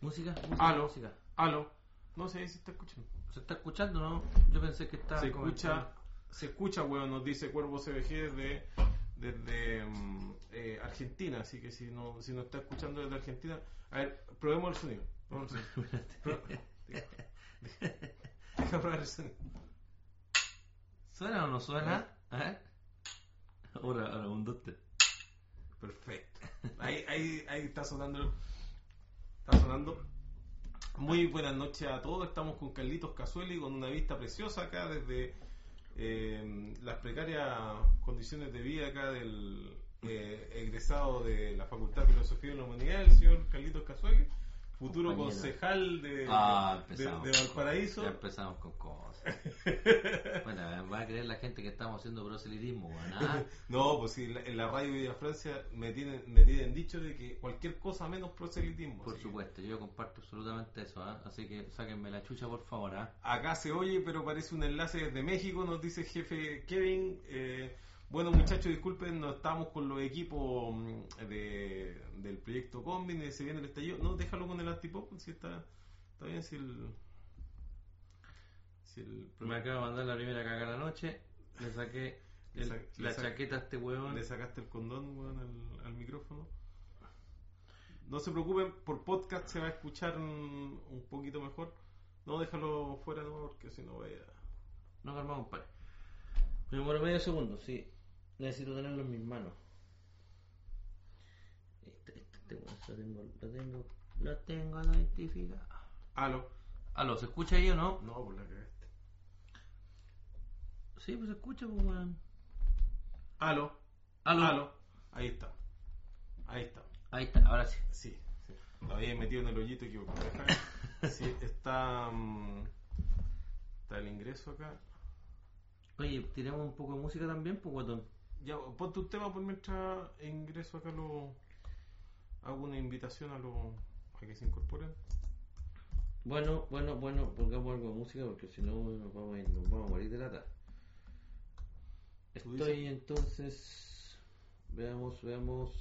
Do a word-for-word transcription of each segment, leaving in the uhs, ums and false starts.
Música, música, Aló, música. aló. No sé si se está escuchando. ¿Se está escuchando, no? Yo pensé que estaba Se comentando. escucha, se escucha, weón, nos dice Cuervo C B G desde, desde um, eh, Argentina, así que si no, si no está escuchando desde Argentina, a ver, probemos el sonido. Probemos el sonido. Pro- deja, deja- deja probar el sonido. ¿Suena o no suena? ¿Eh? Ahora, ahora, un, dos, tres. Perfecto. Ahí, ahí, ahí está sonando. Está sonando. Muy buenas noches a todos. Estamos con Carlitos Cazueli con una vista preciosa acá desde eh, las precarias condiciones de vida acá del eh, egresado de la Facultad de Filosofía y la Humanidad, el señor Carlitos Cazueli, futuro Compañero. concejal de, Ah, de, de, empezamos. de Valparaíso. Ya empezamos con cosas. Bueno, va a creer la gente que estamos haciendo proselitismo, weón. ¿Ah? No, pues sí, en la, en la radio Villa Francia me tienen, me tienen dicho de que cualquier cosa menos proselitismo. Por así que supuesto, yo comparto absolutamente eso, ¿ah? Así que sáquenme la chucha, por favor, ¿ah? acá se oye, pero parece un enlace desde México, nos dice el jefe Kevin. Eh, bueno, muchachos, disculpen, no estamos con los equipos mm, de, del proyecto Combine, se viene el estallido. No, déjalo con el antipop, si está, está bien, si el... Si el Me acaba de mandar la primera caga de la noche, le saqué Le el- sa- le la sa- chaqueta a este huevón. le sacaste el condón, weón, al, al micrófono. No se preocupen, por podcast se va a escuchar un, un poquito mejor. No, déjalo fuera, no, porque si no vaya... No calmamos, compadre. Me demoro medio segundo, sí. Necesito tenerlo en mis manos. Este, este, este, bueno, lo tengo, lo tengo, lo tengo identificado. Aló. Aló, ¿se escucha ahí o no? No, por la cagaste. Sí, pues se escucha, pues, weón. Aló. Aló. Aló. Ahí está. Ahí está. Ahí está, ahora sí. Sí, sí. Lo había metido en el hoyito equivocado. Sí, está. um, está el ingreso acá. Oye, tiremos un poco de música también, pues, guatón. Ya, ponte un tema por mientras ingreso acá lo. Hago una invitación a los. a que se incorporen. Bueno, bueno, bueno, pongamos algo de música porque si no nos vamos a, ir- nos vamos a morir de lata. ¿Tú Estoy dices? entonces. Veamos, veamos.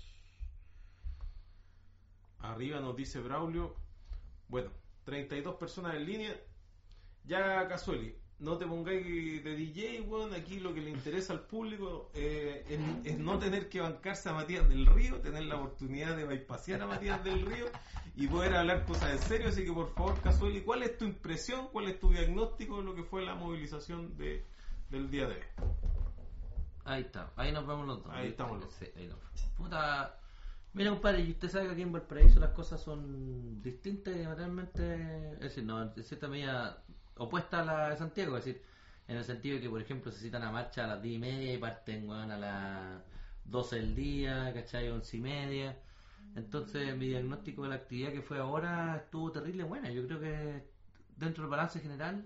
Arriba nos dice Braulio. Bueno, treinta y dos personas en línea. Ya, Cazueli, no te pongáis de D J, weón. Aquí lo que le interesa al público eh, es, es no tener que bancarse a Matías del Río, tener la oportunidad de bypasear a Matías del Río y poder hablar cosas en serio. Así que, por favor, Cazueli, ¿cuál es tu impresión? ¿Cuál es tu diagnóstico de lo que fue la movilización de, del día de hoy? Ahí está, ahí nos vemos los dos. Ahí estamos los dos. Sí, ahí nos vemos. Puta. Mira, compadre, y usted sabe que aquí en Valparaíso las cosas son distintas y diametralmente. Es decir, no, en cierta medida opuesta a la de Santiago. Es decir, en el sentido de que, por ejemplo, se citan a marcha a las diez y media y parten, weón, a las doce del día, ¿cachai? once y media. Entonces, mi diagnóstico de la actividad que fue ahora estuvo terrible buena. Yo creo que dentro del balance general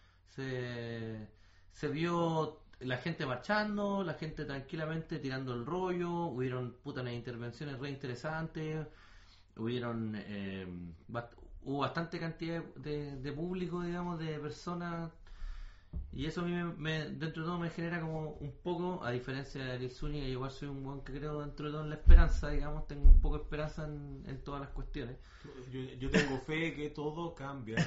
se, se vio la gente marchando, la gente tranquilamente tirando el rollo, hubieron puta unas intervenciones re interesantes, hubieron eh, bast- hubo bastante cantidad de, de público, digamos, de personas, y eso a mí me, me- dentro de todo me genera como un poco, a diferencia de Ariel Zúñiga, yo igual soy un buen que creo dentro de todo en la esperanza, digamos, tengo un poco de esperanza en, en todas las cuestiones. Yo, yo tengo fe que todo cambia.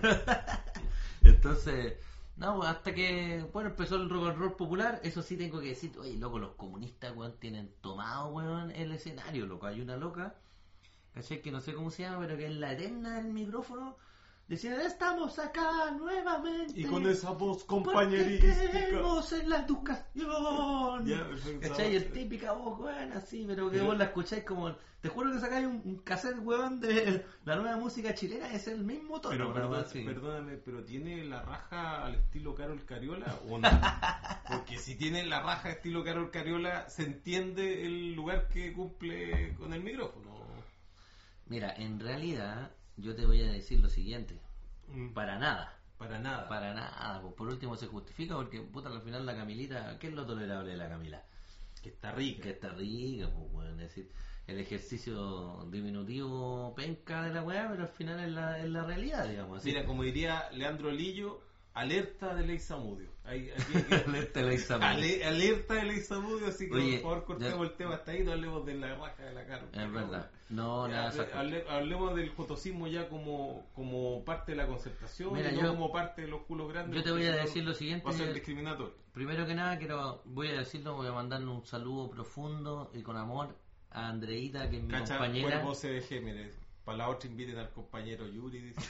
Entonces, no, pues, hasta que, bueno, empezó el rock and roll popular, eso sí tengo que decir, oye, loco, los comunistas, weón, tienen tomado, weón, el escenario, loco. Hay una loca, ¿cachai? Que no sé cómo se llama, pero que es la eterna del micrófono, decía, estamos acá nuevamente. Y con esa voz porque compañerística. creemos en la educación. Ya, perfecto. ¿Cachai? El típica voz, weón, así, pero que Pero- vos la escucháis como... Te juro que sacáis un, un cassette, weón, de la nueva música chilena, es el mismo tono. Pero una perdón- weá así. perdóname, pero ¿tiene la raja al estilo Carol Cariola o no? Porque si tiene la raja estilo Carol Cariola, se entiende el lugar que cumple con el micrófono. Mira, en realidad, yo te voy a decir lo siguiente. Mm, Para nada. Para nada. Para nada. Pues por último se justifica porque, puta, al final la Camilita, ¿qué es lo tolerable de la Camila? Que está rica. Que está rica, pues, weón. Es decir, el ejercicio diminutivo penca de la weá, pero al final es la, es la realidad, digamos. Así. Mira, como diría Leandro Lillo, alerta de ley Zamudio. Ahí, aquí, aquí, alerta de ley Zamudio. Ale, alerta de ley Zamudio, así que Oye, por favor cortemos ya, el tema hasta ahí, no hablemos de la raja de la carne. es verdad. No, ya, nada, eh, hable, hablemos del jotosismo ya como, como parte de la concertación, Mira, y no yo, como parte de los culos grandes. Yo te voy a decir lo siguiente. Va a ser discriminatorio. Primero que nada, quiero, voy a decirlo, voy a mandarle un saludo profundo y con amor a Andreita, que es mi Cacha, compañera. Cuervo C D G, mire, para la otra inviten al compañero Yuri, dice.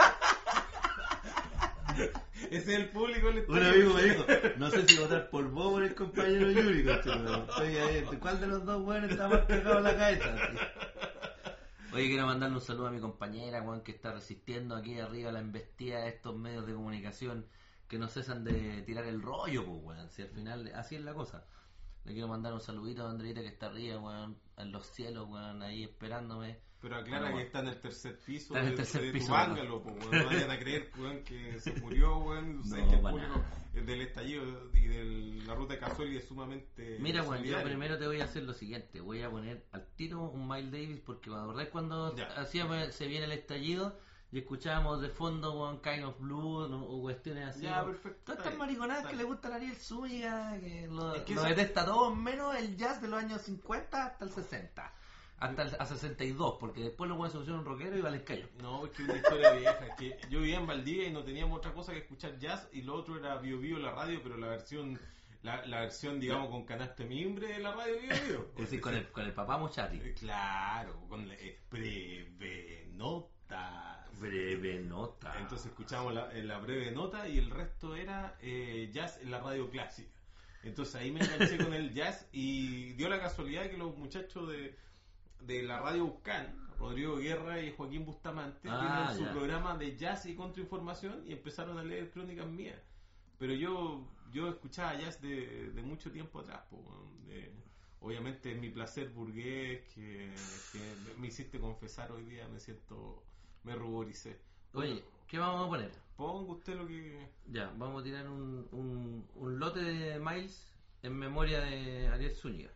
Ese es el público. Un amigo me dijo, no sé si votar por vos o por el compañero Yuri, estoy ahí, ¿cuál de los dos buenos está más pegado en la cabeza? Oye, quiero mandarle un saludo a mi compañera, Juan, que está resistiendo aquí arriba la embestida de estos medios de comunicación que no cesan de tirar el rollo, pues, weón. Si al final así es la cosa. Le quiero mandar un saludito a Andreita, que está arriba, weón, en los cielos, weón, ahí esperándome. Pero aclara bueno, que está en el tercer piso en el de, tercer de piso, tu bángalo, pues, weón. No vayan a creer, weón, que se murió, weón. No, que el público del estallido y de la ruta de Casueli es sumamente. Mira, weón, yo primero te voy a hacer lo siguiente. Voy a poner al tiro un Miles Davis, porque la verdad es cuando hacía, se viene el estallido y escuchábamos de fondo, weón, Kind of Blue, ¿no? O cuestiones así. Ya, perfecto. Todas estas mariconadas que le gusta a Ariel Zúñiga, que lo, es que lo esa... detesta todo, menos el jazz de los años cincuenta hasta el sesenta. Hasta el a sesenta y dos, porque después los buenos se pusieron rockero y valen callo. No, es que es una historia vieja. Es que yo vivía en Valdivia y no teníamos otra cosa que escuchar jazz, y lo otro era Bio Bio la radio, pero la versión, la, la versión digamos, con canasto de mimbre de la radio Bio Bio. Es decir, con el, con el papá Mochati. Claro, con la eh, breve nota. Breve nota. Entonces escuchamos la, la breve nota y el resto era eh, jazz en la radio clásica. Entonces ahí me enganché con el jazz y dio la casualidad que los muchachos de de la radio Ucán, Rodrigo Guerra y Joaquín Bustamante, ah, tienen su ya. programa de jazz y contrainformación y empezaron a leer crónicas mías. Pero yo yo escuchaba jazz de, de mucho tiempo atrás, po, de, obviamente es mi placer burgués que, que me hiciste confesar hoy día, me siento, me ruboricé. Oye, ¿qué vamos a poner? Ponga usted lo que... Ya, vamos a tirar un, un, un lote de Miles en memoria de Ariel Zúñiga.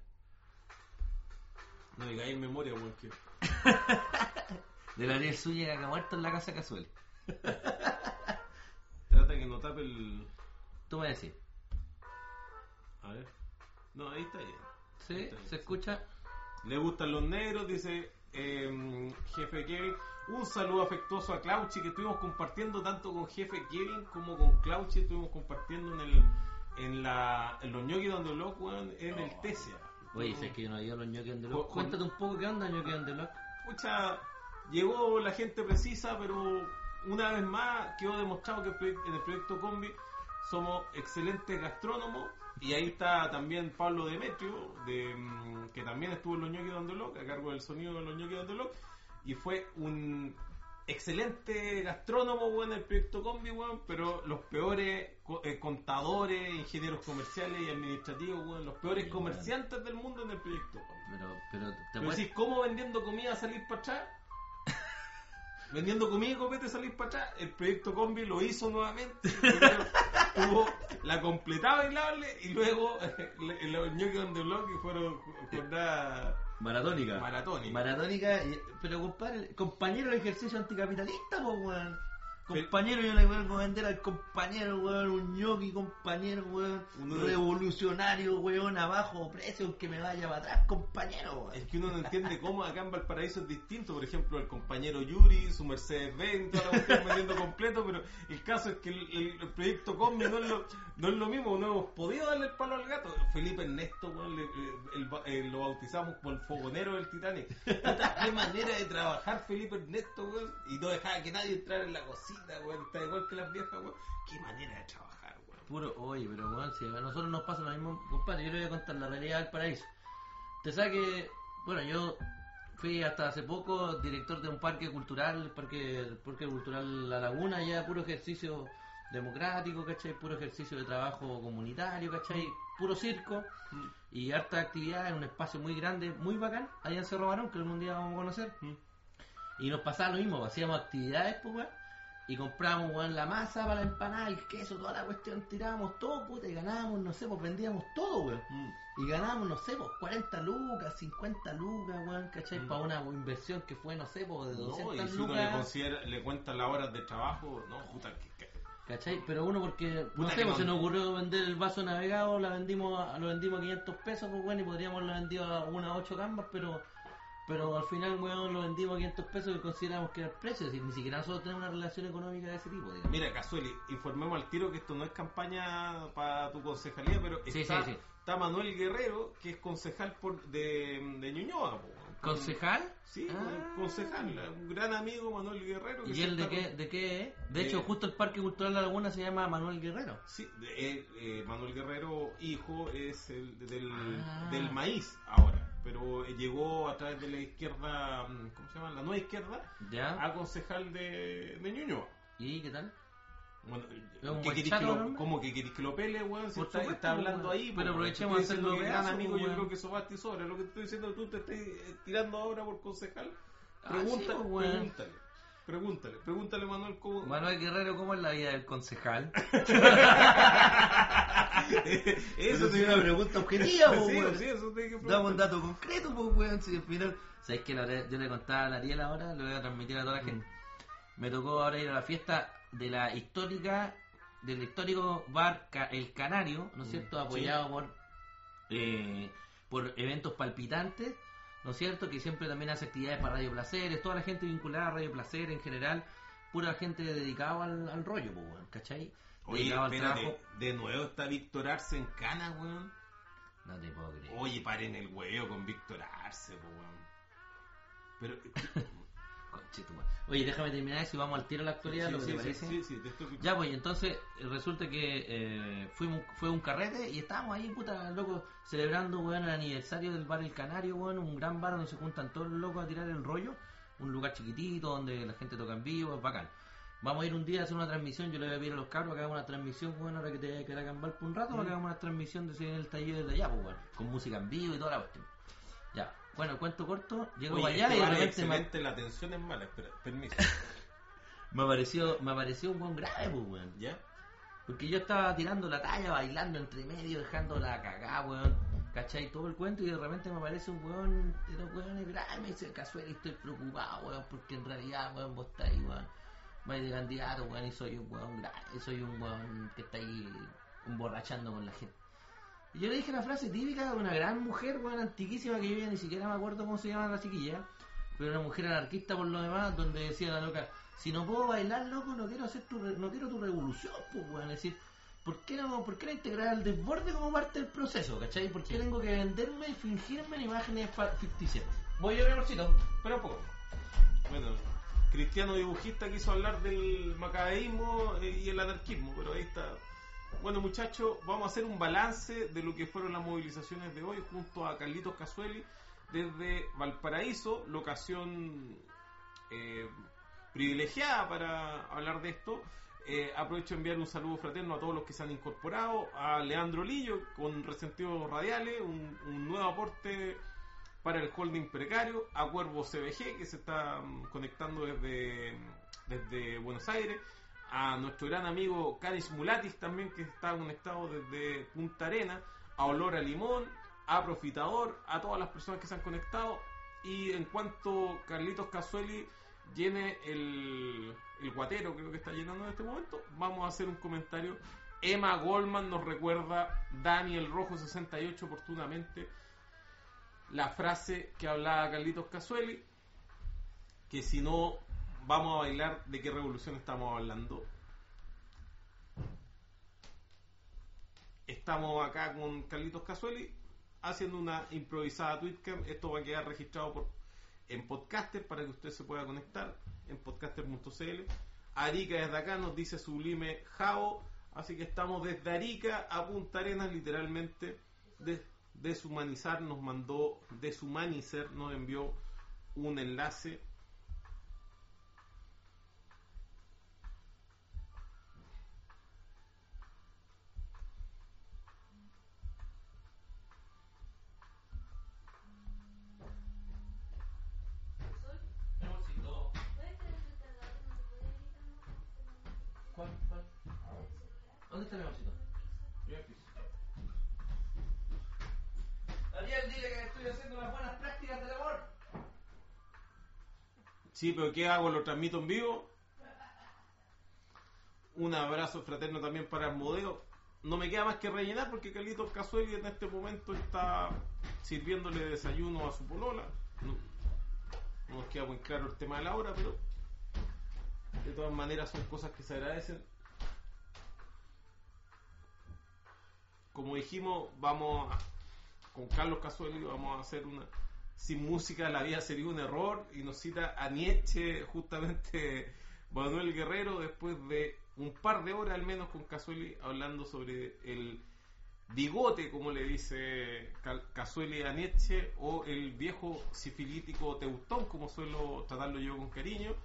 No digáis en memoria, weón, que... de la Ariel Zúñiga que ha muerto en la casa Casuel. Trata que no tape el... Tú me decís. A ver. No, ahí está bien. ¿Sí? Ahí está bien. ¿Se escucha? Le gustan los negros, dice eh, Jefe Kevin. Un saludo afectuoso a Clauchi, que estuvimos compartiendo tanto con Jefe Kevin como con Clauchi. Estuvimos compartiendo en el en la en los ñoquis donde lo weón, en el Tesia. Oye, si es que yo no he ido a los ñoquis donde lo... Cuéntate un poco qué onda ñoquis donde lo... Pucha, llegó la gente precisa, pero una vez más quedó demostrado que el proyecto, en el proyecto Combi somos excelentes gastrónomos. Y ahí está también Pablo Demetrio, de, que también estuvo en los ñoquis donde lo, a cargo del sonido de los ñoquis donde lo, y fue un excelente gastrónomo, bueno, en el proyecto Combi, bueno, pero los peores eh, contadores, ingenieros comerciales y administrativos, bueno, los peores sí, comerciantes bueno. del mundo en el proyecto Combi. Pero, pero, ¿te pero decís, ¿cómo vendiendo comida salir para atrás? Vendiendo comida y copete salir para atrás. El proyecto Combi lo hizo nuevamente. Primero tuvo la completada bailable y luego los ñoquis on the block, que fueron jornadas maratónica. Maratónica. Maratónica, y, pero compadre, compañero del ejercicio anticapitalista, pues, weón. Compañero, yo le vengo a vender al compañero, weón, un ñoqui, compañero, weón, uno revolucionario, weón, a bajo precio, que me vaya para atrás, compañero, weón. Es que uno no entiende cómo acá en Valparaíso es distinto. Por ejemplo, el compañero Yuri, su Mercedes-Benz, toda la cuestión vendiendo completo, pero el caso es que el, el, el proyecto Combi no es, lo, no es lo mismo, no hemos podido darle el palo al gato. Felipe Ernesto, weón, le, el, el, lo bautizamos por el fogonero del Titanic. Qué manera de trabajar Felipe Ernesto, weón, y no dejaba que nadie entrara en la cocina. Weón, está igual que las viejas, weón. Qué manera de trabajar, weón. Puro, oye, pero weón, si a nosotros nos pasa lo mismo, compadre, yo le voy a contar la realidad del paraíso. Te sabes que, bueno, yo fui hasta hace poco director de un parque cultural, el parque, el parque cultural La Laguna, ya puro ejercicio democrático, ¿cachai? Puro ejercicio de trabajo comunitario, ¿cachai? Puro circo mm. y harta actividad en un espacio muy grande, muy bacán, allá en Cerro Barón, que algún día vamos a conocer. Mm. Y nos pasaba lo mismo, hacíamos actividades, pues, weón. Y comprábamos, weón, la masa para la empanada, el queso, toda la cuestión, tirábamos todo, puta, y ganábamos, no sé, pues vendíamos todo, weón. Mm. Y ganábamos, no sé, pues cuarenta lucas, cincuenta lucas, weón, ¿cachai? Mm. Para una inversión que fue, no sé, pues de doscientas no, y si lucas. uno le, considera, le cuenta las horas de trabajo, no, puta, que, que ¿Cachai? Pero uno porque, no Puta sé, que pues no- se nos ocurrió vender el vaso navegado, la vendimos a, lo vendimos a quinientos pesos, pues bueno, y podríamos haberlo vendido a unas ocho gambas, pero pero al final, weón, lo vendimos a quinientos pesos y consideramos que era el precio, es decir, ni siquiera nosotros tenemos una relación económica de ese tipo, digamos. Mira, Casueli, informemos al tiro que esto no es campaña para tu concejalía, pero Sí, está, sí, sí. está Manuel Guerrero, que es concejal por, de, de Ñuñoa. Po. ¿Concejal? Sí, Ah. concejal, un gran amigo Manuel Guerrero. que ¿Y se él de está qué, con- de qué es? De De- hecho, justo el Parque Cultural La Laguna se llama Manuel Guerrero. Sí, de- eh, eh, Manuel Guerrero, hijo, es el del, Ah. del maíz ahora, pero eh, llegó a través de la izquierda, mm, ¿cómo se llama? La nueva izquierda, ¿Ya? a concejal de, de Ñuñoa. ¿Y qué tal? Bueno, Es un ¿qué buen querís chato, que lo, ¿no? ¿cómo que querís que lo pele, weón? Si Por está, supuesto, está hablando weón. ahí, Pero weón. aprovechemos Estoy de diciendo hacerlo que gran pedazo, amigo, yo weón. creo que eso basta y sobra. Lo que te estoy diciendo, tú te estás eh, tirando ahora por concejal. Ah, Pregúntale, sí, weón. pregúntale. Pregúntale, pregúntale, Manuel, cómo. Manuel Guerrero, ¿cómo es la vida del concejal? Eso es una pregunta objetiva, po, sí, weón. sí, eso te hay que Dame un preguntar. dato concreto, pues, weón. Si al final, ¿sabes que yo le contaba a la Ariel ahora? Lo voy a transmitir a toda la gente. Me tocó ahora ir a la fiesta de la histórica, del histórico bar Ca- El Canario, ¿no es Mm, cierto? sí. Apoyado por, eh, por eventos palpitantes, ¿no es cierto? Que siempre también hace actividades para Radio Placeres, toda la gente vinculada a Radio Placer en general, pura gente dedicada al, al rollo, pues, weón, ¿cachai? Oye, Dedicado al espérate, trabajo. de nuevo está Víctor Arce en Cana, weón. No te puedo creer. Oye, paren el huevo con Víctor Arce, po, weón. Pero. Conchetumare. Oye, déjame terminar eso y vamos al tiro a la actualidad, sí, lo que sí, te sí, parece. sí, sí, te estoy escuchando. Ya, pues, y entonces eh, resulta que eh, fuimos, fue un carrete y estábamos ahí, puta, loco, celebrando, weón, el aniversario del bar El Canario, weón, un gran bar donde se juntan todos los locos a tirar el rollo, un lugar chiquitito donde la gente toca en vivo, es bacán. Vamos a ir un día a hacer una transmisión, yo le voy a pedir a los cabros que hagan una transmisión, weón, ahora que te vaya a quedar acá en Valpo un rato, para que hagamos una transmisión de ese en el taller desde allá, pues, weón, con música en vivo y toda la cuestión. Ya, bueno, el cuento corto, llego Oye, para allá este y de bar es repente me, excelente, la atención es mala, espera, permiso. me apareció, me apareció un buen grave, pues, weón. ¿Ya? Porque yo estaba tirando la talla, bailando entre medio, dejando la cagada, weón. ¿Cachai? Todo el cuento y de repente me aparece un weón, de los weones grandes, me dice, Casuel, estoy preocupado, weón, porque en realidad, weón, vos estáis, weón, vais de candidato, weón, y soy un weón grande, soy un weón que está ahí emborrachando con la gente. Y yo le dije la frase típica de una gran mujer, weón, antiquísima, que yo ya ni siquiera me acuerdo cómo se llama la chiquilla, pero una mujer anarquista por lo demás, donde decía la loca, si no puedo bailar, loco, no quiero hacer tu re- no quiero tu revolución, pues, weón, es decir, ¿por qué no, por qué no integrar al desborde como parte del proceso, cachai? ¿Por qué tengo que venderme y fingirme en imágenes fa- ficticias? Voy yo, mi amorcito, espera un poco. Bueno, Cristiano dibujista quiso hablar del macadeísmo eh, y el anarquismo, pero ahí está. Bueno, muchachos, vamos a hacer un balance de lo que fueron las movilizaciones de hoy junto a Carlitos Casueli desde Valparaíso, locación eh, privilegiada para hablar de esto. Eh, aprovecho de enviar un saludo fraterno a todos los que se han incorporado, a Leandro Lillo con Resentidos Radiales, un, un nuevo aporte para el holding precario, a Cuervo C B G que se está um, conectando desde, desde Buenos Aires, a nuestro gran amigo Canis Mulatis también que está conectado desde Punta Arena, a Olor a Limón, a Profitador, a todas las personas que se han conectado. Y en cuanto Carlitos Casueli llene el, el guatero, creo que está llenando en este momento, vamos a hacer un comentario. Emma Goldman nos recuerda, Daniel Rojo sesenta y ocho oportunamente, la frase que hablaba Carlitos Casueli, que si no vamos a bailar, ¿de qué revolución estamos hablando? Estamos acá con Carlitos Casueli haciendo una improvisada tweetcam. Esto va a quedar registrado por, en Podcaster para que usted se pueda conectar en podcaster punto c l. Arica desde acá nos dice Sublime Jao, así que estamos desde Arica a Punta Arenas, literalmente de, deshumanizar, nos mandó deshumanizer, nos envió un enlace. ¿Cuál? ¿Cuál? ¿Dónde está mi amorcito? Ariel, dile que estoy haciendo las buenas prácticas del amor. Sí, pero ¿qué hago? ¿Lo transmito en vivo? Un abrazo fraterno también para Asmodeo. No me queda más que rellenar porque Carlitos Casuelli en este momento está sirviéndole desayuno a su polola. No, no nos queda muy claro el tema de la hora, pero de todas maneras son cosas que se agradecen. Como dijimos, vamos a, con Carlos Casuelli vamos a hacer una sin música la vida sería un error, y nos cita a Nietzsche justamente Manuel Guerrero después de un par de horas al menos con Casuelli hablando sobre el bigote, como le dice Casuelli a Nietzsche, o el viejo sifilítico Teutón, como suelo tratarlo yo con cariño.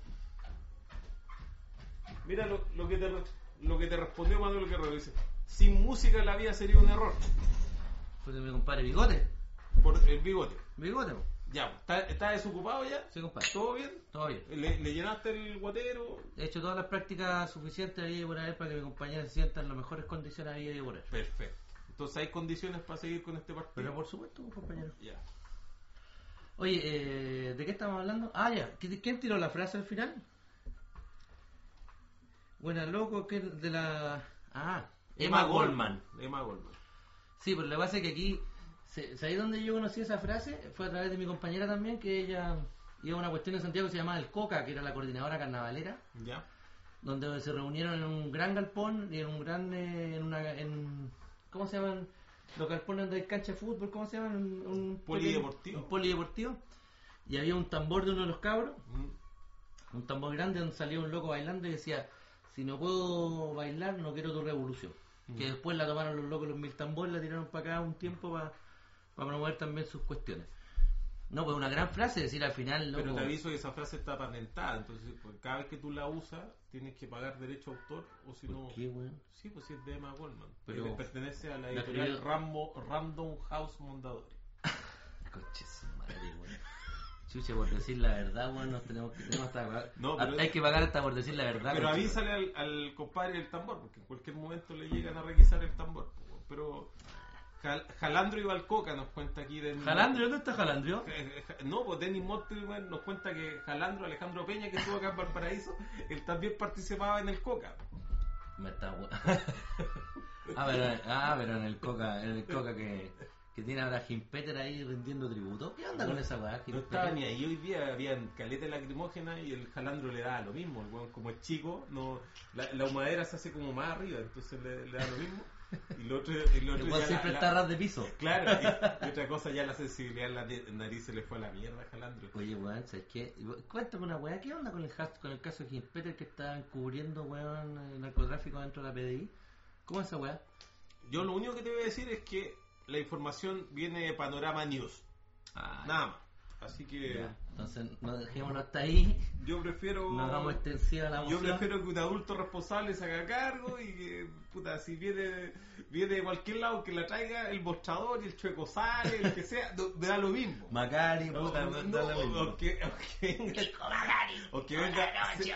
Mira lo, lo que te lo que te respondió Manuel Guerrero, dice: sin música la vida sería un error. Pues de mi compadre Bigote. Por el bigote. Bigote. Ya, ¿está, está desocupado ya? Sí, compadre. ¿Todo bien? Todo bien. ¿Le, le llenaste el guatero? He hecho todas las prácticas suficientes ahí por haber para que mi compañera se sienta en las mejores condiciones ahí de por él. Perfecto. Entonces hay condiciones para seguir con este partido. Pero por supuesto, compañero. Ya. Oye, eh, ¿de qué estamos hablando? Ah, ya. ¿Quién tiró la frase al final? Buena loco, que de la... Ah, Emma, Emma Goldman. Goldman. Emma Goldman. Sí, pero lo que pasa es que aquí... ¿Sabéis dónde yo conocí esa frase? Fue a través de mi compañera también, que ella iba a una cuestión en Santiago que se llamaba el COCA, que era la coordinadora carnavalera. Ya. Donde se reunieron en un gran galpón y en un gran... Eh, en una... En, ¿cómo se llaman? Los galpones de cancha de fútbol, ¿cómo se llaman? Un, un polideportivo. Un polideportivo. Y había un tambor de uno de los cabros, Mm. un tambor grande donde salía un loco bailando y decía: si no puedo bailar, no quiero tu revolución. Mm. Que después la tomaron los locos, los mil tambores, la tiraron para acá un tiempo para para promover también sus cuestiones. No, pues una gran frase, decir al final... Pero loco, te aviso que esa frase está patentada, entonces pues, cada vez que tú la usas tienes que pagar derecho a autor, o si no... ¿Por qué, weón? Sí, pues sí es de Emma Goldman, pero que pertenece a la la editorial escribió... Rambo, Random House Mondadori. Coches, madre, weón. Chuche, por decir la verdad, weón, nos tenemos que... Tenemos hasta, no, hay es, que pagar hasta por decir la verdad. Pero coche, avísale al, al compadre del tambor, porque en cualquier momento le llegan a requisar el tambor. Pero... Jal, Jalandro y Balcoca nos cuenta aquí de... ¿Jalandro? ¿Dónde está Jalandro? No, pues Dennis Mortimer nos cuenta que Jalandro, Alejandro Peña, que estuvo acá en Valparaíso, él también participaba en el Coca. Me está... ah, pero, ah, pero en el Coca, en el Coca que, que tiene ahora Jim Peter ahí rindiendo tributo. ¿Qué onda no, con esa weá? No estaba ni ahí, hoy día habían caleta lacrimógena y el Jalandro le da lo mismo. El weón, como es chico, no, la, la humadera se hace como más arriba, entonces le, le da lo mismo. Y lo otro, el otro Igual siempre la, está la, ras de piso. Claro, y, y otra cosa, ya la sensibilidad en la nariz se le fue a la mierda a Jalandro. Oye, weón, ¿sabes qué? Cuéntame una weá, ¿qué onda con el, con el caso de Jim Peter que está encubriendo, weón, el narcotráfico dentro de la P D I? ¿Cómo es esa weá? Yo lo único que te voy a decir es que la información viene de Panorama News. Ah, nada más. Así que... Ya. Entonces, no dejémoslo hasta ahí. Yo prefiero... No hagamos extensiva la moción. Yo prefiero que un adulto responsable se haga cargo y que, puta, si viene, viene de cualquier lado, que la traiga el mostrador y el chueco sale, el que sea, no, me da lo mismo. Macari, puta, no, no, no, da lo mismo. O que, o que venga... O que venga...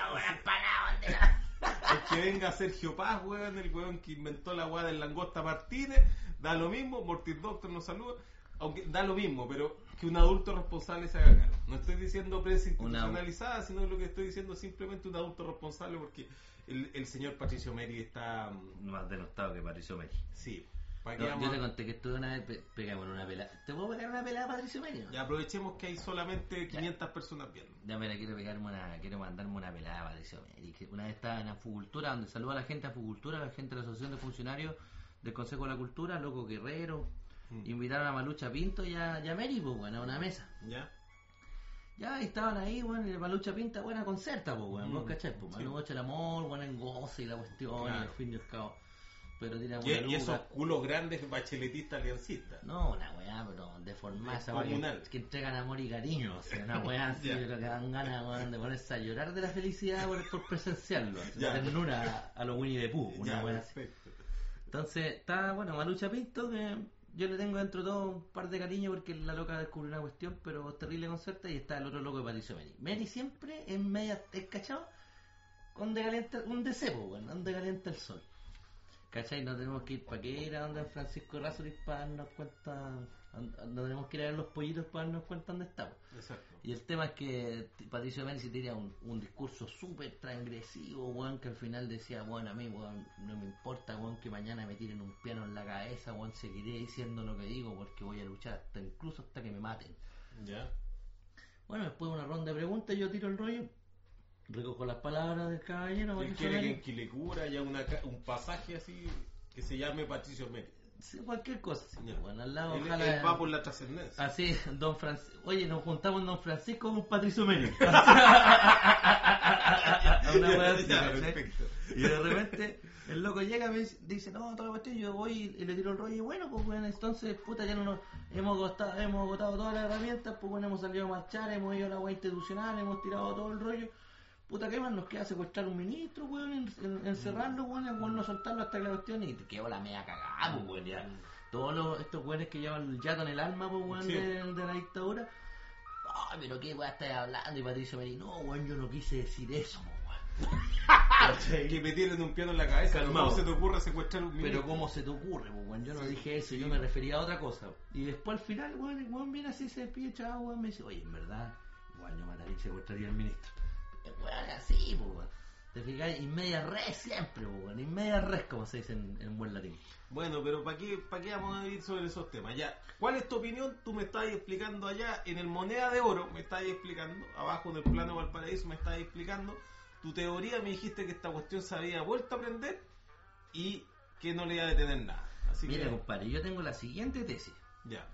O que venga Sergio Paz, weón, el weón que inventó la weá del Langosta Martínez, da lo mismo, Mortis Doctor nos saluda, aunque da lo mismo, pero que un adulto responsable se haga cargo. No estoy diciendo prensa institucionalizada, una... sino lo que estoy diciendo es simplemente un adulto responsable, porque el, el señor Patricio Meri está... Más denostado que Patricio Meri. Sí. No, yo te conté que estuve una vez, pe pegamos una pelada. ¿Te puedo pegar una pelada a Patricio Meri? ¿No? Ya aprovechemos que hay solamente quinientas ya. Personas viendo. Ya me la quiero pegarme una, quiero mandarme una pelada a Patricio Meri. Que una vez estaba en Afucultura, donde saluda a la gente de Afucultura, a la gente de la Asociación de Funcionarios del Consejo de la Cultura, Loco Guerrero. Mm. Invitaron a Malucha Pinto y a, y a Meri, pues, bueno, a una mesa. Ya. Ya estaban ahí, bueno, y Malucha Pinta, buena concerta, pues, bueno, mm. ¿Vos cachai? Pues, sí. Malucha el amor, buena en goce y la cuestión, claro. Y al fin y al cabo. Pero tiene y, y esos culos grandes bacheletistas aliancistas. No, una weá, pero deformada esa weá. Que entregan amor y cariño. O sea, una weá así, pero que dan ganas, weá, de ponerse a llorar de la felicidad por, por presenciarlo. La ternura a, a lo Winnie the Pooh, una ya, weá así. Entonces, está, bueno, Malucha Pinto, que yo le tengo dentro de todo un par de cariño porque la loca descubrió una cuestión, pero es terrible concerta. Y está el otro loco de Patricio Meri. Meri siempre es media, es cachado, donde calienta, un deseo, weón, donde calienta el sol. ¿Cachai? No tenemos que ir para qué ir a donde Francisco Razuriz para darnos cuenta No tenemos que ir a ver los pollitos para darnos cuenta dónde estamos. Exacto. Y el tema es que Patricio Médici tenía un, un discurso súper transgresivo, weón, que al final decía, bueno, a mí, weón, no me importa, weón, que mañana me tiren un piano en la cabeza, weón, seguiré diciendo lo que digo porque voy a luchar hasta incluso hasta que me maten. Ya. Bueno, después de una ronda de preguntas yo tiro el rollo, recojo las palabras del caballero. Él quiere que en Quilicura haya una, un pasaje así que se llame Patricio Médici. Sí, cualquier cosa, sí, Ya. bueno, al lado, Él, ojalá. él va por la trascendencia. Así, don Francisco. Oye, nos juntamos en don Francisco con Patricio Médici. Una wea así, Ya, ¿cachai? perfecto. Y de repente el loco llega y me dice- dice, no, todo esto, yo voy y le tiro el rollo, y bueno, pues bueno, entonces, puta, ya no nos hemos agotado, hemos agotado todas las herramientas, pues bueno, hemos salido a marchar, hemos ido a la wea institucional, hemos tirado todo el rollo. Puta, ¿qué más nos queda? Secuestrar un ministro, weón, en, en, encerrarlo, weón, y weón, no soltarlo hasta que la cuestión, y te quedó la media cagada, pues weón, ya. Todos los, estos weones que llevan el yato en el alma, pues weón, Sí. de, de la dictadura. Ay, pero qué weón estás hablando, y Patricio me dice, no, weón, yo no quise decir eso, pues, weón. Que me tiren un piano en la cabeza. Calmado. ¿Cómo se te ocurre secuestrar un Pero ministro? cómo se te ocurre, pues, weón, yo no Sí, dije eso, sí. yo me refería a otra cosa. Y después al final, weón, el weón viene así, se pide chavo, weón, me dice, oye, en verdad, igual yo mataría y secuestraría al ministro. El weón es así, pues, weón. Te fijas, y media res siempre, pues, weón, y media res, como se dice en, en buen latín. Bueno, pero ¿para qué, ¿para qué vamos a ir sobre esos temas? Ya, ¿cuál es tu opinión? Tú me estás explicando allá en el Moneda de Oro, me estás explicando, abajo en el plano Valparaíso me estás explicando tu teoría, me dijiste que esta cuestión se había vuelto a aprender y que no le iba a detener nada. Así Mira, que, compadre, yo tengo la siguiente tesis. ya,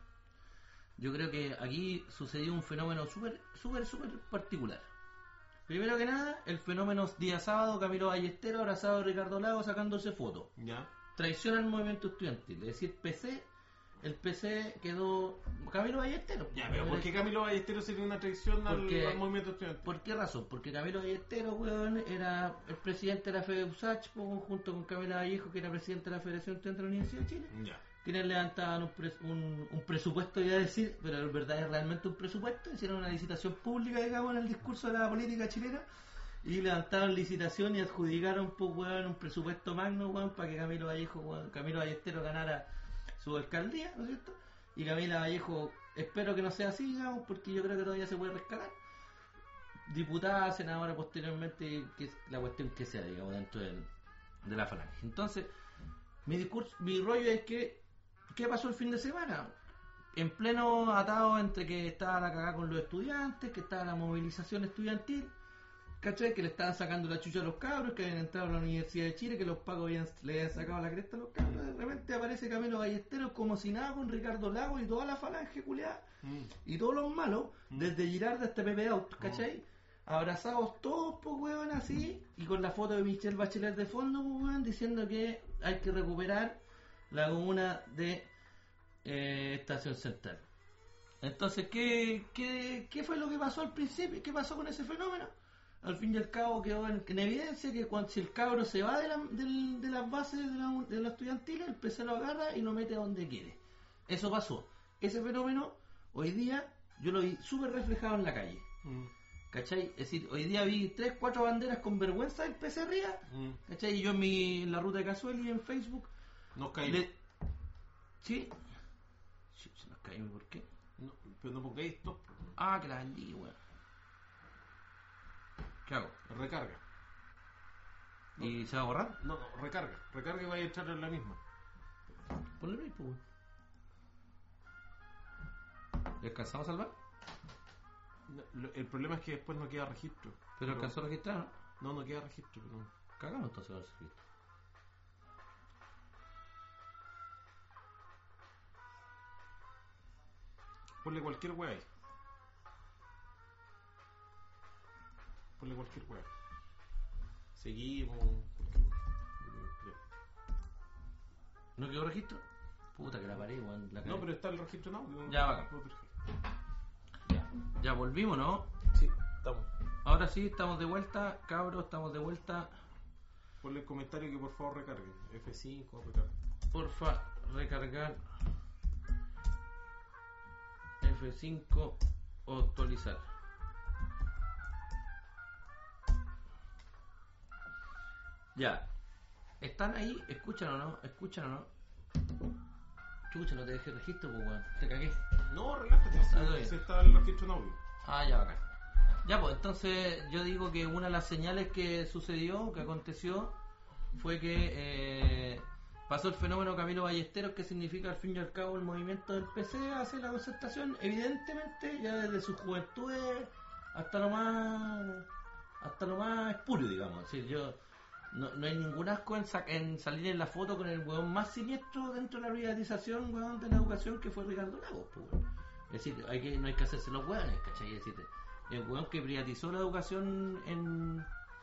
Yo creo que aquí sucedió un fenómeno súper, súper, súper particular. Primero que nada, el fenómeno día sábado, Camilo Ballestero abrazado a Ricardo Lago sacándose fotos. ya, Traición al movimiento estudiantil. Es decir, P C, el P C quedó Camilo Ballestero. ya, pero ¿por qué Camilo Ballesteros sería una traición al, Porque- al movimiento estudiantil? ¿Por qué razón? Porque Camilo Ballestero, weón, era el presidente de la FEUSACH, po, junto con Camila Vallejo, que era presidente de la Federación Estudiantil de la Universidad de Chile. Ya, Quienes levantaban un, pres- un, un presupuesto, iba a decir, pero en verdad es realmente un presupuesto. Hicieron una licitación pública, digamos, en el discurso de la política chilena, y levantaron licitación y adjudicaron, pues, weón, un presupuesto magno, weón, para que Camilo Vallejo, weón, Camilo Ballestero ganara su alcaldía, ¿no es cierto? Y Camila Vallejo, espero que no sea así, digamos, porque yo creo que todavía se puede rescatar. Diputada, senadora posteriormente, que es la cuestión que sea, digamos, dentro del, de la falange. Entonces, mi discurso, mi rollo es que, ¿qué pasó el fin de semana? En pleno atado entre que estaba la cagada con los estudiantes, que estaba la movilización estudiantil, ¿cachai? Que le estaban sacando la chucha a los cabros, que habían entrado a la Universidad de Chile, que los pagos habían, le habían sacado la cresta a los cabros. De repente aparece Camilo Ballesteros como si nada con Ricardo Lago y toda la falange culiada mm, y todos los malos, Mm. desde Girarda hasta Pepe Out, ¿cachai? Abrazados todos, pues, weón, así, y con la foto de Michelle Bachelet de fondo, pues, weón, diciendo que hay que recuperar la comuna de eh, Estación Central. Entonces, ¿qué, qué, ¿qué fue lo que pasó al principio? ¿Qué pasó con ese fenómeno? Al fin y al cabo quedó en, en evidencia que cuando, si el cabro se va de, la, del- de las bases de la, de la estudiantil, el P C lo agarra y lo mete donde quiere. Eso pasó. Ese fenómeno, hoy día, yo lo vi súper reflejado en la calle. mm, ¿Cachai? Es decir, hoy día vi tres, cuatro banderas con vergüenza del P C arriba. mm. ¿Cachai? Y yo en, mi, en la ruta de Casueli en Facebook. Nos caímos. Le... ¿Sí? Sí, se nos caímos, ¿por qué? No, pero no pongáis stop. Ah, que la vendí, weón. ¿Qué hago? Recarga. ¿Y se va a borrar? No, no, recarga. Recarga y vaya a echar en la misma. Ponle play, pues, weón. ¿Le alcanzamos a salvar? No, lo- el problema es que después no queda registro. Pero alcanzó a registrar, ¿no? No, no queda registro. No. Cagamos entonces con el registro. Ponle cualquier wea ahí. Ponle cualquier wea. Seguimos. ¿No quedó registro? Puta que la paré, weón. La No, cagué. pero está el registro en audio. Ya, bacán. No, perfecto. Ya. Ya volvimos, ¿no? Sí, estamos. Ahora sí, estamos de vuelta, cabros, estamos de vuelta. Ponle el comentario que por favor recarguen. F cinco, recarga. Porfa, recargar F cinco o actualizar. Ya. ¿Están ahí? ¿Escuchan o no? ¿Escuchan o no? Chucha, no te dejé registro, pues weón. Te cagué. No, relájate, Ah, si, está bien. si está el registro en audio. Ah, ya, bacán. Ya, pues entonces yo digo que una de las señales que sucedió, que aconteció, fue que eh, pasó el fenómeno Camilo Ballesteros, que significa al fin y al cabo el movimiento del P C hacia la concertación, evidentemente ya desde sus juventudes hasta lo más hasta lo más espurio, digamos. Es decir, yo no, no hay ningún asco en, sa- en salir en la foto con el weón más siniestro dentro de la privatización, weón, de la educación, que fue Ricardo Lagos, pues, weón. Es decir, hay que, no hay que hacerse los weones, ¿cachai? Es decir, el weón que privatizó la educación en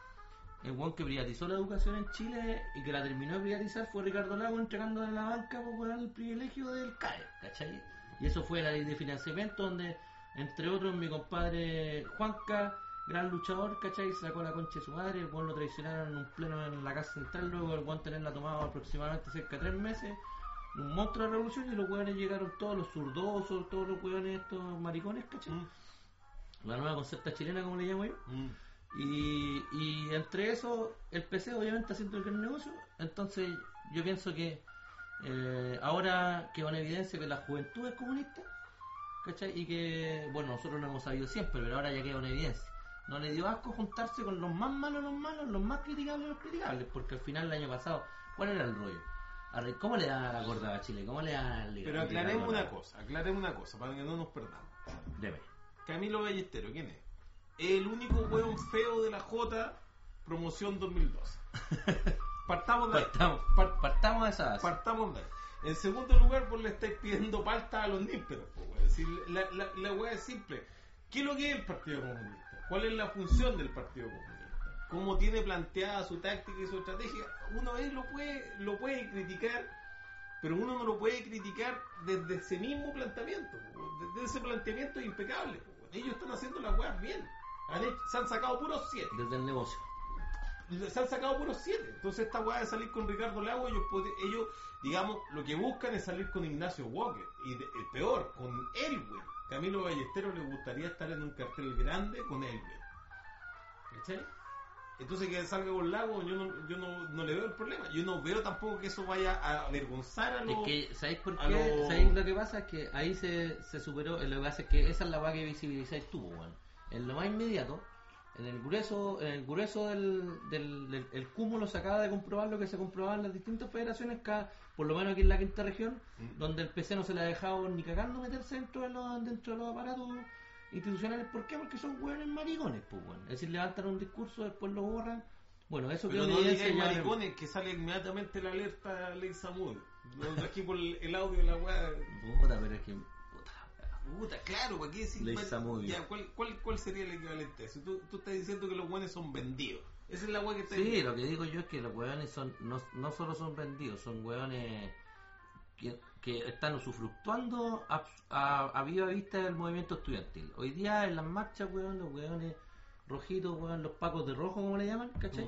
el weón que privatizó la educación en Chile y que la terminó de privatizar fue Ricardo Lagos, entregándole a la banca, pues, weón, el privilegio del C A E, ¿cachai? Y eso fue la ley de financiamiento, donde entre otros mi compadre Juanca, gran luchador, ¿cachai? Sacó la concha de su madre, el weón lo traicionaron en un pleno en la casa central, luego el weón tenerla tomado aproximadamente cerca de tres meses, un monstruo de revolución, y los weones llegaron todos los zurdosos, todos los weones estos maricones, ¿cachai? Mm. La nueva concerta chilena, como le llamo yo. Mm. Y, y entre eso, el P C obviamente haciendo el gran negocio. Entonces yo pienso que eh, ahora quedó en evidencia que la juventud es comunista, ¿cachai? Y que, bueno, nosotros lo hemos sabido siempre, pero ahora ya quedó en evidencia. No le dio asco juntarse con los más malos los malos, los más criticables los criticables, porque al final el año pasado, ¿cuál era el rollo? Arre- ¿Cómo le da la gorda a Chile? ¿Cómo le da al Pero aclaremos una cosa, aclaremos una cosa, para que no nos perdamos. Deme. Camilo Ballesteros, ¿quién es? El único hueón feo de la J, promoción dos mil doce. Partamos de ahí. Partamos, par- partamos de esa base. Partamos de ahí. En segundo lugar, vos le estáis pidiendo palta a los nísperos. po, weón. Es decir, la, la, la hueá es simple. ¿Qué es lo que es el Partido Comunista? ¿Cuál es la función del Partido Comunista? ¿Cómo tiene planteada su táctica y su estrategia? Uno ahí lo puede, lo puede criticar, pero uno no lo puede criticar desde ese mismo planteamiento. po, weón. Desde ese planteamiento es impecable. po, weón. Ellos están haciendo las hueás bien. Han hecho- se han sacado puros siete. Desde el negocio. Se han sacado puros siete. Entonces esta weá de salir con Ricardo Lago, ellos, pod- ellos, digamos, lo que buscan es salir con Ignacio Walker. Y de- el peor, con Elwin. Camilo Ballesteros le gustaría estar en un cartel grande con Elwin. ¿Cachai? Entonces que salga con Lago, yo no, yo no, no le veo el problema. Yo no veo tampoco que eso vaya a avergonzar a los... Es que, ¿sabéis por a qué? lo- ¿Sabéis lo que pasa? Es que ahí se, se superó. Lo que pasa es que esa es la weá que visibilizáis tú, weón. En lo más inmediato, en el grueso, en el grueso del, del, del el cúmulo se acaba de comprobar lo que se comprobaba en las distintas federaciones, cada, por lo menos aquí en la quinta región, Mm. donde el P C no se le ha dejado ni cagando meterse dentro de los, dentro de los aparatos institucionales. ¿Por qué? Porque son hueones maricones, pues, weón. Es decir, levantan un discurso, después lo borran. Bueno, eso Pero quedó no en evidencia digáis ya- maricones, que sale inmediatamente la alerta a Ley Samud. No aquí por el, el audio de la weá. Puta, pero es que... Puta la weá. Puta, claro, ¿para qué decir? Ley cuál- Samud. ya, ¿cuál, cuál, ¿Cuál sería el equivalente a eso? Tú, tú estás diciendo que los buenos son vendidos. Esa es la weá que está Sí, lo que digo yo es que los hueones son, no, no solo son vendidos, son hueones que, que están usufructuando a, a, a viva vista del movimiento estudiantil. Hoy día en las marchas, hueón, los hueones rojitos, hueón, los pacos de rojo, como le llaman, ¿cachai? Mm.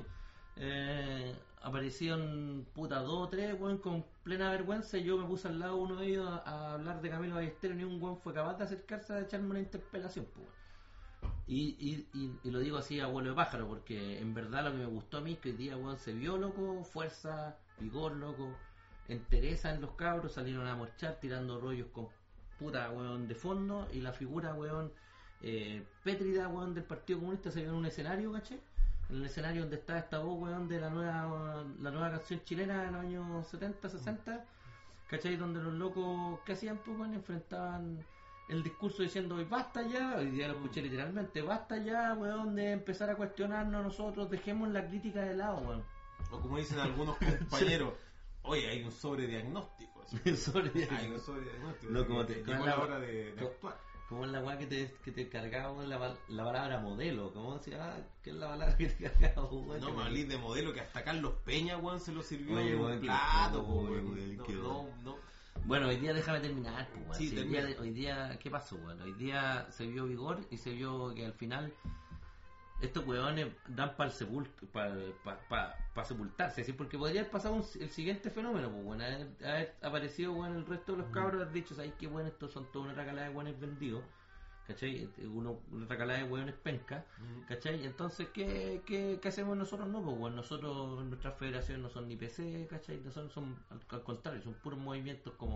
Eh, aparecieron puta dos o tres, hueón, con plena vergüenza, y yo me puse al lado de uno de ellos a, a hablar de Camilo Ballesteros, y ni un hueón fue capaz de acercarse a echarme una interpelación, pues, hueón. Y, y, y, y lo digo así a vuelo de pájaro, porque en verdad lo que me gustó a mí es que hoy día, weón, se vio, loco, fuerza, vigor, loco, entereza en los cabros, salieron a marchar tirando rollos con puta, weón, de fondo, y la figura, weón, eh, pétrida, weón, del Partido Comunista se vio en un escenario, ¿caché? En el escenario donde está esta voz, weón, de la nueva la nueva canción chilena de los años setenta, sesenta, ¿cachai? Donde los locos que hacían, pues, weón, enfrentaban el discurso diciendo hoy basta ya, hoy día lo escuché literalmente, basta ya, weón, de empezar a cuestionarnos nosotros, dejemos la crítica de lado, weón. O como dicen algunos compañeros, oye, hay un sobrediagnóstico. así. Sobre Hay un sobrediagnóstico. No, así como que te- llegó con la la- hora de, de co- actuar. como es la weá que te, que te cargaba, weón, la, pal- la palabra modelo, ¿cómo se llama? ¿Qué es la palabra que te cargaba, weón? No, me hablé de modelo que hasta Carlos Peña, weón, se lo sirvió Oye, en un weón, qué plato, pobre, weón. weón, No, qué no, no. Bueno, hoy día déjame terminar, pues, weón. Sí, Sí, hoy, día, termina. hoy día, ¿qué pasó, weón? Hoy día se vio vigor y se vio que al final estos weones dan para pa, pa, pa, pa sepultarse, ¿sí? Porque podría haber pasado un, el siguiente fenómeno, pues, bueno, haber, haber aparecido, bueno, el resto de los cabros, haber dicho, ¿sabes qué, bueno? Estos son toda una racalada de weones vendidos, ¿cachai? Uno, una racalada de weones penca, ¿cachai? Entonces, ¿qué, qué, qué hacemos nosotros? No, pues, bueno, nosotros, nuestras federaciones no son ni P C, ¿cachai? No son, son al, al contrario, son puros movimientos como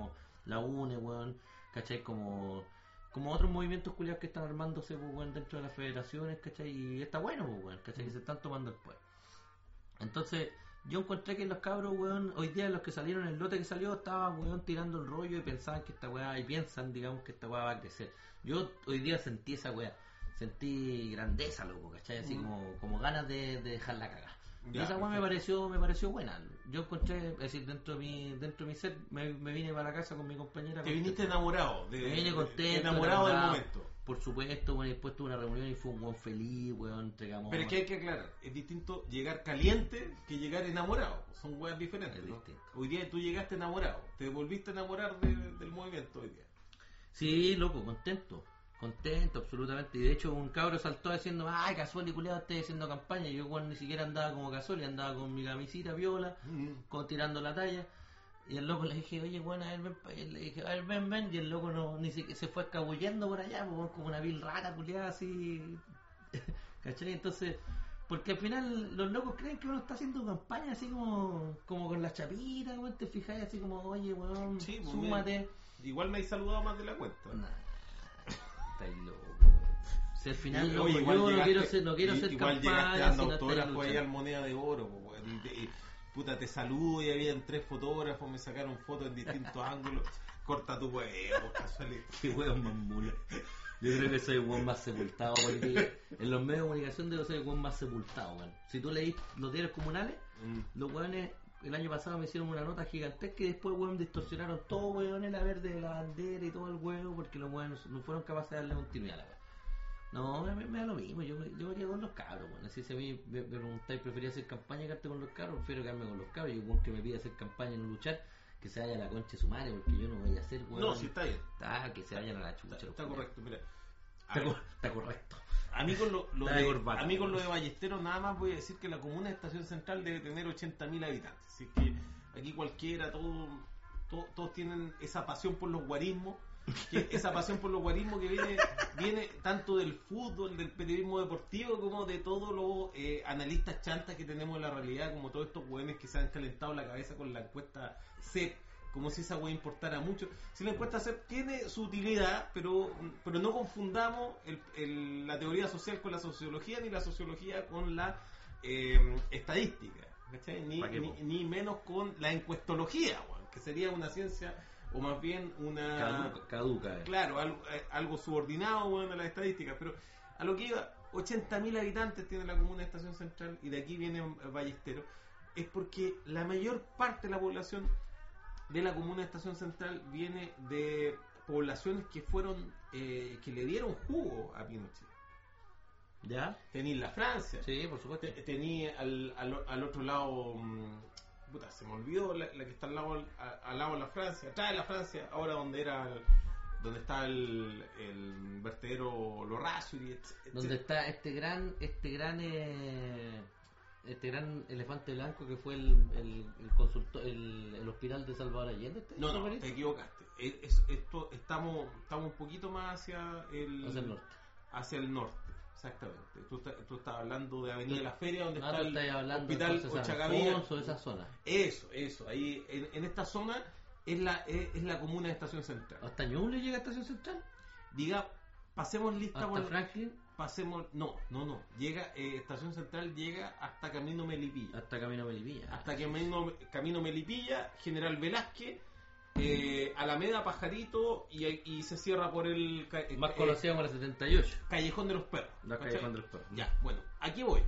la UNE, weón, ¿cachai? Como, como otros movimientos culiados que están armándose, pues, weón, dentro de las federaciones, ¿cachai? Y está bueno, pues, weón, ¿cachai? Que se están tomando el poder. Entonces, yo encontré que los cabros, weón, hoy día los que salieron, el lote que salió, estaban, weón, tirando el rollo y pensaban que esta weá, y piensan, digamos, que esta weá va a crecer. Yo hoy día sentí esa weá, sentí grandeza, loco, ¿cachai? Así mm. como, como ganas de, de dejarla cagar. Y esa weá me pareció, me pareció buena. Yo encontré, es decir, dentro de mi, dentro de mi set, me, me vine para la casa con mi compañera. Te viniste enamorado, de, me vine contento, enamorado, enamorado del momento. Por supuesto, bueno, después tuve una reunión y fue un buen feliz, weón, entregamos. Pero es que hay que aclarar, es distinto llegar caliente que llegar enamorado. Son weas diferentes, ¿no? Hoy día tú llegaste enamorado, te volviste a enamorar de, del movimiento hoy día. Sí, loco, contento. Contento, absolutamente. Y de hecho un cabro saltó diciendo, ay, Casual y culiado, estoy haciendo campaña. Y yo, bueno, ni siquiera andaba como Casual, andaba con mi camisita viola, mm. con, tirando la talla. Y el loco le dije, oye, bueno, a ver, ven, pa-". le dije, a ver, ven, ven. Y el loco no, ni siquiera se fue escabullendo por allá, pues, como una vil rata, culiada, así. ¿Cachai? Entonces, porque al final los locos creen que uno está haciendo campaña así como, como con las chapitas, weón, te fijáis así como, oye, weón, sí, pues, súmate. Me, igual me he saludado más de la cuenta. Nah. Estáis loco, si al final y, loco, oye, yo llegaste, no quiero ser, no quiero y, ser igual campaña, llegaste dando si no autógrafo ahí al Moneda de Oro, po, y, y, puta, te saludo y habían tres fotógrafos, me sacaron fotos en distintos ángulos. Corta tu huevo, casualidad. Qué huevo más mula. Yo creo que soy el hueón más sepultado porque en los medios de comunicación debo ser el hueón más sepultado, man. Si tú leís los diarios comunales, mm. los hueones el año pasado me hicieron una nota gigantesca y después, weón, distorsionaron todo, weón, la verde de la bandera y todo el huevo porque los weones no fueron capaces de darle continuidad a la weá. No, me, me da lo mismo, yo, yo me quedo con los cabros, weón. Así si a mí me, me preguntáis, ¿prefería hacer campaña y quedarte con los cabros? Prefiero quedarme con los cabros y el weón que me pide hacer campaña y no luchar, que se vaya a la concha de su madre, porque yo no voy a hacer, weón. No, si está bien. Está, que se vayan a la chucha. Está, está correcto, mira. Está, cor- está correcto. A mí, con lo, lo de, corbata, a mí con lo de Ballesteros nada más voy a decir que la comuna de Estación Central debe tener ochenta mil habitantes. Así que aquí cualquiera, todo, todo, todos tienen esa pasión por los guarismos, que esa pasión por los guarismos que viene, viene tanto del fútbol, del periodismo deportivo, como de todos los eh, analistas chantas que tenemos en la realidad, como todos estos hueones que se han calentado la cabeza con la encuesta C E P, como si esa hueá importara mucho. Si la encuesta C E P tiene su utilidad, pero pero no confundamos el, el, la teoría social con la sociología, ni la sociología con la eh, estadística, ¿cachai? Ni, ni, ni menos con la encuestología, hueón, que sería una ciencia o más bien una caduca, caduca eh. claro, algo, algo subordinado, bueno, a las estadísticas. Pero a lo que iba, ochenta mil habitantes tiene la comuna de Estación Central y de aquí viene Ballesteros, es porque la mayor parte de la población de la comuna de Estación Central viene de poblaciones que fueron eh, que le dieron jugo a Pinochet. ¿Ya? Tení la Francia, sí, por supuesto. Tení al, al, al otro lado, puta, se me olvidó la, la que está al lado, al, al lado de la Francia, atrás de la Francia, ahora donde era el, donde está el, el vertedero Lorrazo, y et, et, donde está este gran este gran eh, este gran elefante blanco que fue el el, el consultor el, el hospital de Salvador Allende. No, no, te equivocaste. Es, es, esto estamos estamos un poquito más hacia el hacia el norte. Hacia el norte. Exactamente. Tú, tú estás hablando de Avenida de la Feria, donde no, está el hospital Ochagavía. O esa zona. Eso, eso. Ahí, en, en esta zona es la es, es la comuna de Estación Central. ¿Hasta Ñuble llega a Estación Central? Diga, pasemos lista. ¿Hasta por Franklin? Pasemos, no, no, no. Llega, eh, Estación Central llega hasta Camino Melipilla. Hasta Camino Melipilla. Hasta Camino, Camino Melipilla, General Velázquez. Eh, Alameda, Pajarito y, y se cierra por el eh, más conocido como la setenta y ocho, Callejón de los Perros. La Callejón de los Perros. Ya, bueno, aquí voy.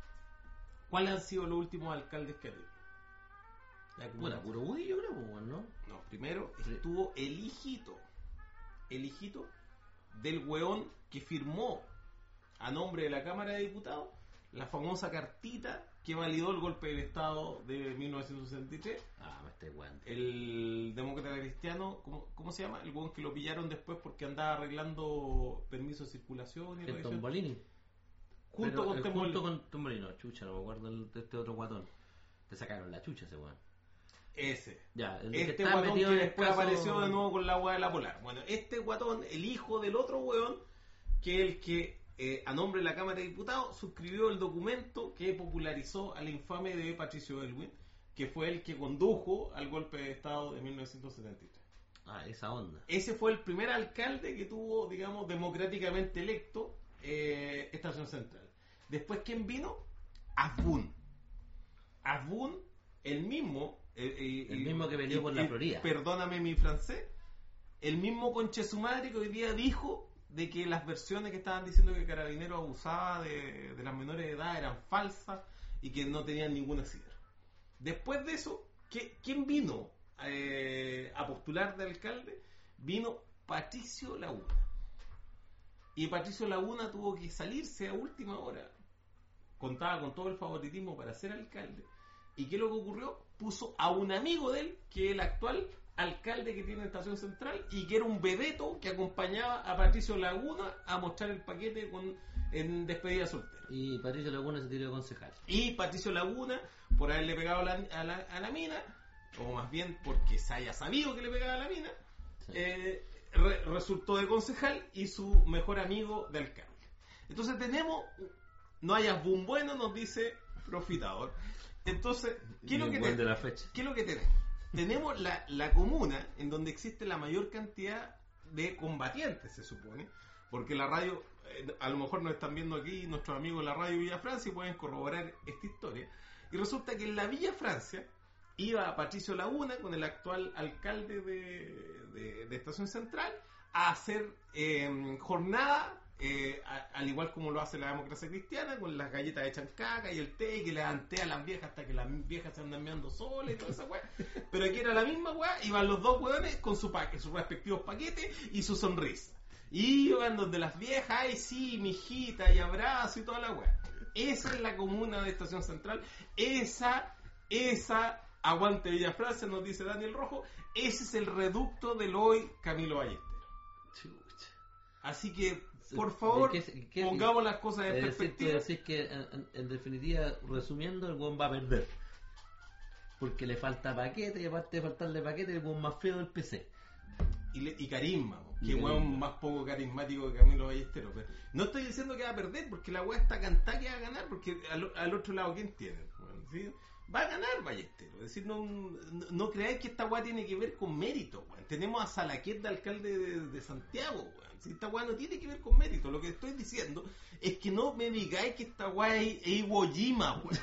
¿Cuáles han sido los últimos alcaldes que ha tenido? Bueno, puro Woody, yo creo, ¿no? No, primero estuvo el hijito, el hijito del weón que firmó a nombre de la Cámara de Diputados la famosa cartita que validó el golpe del Estado de mil novecientos sesenta y tres. Ah, me estoy guante. El demócrata cristiano, ¿cómo, ¿cómo se llama? El huevón que lo pillaron después porque andaba arreglando permiso de circulación y el Tombolini. Junto, con, junto con Tombolini. No, chucha, no me acuerdo de este otro guatón. Te sacaron la chucha ese weón. Ese. Ya, el este que guatón que después caso... apareció de nuevo con la hueá de la Polar. Bueno, este guatón, el hijo del otro huevón, que el que Eh, a nombre de la Cámara de Diputados suscribió el documento que popularizó al infame de Patricio Elwin, que fue el que condujo al golpe de Estado de mil novecientos setenta y tres. Ah, esa onda. Ese fue el primer alcalde que tuvo, digamos, democráticamente electo eh, Estación Central. Después, ¿quién vino? Azbun. Azbun, el mismo... Eh, eh, el mismo que peleó eh, por la eh, Florida. Perdóname mi francés. El mismo conche su madre que hoy día dijo de que las versiones que estaban diciendo que Carabineros abusaba de, de las menores de edad eran falsas y que no tenían ninguna sidra. Después de eso, ¿qué, ¿quién vino eh, a postular de alcalde? Vino Patricio Laguna. Y Patricio Laguna tuvo que salirse a última hora. Contaba con todo el favoritismo para ser alcalde. ¿Y qué es lo que ocurrió? Puso a un amigo de él, que es el actual alcalde que tiene Estación Central, y que era un bebeto que acompañaba a Patricio Laguna a mostrar el paquete con, en despedida soltera. Y Patricio Laguna se tiró de concejal. Y Patricio Laguna, por haberle pegado a la, a la, a la mina, o más bien porque se haya sabido que le pegaba a la mina, sí. eh, re, resultó de concejal y su mejor amigo de alcalde. Entonces tenemos, no hay Azbun bueno, nos dice Profitador. Entonces, ¿qué es lo que, te, de la fecha. ¿qué es lo que tenemos? Tenemos la, la comuna en donde existe la mayor cantidad de combatientes, se supone, porque la radio, eh, a lo mejor nos están viendo aquí nuestros amigos de la radio Villa Francia y pueden corroborar esta historia. Y resulta que en la Villa Francia iba a Patricio Laguna con el actual alcalde de, de, de Estación Central a hacer eh, jornada. Eh, a, al igual como lo hace la democracia cristiana, con las galletas de chancaca y el té, y que le dantea a las viejas hasta que las viejas se andan meando solas y toda esa weá. Pero aquí era la misma weá, iban los dos weones con su pa- sus respectivos paquetes y su sonrisa. Y iban donde las viejas, ay sí, mijita, y abrazo y toda la weá. Esa es la comuna de Estación Central, esa, esa, aguante Villa Francia, nos dice Daniel Rojo, ese es el reducto del hoy Camilo Ballestero. Chucha. Así que por favor, ¿Qué, qué, pongamos las cosas en es perspectiva. Decir, decir que, en, en definitiva, resumiendo, el buen va a perder. Porque le falta paquete, y aparte de faltarle paquete, el buen más feo del P C. Y, le, y carisma, y que carisma. weón más poco carismático que Camilo Ballestero. Pero no estoy diciendo que va a perder, porque la weá está cantada que va a ganar, porque al, al otro lado, ¿quién tiene? Bueno, ¿sí? Va a ganar Ballestero. Es decir, no, no, no creáis que esta weá tiene que ver con mérito, weón. Tenemos a Salaquet de alcalde de, de Santiago, weón. Si esta weá no tiene que ver con mérito, lo que estoy diciendo es que no me digáis que esta weá es, es Iwo Jima, weón.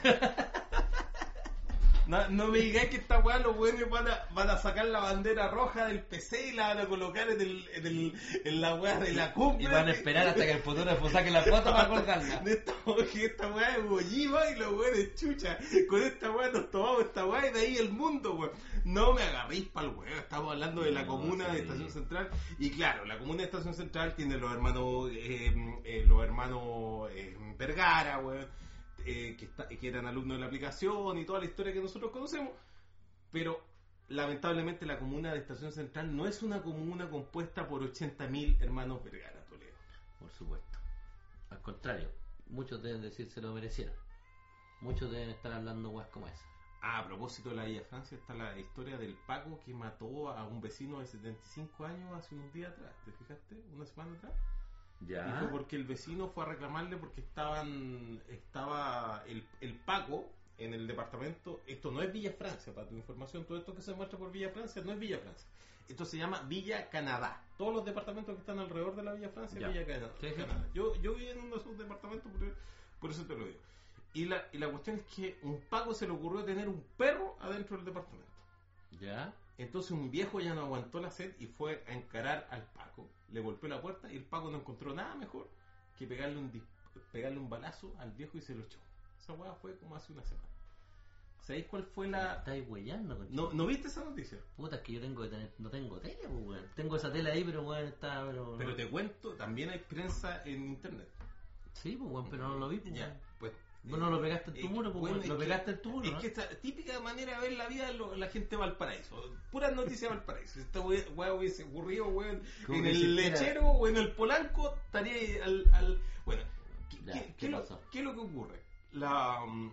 No, no me digáis que esta weá los weones van a, van a sacar la bandera roja del P C y la van a colocar en, el, en, el, en la weá de la cumbre. Y van a esperar hasta que el fotógrafo saque la foto para colgarla. De esta weá, que esta weá es Iwo Jima y los weones chucha. Con esta weá nos tomamos esta weá y de ahí el mundo, weón. No me agarréis para el weón. Estamos hablando de la no, comuna sí. de Estación Central. Y claro, la comuna de Estación Central tiene los hermanos, eh, eh, los hermanos eh, Vergara, weón. Eh, que, está, que eran alumnos de la aplicación y toda la historia que nosotros conocemos, pero lamentablemente la comuna de Estación Central no es una comuna compuesta por ochenta mil hermanos Vergara, Toledo. Por supuesto. Al contrario, muchos deben decir se lo merecieron. Muchos deben estar hablando guas como esa. Ah, a propósito de la Villa Francia está la historia del Paco que mató a un vecino de setenta y cinco años hace unos días atrás. ¿Te fijaste? Una semana atrás. Ya. Y fue porque el vecino fue a reclamarle porque estaban estaba el, el Paco en el departamento. Esto no es Villa Francia, para tu información. Todo esto que se muestra por Villa Francia no es Villa Francia. Esto se llama Villa Canadá. Todos los departamentos que están alrededor de la Villa Francia, ya. Villa Canadá. Sí, sí. Canadá. Yo, yo viví en uno de esos departamentos, por, por eso te lo digo. Y la, y la cuestión es que un Paco se le ocurrió tener un perro adentro del departamento. Ya. Entonces un viejo ya no aguantó la sed y fue a encarar al Paco. Le golpeó la puerta y el Paco no encontró nada mejor que pegarle un, pegarle un balazo al viejo y se lo echó. Esa hueá fue como hace una semana. ¿Sabéis cuál fue la...? ¿Estáis huellando? ¿No, ¿No viste esa noticia? Puta, es que yo tengo que tener... No tengo tele, pues, weón. Tengo esa tele ahí, pero, weón, está... Pero, Pero no. te cuento, también hay prensa en internet. Sí, pues, weón, pero no lo vi, pues, Ya, weón. pues... Bueno, lo pegaste en tu eh, muro, pues, bueno, weón. Lo es pegaste que- en tu muro, Es ¿no? que esta típica manera de ver la vida lo- la gente de Valparaíso. Puras noticias de Valparaíso. Esta weá hubiese ocurrido, weón, Como en que el siquiera- lechero o en el Polanco, estaría ahí al... al... Bueno, ¿qué, Ya, qué- ¿qué qué lo, pasó? qué es lo que ocurre? La, mm,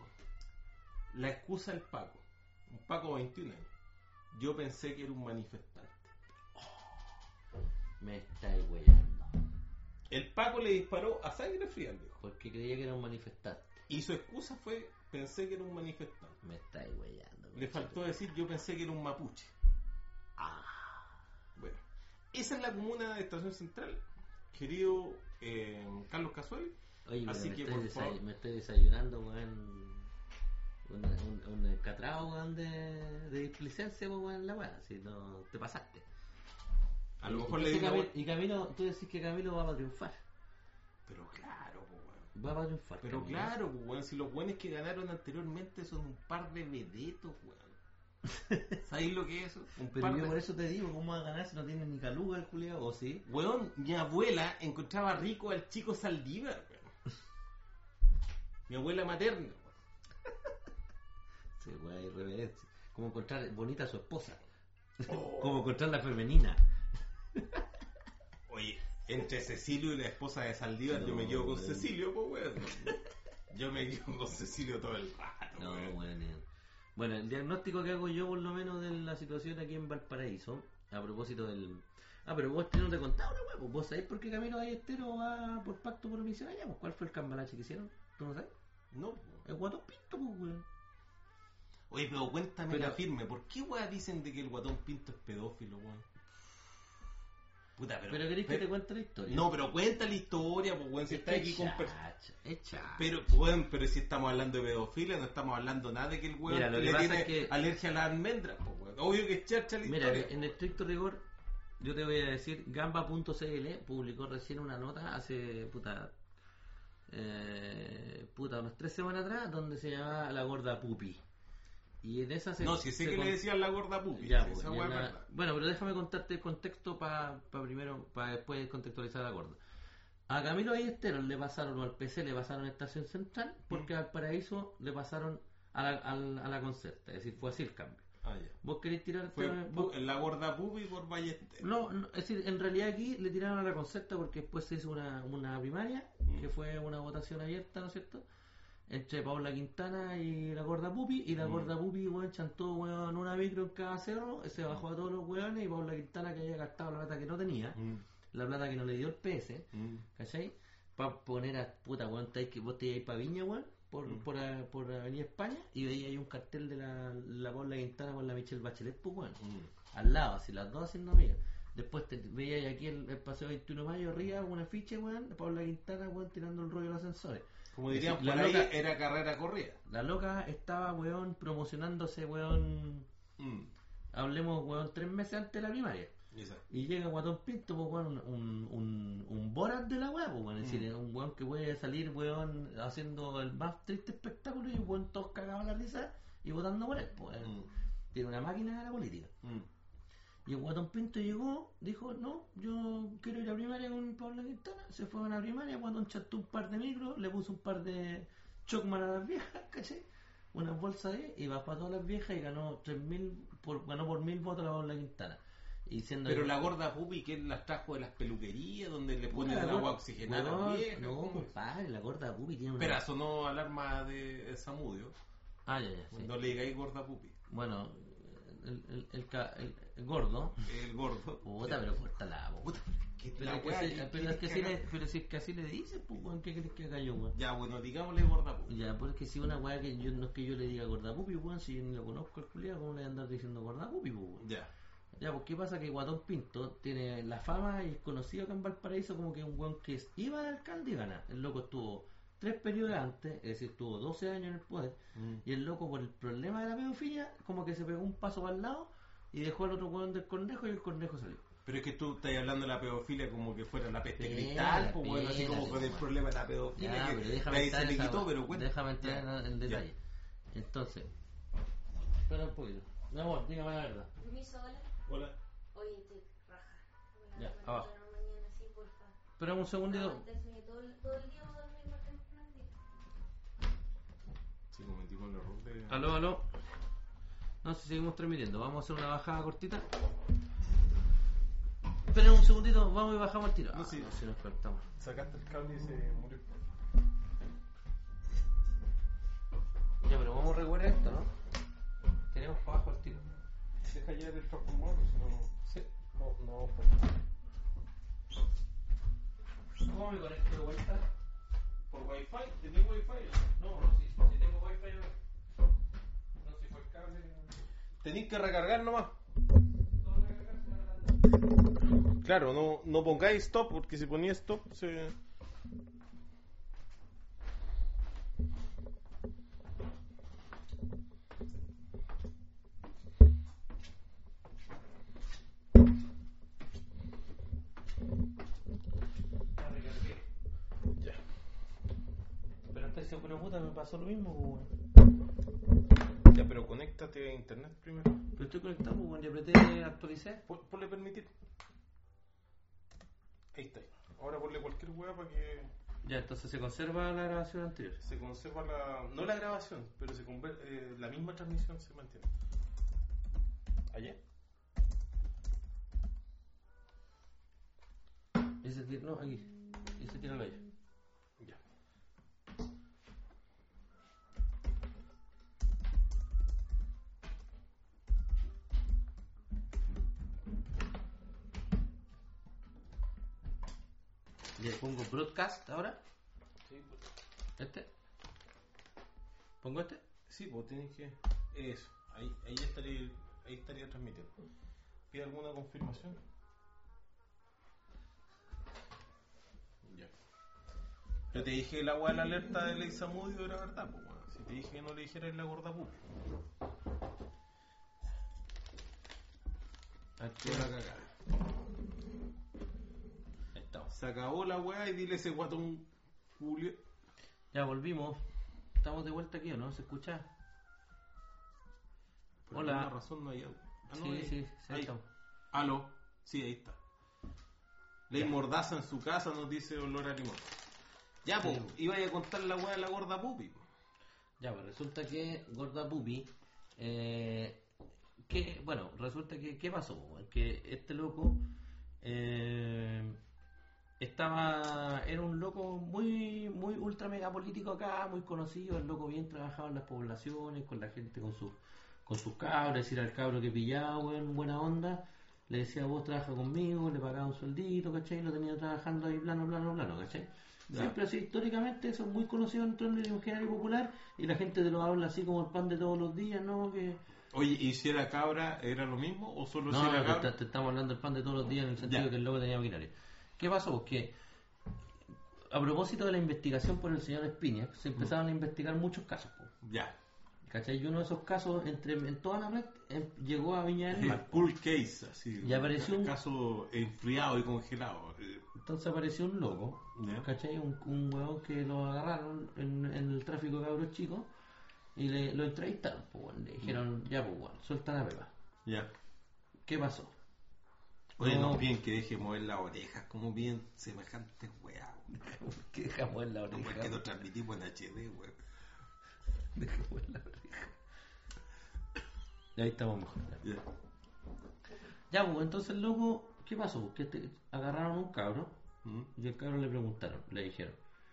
la excusa del Paco. Un Paco de veintiún años. Yo pensé que era un manifestante. Me estáis huellando. El Paco le disparó a sangre fría al viejo. Porque creía que era un manifestante. Y su excusa fue, pensé que era un manifestante. Me estáis huellando. Le faltó decir, yo pensé que era un mapuche. Ah. Esa es la comuna de Estación Central, querido eh, Carlos Casuel. Oye, Así me, que, estoy por desay- favor. me estoy desayunando, weón. Un, un, un catrao, weón, de, de displicencia, pues, weón, la weá. Si no te pasaste. A lo Y- mejor le entonces digo. Camilo- Y Camilo, tú decís que Camilo va para triunfar. Pero claro, pues, weón. Va para triunfar. Pero Camilo. claro, pues, weón. Si los weones que ganaron anteriormente son un par de vedetos, weón. ¿Sabéis lo que es eso? Un Pero par yo de... por eso te digo, ¿cómo va a ganar si no tiene ni caluga el culiao? ¿O sí? Weón, mi abuela encontraba rico al chico Saldívar, weón. Mi abuela materna, weón. Sí, weón, irreverencia. Como encontrar bonita a su esposa. Oh. Como encontrar la femenina. Oye, entre Cecilio y la esposa de Saldívar, No, yo me quedo con weón. Cecilio, pues, weón. Yo me quedo con Cecilio todo el rato, No, weón. weón. eh. Bueno, el diagnóstico que hago yo, por lo menos, de la situación aquí en Valparaíso, a propósito del. Ah, pero vos no te contaba una weá, pues vos sabés por qué Camilo Ballestero va por pacto por omisión allá, pues ¿cuál fue el cambalache que hicieron? ¿Tú no sabes? No, pues. El Guatón Pinto, pues, weón. Oye, pero cuéntame Pero- la firme, ¿por qué weón dicen de que el Guatón Pinto es pedófilo, weón? Puta, pero. Pero, queréis que pero- te cuente la historia. No, pero cuenta la historia, pues, weón, si Es está que aquí es con per- chacha, es chacha. Pero, weón, pero si estamos hablando de pedofilia, no estamos hablando nada de que el weón Mira, lo que le pasa tiene es que- alergia a las almendras, pues, weón. Obvio que es chacha la Mira, historia. en estricto rigor, yo te voy a decir, gamba punto c l publicó recién una nota hace, puta, eh, puta, unas tres semanas atrás, donde se llama La Gorda Pupi. Y en esa se... No, si sé se que con- le decían la gorda pupi, Ya, si pues, esa y weá en es la- verdad. Bueno, pero déjame contarte el contexto para primero, para después contextualizar a la gorda. A Camilo Ballesteros le pasaron, o al P C le pasaron Estación Central, porque Mm. al Paraíso le pasaron a la, a la- a la Concerta, es decir, fue así el cambio. Ah, ya. ¿Vos querés tirar? Fue vos- pu- la gorda pupi por Ballester. No, no, es decir, en realidad aquí le tiraron a la Concerta porque después se hizo una, una primaria, Mm. que fue una votación abierta, ¿no es cierto? Entre Paula Quintana y la Gorda Pupi, y la Mm. Gorda Pupi, weón, chantó, weón, una micro en cada cerro, se bajó a todos los weones, y Paula Quintana, que había gastado la plata que no tenía, Mm, la plata que no le dio el P S, mm. ¿cachai? Para poner a, puta, weón, estáis que vos te ibais para Viña, weón, por, Mm. por, a- por Avenida España, y veía ahí un cartel de la, la Paula Quintana con la Michelle Bachelet, pues, weón. Mm. Al lado, así las dos haciendo amigas. Después te veía aquí el, el paseo veintiuno de mayo arriba, un afiche, weón, de Paula Quintana, weón, tirando el rollo de los ascensores. Como dirían Es por decir, la ahí, loca- era carrera corrida. La loca estaba, weón, promocionándose, weón, Mm. hablemos, weón, tres meses antes de la primaria. Esa. Y llega Guatón Pinto, pues, weón, un, un, un Borat de la weá, pues, weón. Es Mm. decir, un weón que puede salir, weón, haciendo el más triste espectáculo y, weón, todos cagados a la risa y votando por él, pues. Mm. Tiene una máquina de la política. Mm. Y el Guatón Pinto llegó, dijo, no, yo quiero ir a primaria con Pablo Quintana. Se fue a una primaria, Guatón chantó un par de micros, le puso un par de chocman a las viejas, ¿cachai? Unas bolsas ahí, y bajó a todas las viejas y ganó tres mil, por, ganó por mil votos a la Pablo Quintana. Y siendo Pero que- la gorda pupi que las trajo de las peluquerías, donde le Puta, ponen la el agua gorda- oxigenada a weón, las viejas. No, ¿cómo es? compadre, la gorda pupi tiene una... Espera, sonó alarma de Samudio. Ah, ya, ya, sí. No le digáis gorda pupi. Bueno, el, el, el, ca- el- el gordo... El gordo. Puta, pero córtala, po. Puta, ¿qué Pero, la es que weá, sí- qué- pero qué es que sí caga? le, pero si es que así le dices, pues, weón, ¿qué crees que haga yo, weón? Ya, bueno, digámosle gorda pupi. Ya, porque si una weá que yo no es que yo le diga gorda pupi, weón, si yo ni lo conozco al culiado, ¿cómo le voy a andar diciendo gorda pupi, pues, weón? Ya. Ya, pues, ¿qué pasa? Que Guatón Pinto tiene la fama y es conocido acá en Valparaíso como que un weón que es- iba de alcalde y gana. El loco estuvo tres periodos antes, es decir, estuvo doce años en el poder, Mm. y el loco, por el problema de la pedofilia, como que se pegó un paso para el lado y dejó al otro weón del cornejo y el cornejo salió. Pero es que tú estás hablando de la pedofilia como que fuera la peste Espera, cristal, pues bueno, así espérate, como con el weón. problema de la pedofilia, Ya, que pero de déjame ahí entrar se le en esa- quitó, pero cuenta. déjame entrar Ya, en el ya. detalle. Entonces, espera un poquito. Mi amor, dígame la verdad. Permiso, hola. Hola. Oye, te raja. Voy a Ya, levantar abajo. mañana, sí, porfa. Espera un segundito. Aguanta el sueño todo, el- todo el día, voy a dormir más temprano. Sí, cometimos el error de... Aló, aló. No sé si seguimos transmitiendo. Vamos a hacer una bajada cortita. Esperen un segundito, vamos y bajamos el tiro. No, Ah, sí. no, si nos cortamos. Sacaste el cable y se murió. Ya, pero vamos a regular esto, ¿no? Tenemos para abajo el tiro. Deja ya el transformador, si no... Sí. No, no, ¿Cómo me conecto de vuelta? ¿Por wifi? ¿Tenés wifi? No, no, si, si tengo wifi, no. No, si fue el cable. Tenés que recargar nomás. No, no, no, no, no, no. Claro, no, no pongáis stop, porque si ponía stop se... Ya. Pero antes se pone puta, me pasó lo mismo, weón. Ya, pero conéctate a internet primero. Pero estoy conectado, weón, y apreté actualicé. Pon- Ponle permitir. Ahí está. Ahora ponle cualquier hueá para que Ya, entonces se conserva la grabación anterior. se conserva la... No la grabación, pero se conver- eh, la misma transmisión se mantiene. ¿Allá? Ese tira, no, aquí. Ese tira allá. Ya. Le pongo broadcast ahora. Sí, pues, Este. ¿Pongo este? sí, pues tienes que... Eso. Ahí, ahí estaría, ahí estaría transmitiendo. ¿Pide alguna confirmación? Ya. Yo te dije el agua de la alerta de Leisa Mudio era verdad, pues bueno. Si te dije que no le dijeras la gorda pupa. Aquí Toda la cagada. Ahí estamos. Se acabó la weá y dile ese guatón Julio. Ya volvimos. Estamos de vuelta aquí, ¿o no? ¿Se escucha? Por Hola. alguna razón no hay audio. Ah, no, Sí, ahí. sí, sí, ahí Ahí. estamos. Aló. Sí, ahí está. Ley Ya. Mordaza en su casa nos dice olor a limón. Ya, Sí. pues, iba a contar la weá de la gorda pupi. po. Ya, pues resulta que Gorda Pupi, eh, que, bueno, resulta que, ¿qué pasó? weón? Que este loco eh, estaba, era un loco muy, muy ultra mega político acá, muy conocido, el loco bien trabajado en las poblaciones, con la gente, con sus, con sus cabros, decir al cabro que pillaba, weón, buena onda, le decía vos trabaja conmigo, le pagaba un sueldito, ¿cachai? Lo tenía trabajando ahí plano, plano, plano, ¿cachai? Ya. Siempre así, históricamente, eso es muy conocido dentro del imaginario popular y la gente te lo habla así como el pan de todos los días, ¿no? Que... Oye, ¿y si era cabra era lo mismo o solo No, si era no, te, cabra? te- te estamos hablando del pan de todos los días en el sentido Ya. que el loco tenía maquinaria. ¿Qué pasó? Pues que a propósito de la investigación por el señor Espiña, se empezaron a investigar muchos casos, po, Ya. ¿cachai? Y uno de esos casos, entre en toda la red, em- llegó a Viña del El Mar. cool case, así. Y apareció un- caso enfriado y congelado. eh, Entonces apareció un loco, Ya. ¿cachai? Un, un huevón que lo agarraron en, en el tráfico de cabros chicos y le, lo entrevistaron, pues, bueno, le dijeron, ya, pues, bueno, suelta la pepa. Ya. ¿Qué pasó? Oye, No. no piden que deje mover las orejas, como bien semejantes weá. ¿Qué dejamos en la No, oreja? es que lo transmitimos en H D, weón. Dejamos en la oreja. Y ahí estamos mejor. Ya, Ya. Ya, pues, entonces el loco, ¿qué pasó? Que te agarraron a un cabro ¿Mm? y el cabro le preguntaron, le dijeron,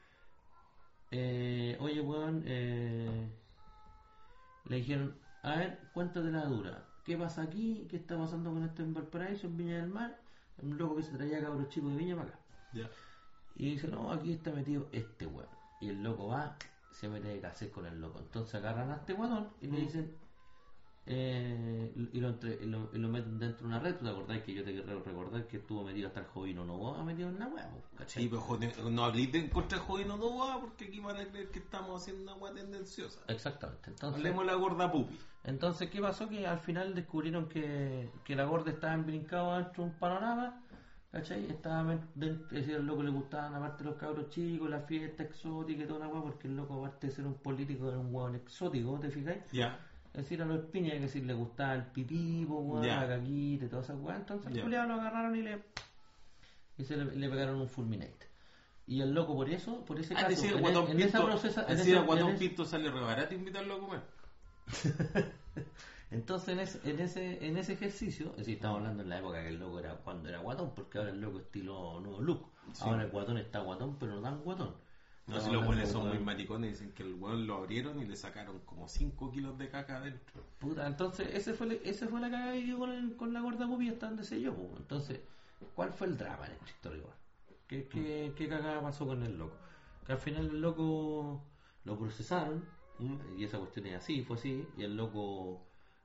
eh, oye, weón, eh, le dijeron, a ver, cuéntate la dura. ¿Qué pasa aquí? ¿Qué está pasando con esto en Valparaíso, en Viña del Mar? Un loco que se traía cabros chicos de Viña para acá. Ya. Y dice, no, aquí está metido este weón. Y el loco va, se mete de cacer con el loco. Entonces agarran a este guatón y le Mm. dicen, eh, y, lo entre- y lo, y lo meten dentro de una red. ¿Tú te acordás que yo te quiero recordar que estuvo metido hasta el Jovino Novoa metido en la weá? po, ¿cachai? Sí, pero joder, no hablé de contra el jodido no va porque aquí van a creer que estamos haciendo una weá tendenciosa. Exactamente. Entonces, Hablemos de la gorda pupi. entonces, ¿qué pasó? Que al final descubrieron que, que la gorda estaba embrincada dentro de un panorama, ¿cachai? Estaba men- dentro, es decir, al loco le gustaban aparte los cabros chicos, la fiesta exótica y toda la weá, porque el loco aparte de ser un político era un weón exótico, ¿te fijáis? Ya. Es decir, a los Espiña, que decir, le gustaba el pipí, po, weón, Ya. la caquita y todas esas weas. Entonces el Ya. culiao lo agarraron y le y se le, le pegaron un fulminate. Y el loco por eso, por ese Ah, caso, decía el en, guatón en esa pinto. procesa, en Decía esa- el guatón en ese- pinto sale re barato invitarlo a comer. entonces en ese, en ese en ese ejercicio, es decir, estamos hablando en la época que el loco era cuando era guatón, porque ahora el loco estilo nuevo look. Sí. Ahora el guatón está guatón, pero no tan guatón. No, Estamos si los hablando buenos de son muy weón- maricones, dicen que el weón lo abrieron y le sacaron como cinco kilos de caca adentro. Puta, entonces ese fue, ese fue la cagada que dio con, el- con la gorda pupi hasta donde sé yo. Pues. Entonces, ¿cuál fue el drama en esta historia? weón? ¿Qué, qué, qué cagada pasó con el loco? Que al final el loco lo procesaron, ¿Mm? y esa cuestión es así, fue así, y el loco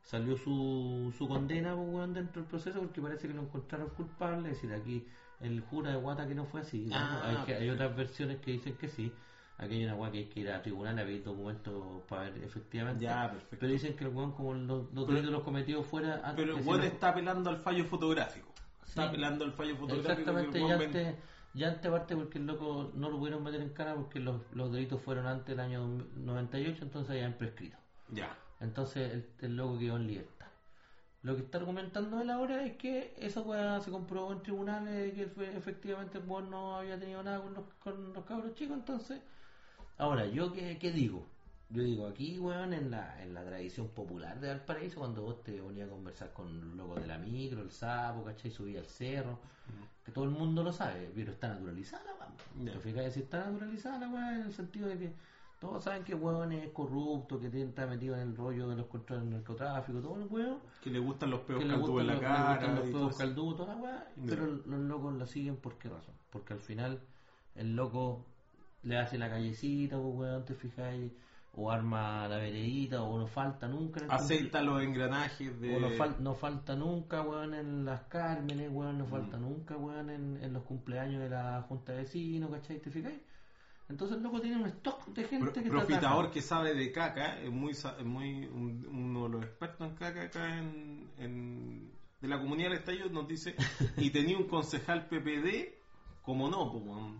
salió su, su condena, pues, weón, dentro del proceso, porque parece que lo encontraron culpable. Es decir, aquí el jura de guata que no fue así. Ah, ¿no? hay, que, hay perfecto. otras versiones que dicen que sí. Aquí hay una weá que hay que ir a tribunal a pedir documentos para ver efectivamente. Ya, perfecto. Pero dicen que el weón, como los, los Pero- delitos los cometió fuera. antes Pero el que weón se lo- está apelando al fallo fotográfico. Está Sí. apelando al fallo fotográfico. Exactamente, que el ya weón ven- antes, ya antes parte porque el loco no lo pudieron meter en cara porque los, los delitos fueron antes del año noventa y ocho, entonces ya han prescrito. Ya. Entonces el, el loco quedó en libertad. Lo que está argumentando él ahora es que esa weá se comprobó en tribunales, que fue, efectivamente el weón no había tenido nada con los, con los cabros chicos, entonces... Ahora, ¿yo qué, qué digo? Yo digo, aquí, weón, en la, en la tradición popular de Valparaíso, cuando vos te ponías a conversar con los locos de la micro, el sapo, ¿cachai? Subía al cerro, que todo el mundo lo sabe, pero está naturalizada la weá. Ya. ¿Te fijas? Si está naturalizada la weá en el sentido de que todos saben que weón es corrupto, que tiene- está metido en el rollo de los controles del narcotráfico, todo el weón. Que le gustan los peos Que le caldudos en gustan la los, le cara. gustan los y todo peos eso. caldudos, toda la weá, Ya. pero los locos la siguen por qué razón. Porque al final el loco le hace la callecita, pues, weón, te fijáis, o arma la veredita, o no falta nunca. en el Aceita los engranajes de. o no, fal- no falta nunca, weón, en las Cármenes, weón, no Mm. falta nunca, weón, en, en los cumpleaños de la Junta de Vecinos, ¿cachai? ¿Te fijáis? Entonces el loco tiene un stock de gente Pro- que está profitador trabajando. que sabe de caca, es muy, sa- es muy un- uno de los expertos en caca acá en, en- de la comunidad del estallido nos dice, y tenía un concejal P P D, como no, pues, weón,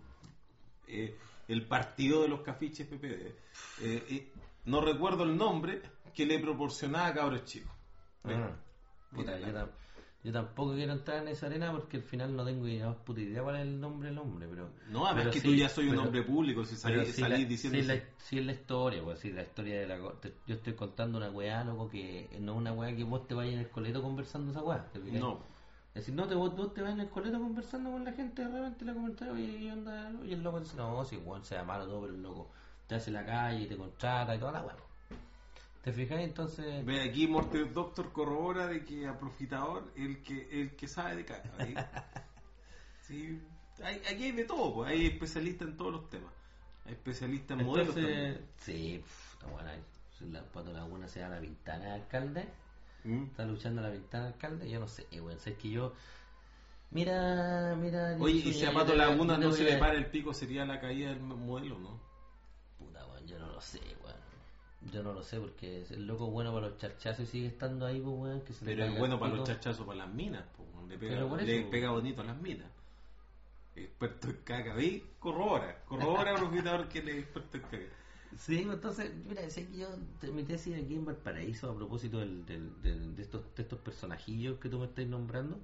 eh, el partido de los cafiches P P D, eh, eh, no recuerdo el nombre, que le proporcionaba a cabros chicos. Ah, puta, Mira, yo, tam- yo tampoco quiero entrar en esa arena porque al final no tengo idea, puta idea cuál es el nombre del hombre, pero... No, además pero que sí, tú ya soy un pero- hombre público, si pero salís sí salís la- diciendo... sí la, sí es la historia, pues sí, la historia de la... co- te- yo estoy contando una weá, loco, que no es una weá que vos te vayas en el coleto conversando esa weá. ¿te fijas? No, Es decir, no, te, vos, vos te vas en el coleto conversando con la gente, de repente le comentas, oye, ¿qué onda? Y el loco dice, no, si weón sea malo todo, pero el loco te hace la calle, te contrata y toda la weá. ¿Te fijas? Entonces... ve aquí Morte Doctor corrobora de que a profitador el que el que sabe de caca. Ahí. Sí, hay, aquí hay de todo, pues. Hay especialistas en todos los temas. Hay especialistas en modelos Entonces, también. sí, pff, está buena. Si la Pato Laguna se da la ventana de alcalde, ¿Mm? está luchando la ventana de alcalde, yo no sé, eh, weón, sé que yo. Mira, mira. Oye, yo y si a yo Pato te voy a- Laguna yo te no voy se le a- para el pico, sería la caída del modelo, ¿no? Puta, weón, yo no lo sé, weón. Yo no lo sé porque el loco es bueno para los charchazos y sigue estando ahí, pues, weón. Que se le Pero es caiga bueno el para los pico. chachazos, para las minas, pues. Le pega, Pero por le eso- pega bonito a las minas. Experto en caca, ¿veis? Corrobora, corrobora profitador que le es experto en caca. Sí, entonces, mira, sé que yo te- mi tesis aquí en Valparaíso a propósito del, del- del- de, estos, de estos personajillos que tú me estás nombrando,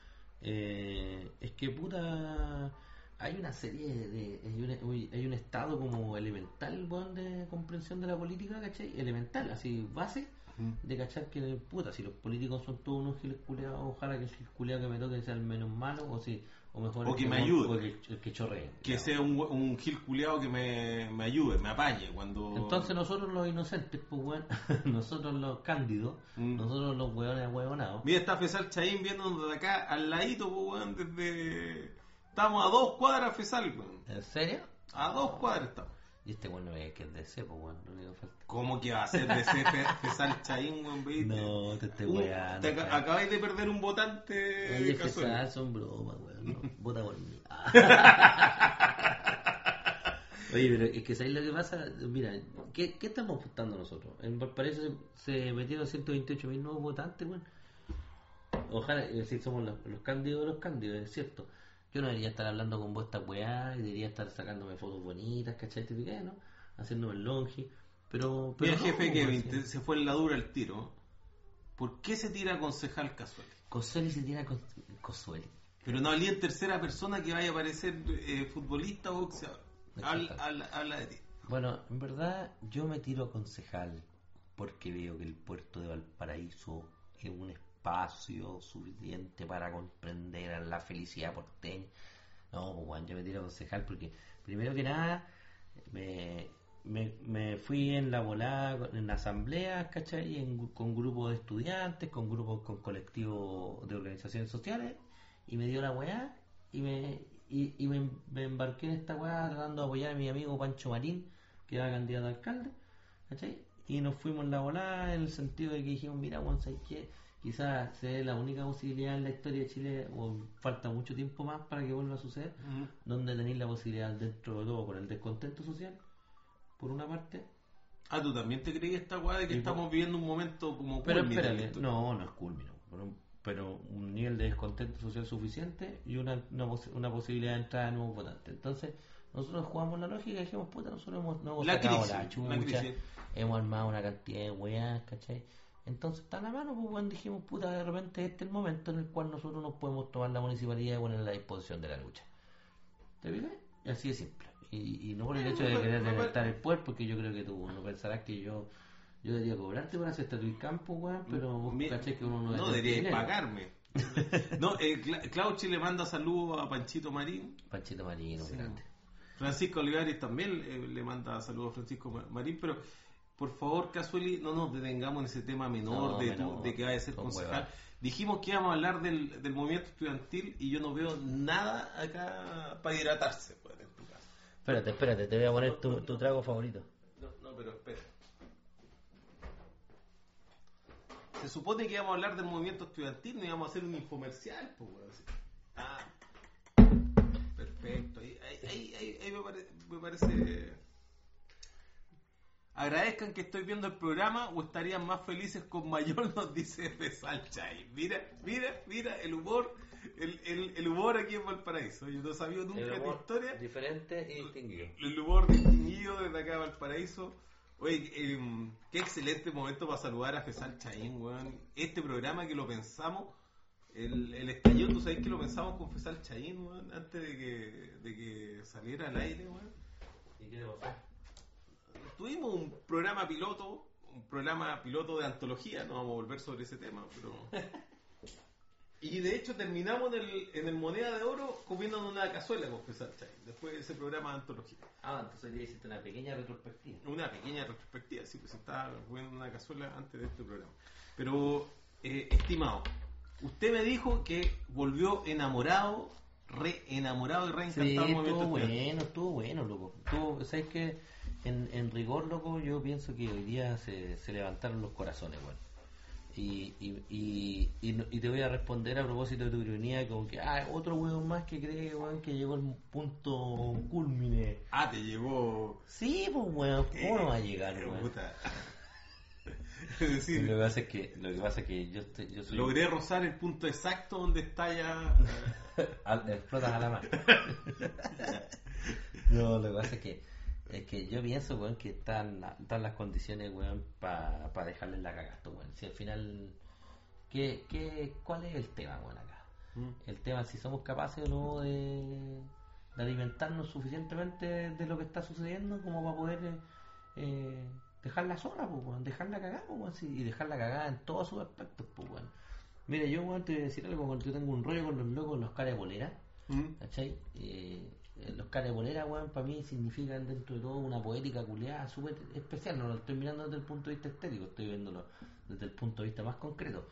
eh, es que puta, hay una serie de, hay, una- uy, hay un estado como elemental, weón, de comprensión de la política, ¿cachai? Elemental, así, base, de cachar que, puta, si los políticos son todos unos giles culeados, ojalá que el gil culeado que me toque sea el menos malo, o si, o mejor O el que me weón- ayude. o el, el que chorree. Que digamos. sea un, un gil culeado que me, me ayude, me apañe cuando... Entonces nosotros los inocentes, pues weón, nosotros los cándidos, Mm. nosotros los weones huevonados. Mira, está Fesal Chaín viendo de acá al ladito, pues, weón, desde... Estamos a dos cuadras, Fesal, weón. ¿En serio? A dos cuadras estamos. Y este weón no es que es de C, pues weón, lo único que falta. ¿Cómo que va a ser de ese Fe- Fesal Chaín, weón, viste? No, te estoy Un- weando. te aca- acabáis de perder un votante Oye, casual. Fesal, son bromas, weón, no, vota por mí. Oye, pero es que ¿sabes lo que pasa? Mira, ¿qué, qué estamos apostando nosotros? En Valparaíso se, se metieron ciento veintiocho mil nuevos votantes, weón. Ojalá, es decir, somos los, los cándidos de los cándidos, es cierto. Yo no debería estar hablando con vos esta weá, y debería estar sacándome fotos bonitas, ¿cachai? ¿Te fijas, no? Haciéndome el longi. Pero, pero Mira, no, jefe weón, Kevin, sí. te- se fue en la dura el tiro. ¿Por qué se tira concejal casual? Cosueli se tira con Cosueli. Pero no hablé en tercera persona que vaya a parecer eh, futbolista o boxeador. Habla, Exacto. habla, habla de ti. Bueno, en verdad yo me tiro a concejal porque veo que el puerto de Valparaíso es un espacio suficiente para comprender a la felicidad porteña. No, pues bueno, yo me tiro a concejal porque primero que nada me, me, me fui en la volada, en asambleas, ¿cachai? En- con grupos de estudiantes, con grupos, con colectivos de organizaciones sociales y me dio la weá y me, y, y me, me embarqué en esta weá tratando de apoyar a mi amigo Pancho Marín, que era candidato a alcalde, ¿cachai? y nos fuimos en la volada en el sentido de que dijimos, mira, bueno, ¿sabes qué? Quizás sea la única posibilidad en la historia de Chile, o falta mucho tiempo más para que vuelva a suceder, Mm. donde tenéis la posibilidad dentro de todo, con el descontento social, por una parte. Ah, ¿tú también te creí esta weá de que Y estamos por- viviendo un momento como Pero culmine de la espérate, historia? no, no es culmino, pero, pero un nivel de descontento social suficiente y una, una, pos- una posibilidad de entrada de nuevos votantes. Entonces, nosotros jugamos la lógica y dijimos, puta, nosotros hemos, no hemos La sacado crisis, la la chucha, crisis. hemos armado una cantidad de weas, ¿cachai? Entonces, está a la mano, pues, bueno, dijimos, puta, de repente este es el momento en el cual nosotros nos podemos tomar la municipalidad y poner a la disposición de la lucha. ¿Te fijas? Y así de simple. Y, y no por el hecho de Me- querer me- detentar el poder, porque yo creo que tú no pensarás que yo yo debería cobrarte por hacer tu campo, weón, pero vos Mi- caché que uno no, no es debería dinero. pagarme. No, eh, Cla- Clauchi le manda saludos a Panchito Marín. Panchito Marino, Sí. grande. Francisco Olivares también eh, le manda saludos a Francisco Ma- Marín, pero por favor, Casueli, no nos detengamos en ese tema menor No, de, tu- menor, de que vaya a ser son concejal. huevadas. Dijimos que íbamos a hablar del, del movimiento estudiantil y yo no veo nada acá para hidratarse, pues, en tu caso. Espérate, espérate, te voy a poner tu, tu trago favorito. No, no, pero espera. Se supone que íbamos a hablar del movimiento estudiantil, no íbamos a hacer un infomercial, pues, weón. Así. Ah, perfecto. Ahí, ahí, ahí, ahí- ahí me, pare- me parece. Agradezcan que estoy viendo el programa o estarían más felices con mayor, nos dice Fesal Chay. Mira, mira, mira el humor, el, el, el humor aquí en Valparaíso. Yo no sabía nunca esta historia. diferente y distinguido. El humor distinguido desde acá de Valparaíso. Oye, eh, qué excelente momento para saludar a Fesal Chaín, weón. Este programa que lo pensamos, el, el estallido, tú sabes que lo pensamos con Fesal Chaín, weón, antes de que, de que saliera al aire, weón. ¿Y qué le pasó? Tuvimos un programa piloto, un programa piloto de antología, no vamos a volver sobre ese tema, pero... Y de hecho terminamos en el, en el Moneda de Oro comiéndonos una cazuela con Fesal Chaín, después de ese programa de antología. Ah, entonces ya hiciste una pequeña retrospectiva. Una pequeña retrospectiva, sí, pues estaba comiendo una cazuela antes de este programa. Pero, eh, estimado, usted me dijo que volvió enamorado, re enamorado y reencantado Sí, del movimiento estuvo estudiantil. bueno, estuvo bueno, loco. Estuvo, ¿sabes qué? En, en rigor, loco, yo pienso que hoy día se, se levantaron los corazones, bueno. Y, y, y, y, no- y te voy a responder a propósito de tu ironía, como que, ah, otro hueón más que cree, weón, que llegó el punto culmine. Ah, te llegó... Sí, pues, weón, ¿cómo no va a llegar, Eh, weón? puta. Es decir, Lo que pasa es que, lo que, pasa es que yo, estoy- yo soy... logré rozar el punto exacto donde está ya... Al- explotas a la mano. No, lo que pasa es que es que yo pienso, weón, que están, están las condiciones, weón, para pa dejarle la cagada a esto, weón. Si al final, ¿qué, qué, ¿cuál es el tema, weón, acá? El tema es si somos capaces o no de, de alimentarnos suficientemente de lo que está sucediendo como para poder eh, eh, dejar la zorra, pues, weón, dejarla cagada, pues, weón, sí, y dejarla cagada en todos sus aspectos, pues, weón. Mira, yo, weón, te voy a decir algo, cuando yo tengo un rollo con los locos, los caras de bolera, ¿Mm? ¿cachai? Eh, los caras de bolera, weón, para mí significan dentro de todo una poética culiada súper especial. No lo estoy mirando desde el punto de vista estético, estoy viéndolo desde el punto de vista más concreto.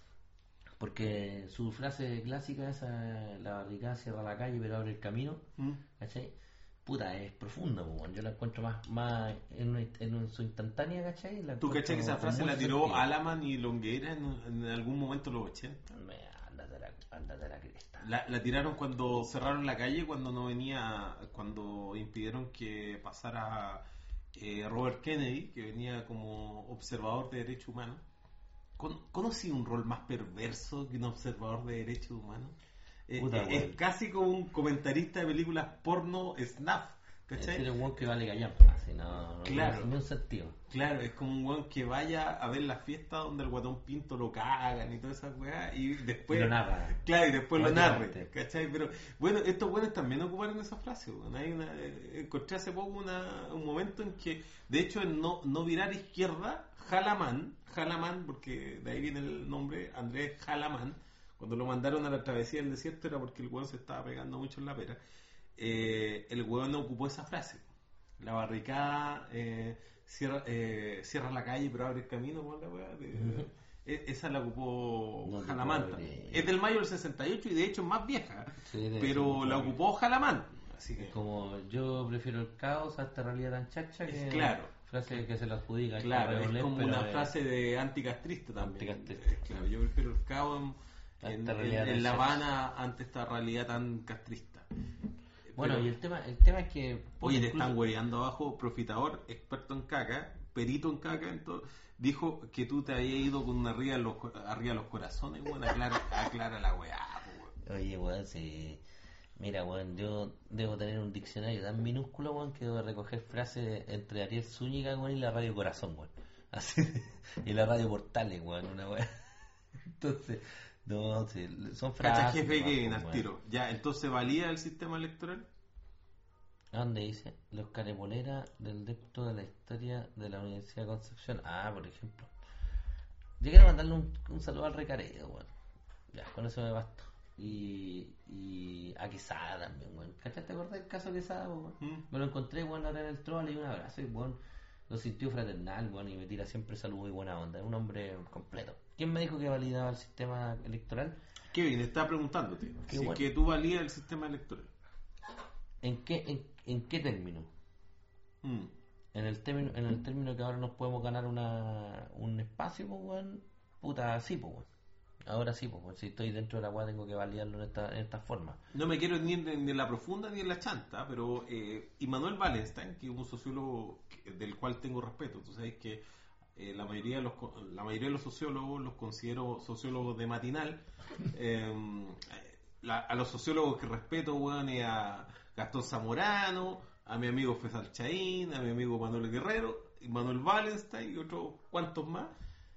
Porque su frase clásica, esa, la barricada cierra la calle pero abre el camino, ¿Mm? ¿cachai? Puta, es profunda, pues, weón. Yo la encuentro más, más en, una- en su instantánea, ¿cachai? La ¿Tú encuentro cachai que esa con frase la mucho tiró sentido. Alaman y Longueira en, en algún momento de los ochenta? Me, ándate a la, ándate a la cresta. La, la tiraron cuando cerraron la calle, cuando no venía, cuando impidieron que pasara eh, Robert Kennedy, que venía como observador de derechos humanos. Con- ¿Conocí un rol más perverso que un observador de derechos humanos? Eh, Puta, eh, weón. es casi como un comentarista de películas porno snuff, Es ¿cachai? decir, un weón que vale gallar, así, no, no Claro. tiene ni un sentido. Claro, es como un weón que vaya a ver la fiesta donde el guatón Pinto lo cagan y toda esa weá y después... Y lo narra. Claro, y después lo narre, Obviamente. ¿cachai? Pero bueno, estos buenos también ocuparon esa frase, weón. Hay una, eh, encontré hace poco una, un momento en que, de hecho, en no, no virar izquierda, Jalamán, Jalamán, porque de ahí viene el nombre, Andrés Jalamán, cuando lo mandaron a la travesía del desierto era porque el weón se estaba pegando mucho en la pera. Eh, el weón no ocupó esa frase. La barricada eh, cierra, eh, cierra la calle pero abre el camino, weón, la weá, de- Ujú. e- esa la ocupó No te Jalamán puedo también. creer. Es del mayo del sesenta y ocho y de hecho es más vieja, Sí, debe pero ser la muy ocupó Jalamán. Así que, Como yo prefiero el caos a esta realidad tan chacha que claro. Frase que se la adjudica. Claro, Carrero es Lep, como pero una es- frase de anticastrista también. Anticastrista. Eh, Claro, yo prefiero el caos en, A en- esta en- realidad en tan La seria. Habana ante esta realidad tan castrista. Bueno, Pero- y el tema, el tema es que... Oye, te incluso- están hueveando abajo, profitador, experto en caca, perito en caca, en todo. Dijo que tú te habías ido con una arriba de los, arriba de los corazones, weón, aclara, aclara la weá, po, weón. Oye, weón, si... Mira, weón, yo debo tener un diccionario tan minúsculo, weón, que debo recoger frases entre Ariel Zúñiga, weón, y la Radio Corazón, weón. Así, y la Radio Portales, weón, una weón. Entonces, no, sí, son frases... Cacha jefe nomás, que viene pues, al weón. tiro. Ya, entonces valía el sistema electoral. ¿A dónde dice? Los carepoleras del depto de la historia de la Universidad de Concepción. Ah, por ejemplo. Yo quiero mandarle un, un saludo al Recaredo, weón. Ya, con eso me basta. Y, y a Quesada también, weón. ¿Cachai? ¿Te acordás del caso de Quesada, weón? ¿Mm? Me lo encontré, weón, ahora en el troll y un abrazo y, weón, lo sintió fraternal, weón, y me tira siempre saludos y buena onda. Es un hombre completo. ¿Quién me dijo que validaba el sistema electoral? Kevin, está preguntándote Qué si bueno. que tú valías el sistema electoral. ¿En qué, en, en qué término? Mm. En el término, en el término que ahora nos podemos ganar una, un espacio, pues, weón, puta, sí, pues, weón. Ahora sí, pues, weón, si estoy dentro de la weá tengo que validarlo en esta, en esta forma. No me quiero ni en, ni en la profunda ni en la chanta, pero eh, Immanuel Wallenstein, que es un sociólogo que- del cual tengo respeto, tú sabes que eh, la mayoría de los co- la mayoría de los sociólogos los considero sociólogos de matinal. Eh, la- a los sociólogos que respeto, weón, es a Gastón Zamorano, a mi amigo Fesal Chaín, a mi amigo Manuel Guerrero, Immanuel Wallenstein y otros cuantos más.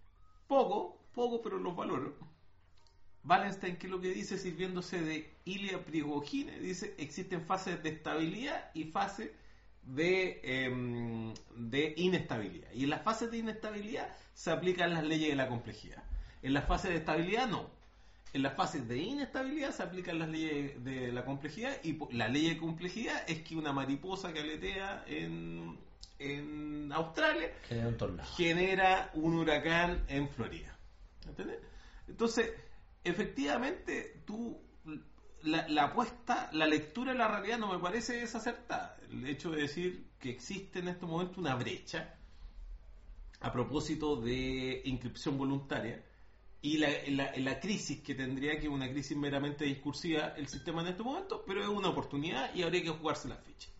Poco, poco, pero los valoro. Wallenstein, ¿qué es lo que dice? Sirviéndose de Ilia Prigogine, dice: existen fases de estabilidad y fases de, eh, de inestabilidad. Y en las fases de inestabilidad se aplican las leyes de la complejidad. En las fases de estabilidad no. En las fases de inestabilidad se aplican las leyes de la complejidad, y po- la ley de complejidad es que una mariposa que aletea en, en Australia Genera un tornado. genera un huracán en Florida. ¿Entiendes? Entonces, efectivamente, tú la, la apuesta, la lectura de la realidad no me parece desacertada. El hecho de decir que existe en este momento una brecha a propósito de inscripción voluntaria y la, la, la crisis que tendría, que es una crisis meramente discursiva el sistema en este momento, pero es una oportunidad y habría que jugarse las fichas.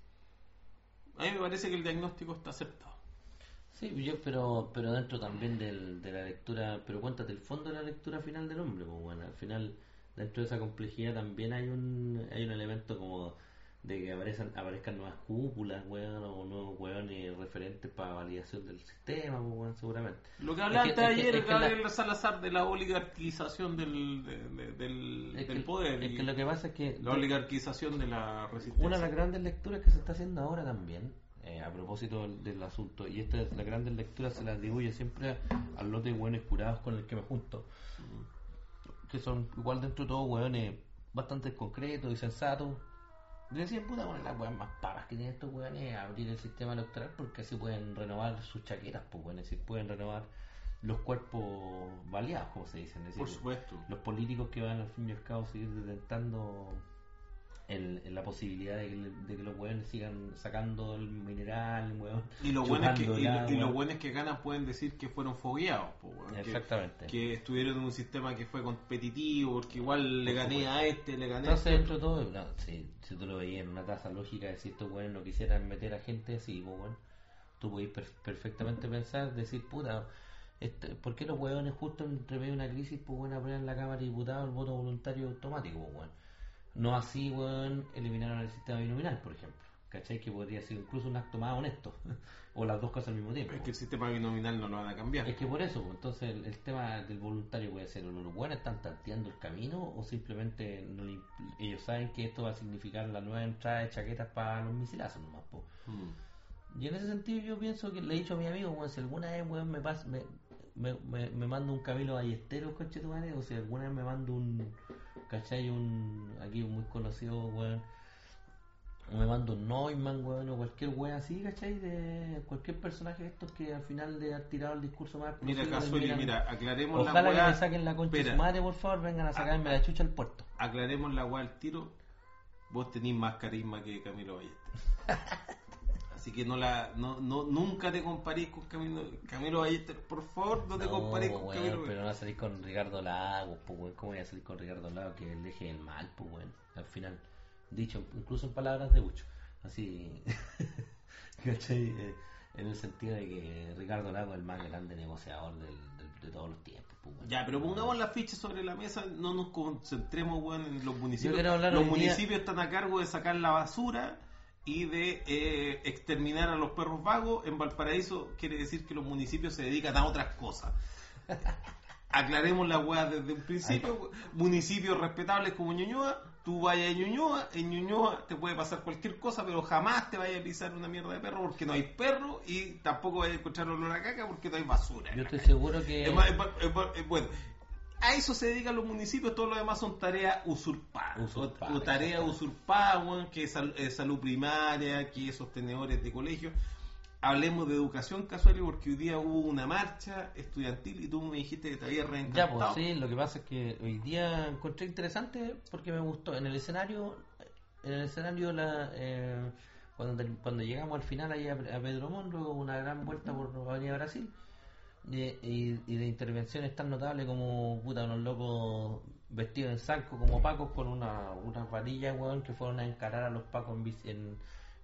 A mí me parece que el diagnóstico está aceptado. Sí, yo, pero, pero dentro también del, de la lectura, pero cuéntate el fondo de la lectura final del hombre, pues bueno, al final dentro de esa complejidad también hay un hay un elemento como de que aparezcan, aparezcan nuevas cúpulas, weón, o nuevos weones referentes para validación del sistema, pues, weón, seguramente. Lo que hablaba Es que- antes es que- ayer es que la- Gabriel Salazar de la oligarquización del, de- de- del, Es del que, poder es y que lo que pasa es que la oligarquización de la resistencia. una de las grandes lecturas que se está haciendo ahora también, eh, a propósito del, del asunto, y esta la grandes lecturas se la atribuye siempre al lote de hueones curados con el que me junto, que son igual dentro de todo hueones bastante concretos y sensatos. Yo decía, puta, bueno, las hueones más papas que tienen estos hueones es abrir el sistema electoral, porque así pueden renovar sus chaquetas, pues, bueno, es decir, pueden renovar los cuerpos baleados, como se dice. Es decir, Por supuesto. los políticos que van al fin y al cabo a seguir detentando el, el- la posibilidad de que, le- de que los hueones sigan sacando el mineral, hueón, Y los buenos que, chupando y, el lo- y los agua. buenos que ganan pueden decir que fueron fogueados, po, weón, que- Exactamente. que, estuvieron en un sistema que fue competitivo, porque igual le Por gané supuesto. a este, le gané Entonces, a este. dentro de todo, no, si, si tú lo veías en una tasa lógica de si estos hueones no quisieran meter a gente así, pues, bueno, tú podías per- perfectamente pensar, decir, puta, este, ¿por qué los hueones justo entre medio de una crisis, pues, bueno, aprueban en la Cámara de Diputados el voto voluntario automático, pues, bueno? No así, weón, eliminaron el sistema binominal, por ejemplo. ¿Cachai? Que podría ser incluso un acto más honesto. O las dos cosas al mismo tiempo. Es que el sistema binominal no lo van a cambiar. Es que por eso, pues, entonces el, el tema del voluntario puede ser, o los buenos están tanteando el camino, o simplemente no le impl- ellos saben que esto va a significar la nueva entrada de chaquetas para los misilazos nomás, pues. Mm. Y en ese sentido yo pienso que le he dicho a mi amigo, weón, si alguna vez, weón, me, pas, me, me, me, me mando un Camilo Ballesteros, coche tu madre, o si alguna vez me mando un, ¿cachai? Un, aquí un muy conocido, weón, o me mando un Neumann, weón, o cualquier weón así, ¿cachai? De cualquier personaje de estos que al final de haber tirado el discurso más Mira, explosivo Casueli, terminan- mira, aclaremos la Ojalá que weá. me saquen la concha de Espera. su madre, por favor, vengan a sacarme la chucha al puerto. Aclaremos la weá al tiro. Vos tenés más carisma que Camilo Ballester. Así que no la no, no nunca te comparís con Camilo, Camilo Ballester, por favor, no te No, comparís con weón, Camilo pero Ballester. no va a salir con Ricardo Lagos, pues, weón. ¿Cómo voy a salir con Ricardo Lagos? Que el eje del mal, pues, weón. Al final, dicho incluso en palabras de Bucho. Así, ¿cachai? Eh, en el sentido de que Ricardo Lagos es el más grande negociador del, del- de todos los tiempos, pues, weón. Ya, pero pongamos las fichas sobre la mesa, no nos concentremos, weón, en los Yo municipios. quiero hablar Los hoy día- municipios están a cargo de sacar la basura y de eh, exterminar a los perros vagos. En Valparaíso quiere decir que los municipios se dedican a otras cosas. Aclaremos la weá desde un principio. Municipios respetables como Ñuñoa, tú vayas a Ñuñoa, en Ñuñoa te puede pasar cualquier cosa, pero jamás te vayas a pisar una mierda de perro porque no hay perro, y tampoco vayas a encontrar olor a caca porque no hay basura. Yo estoy seguro que... Es más, es más, es más, es bueno, a eso se dedican los municipios, todo lo demás son tareas usurpadas. Usurpadas, o, o tareas exactamente. usurpadas, weón, que es sal- eh, salud primaria, que sostenedores de colegio. Hablemos de educación, casual, porque hoy día hubo una marcha estudiantil y tú me dijiste que te había Ya, reencantado. pues sí, lo que pasa es que hoy día encontré interesante porque me gustó. En el escenario, en el escenario la, eh, cuando, ter- cuando llegamos al final ahí a, a Pedro Montt, luego una gran vuelta por Avenida Brasil, y, y, y de intervenciones tan notables como puta, unos locos vestidos en saco como pacos con una, unas varillas, weón, que fueron a encarar a los pacos en, bici- en,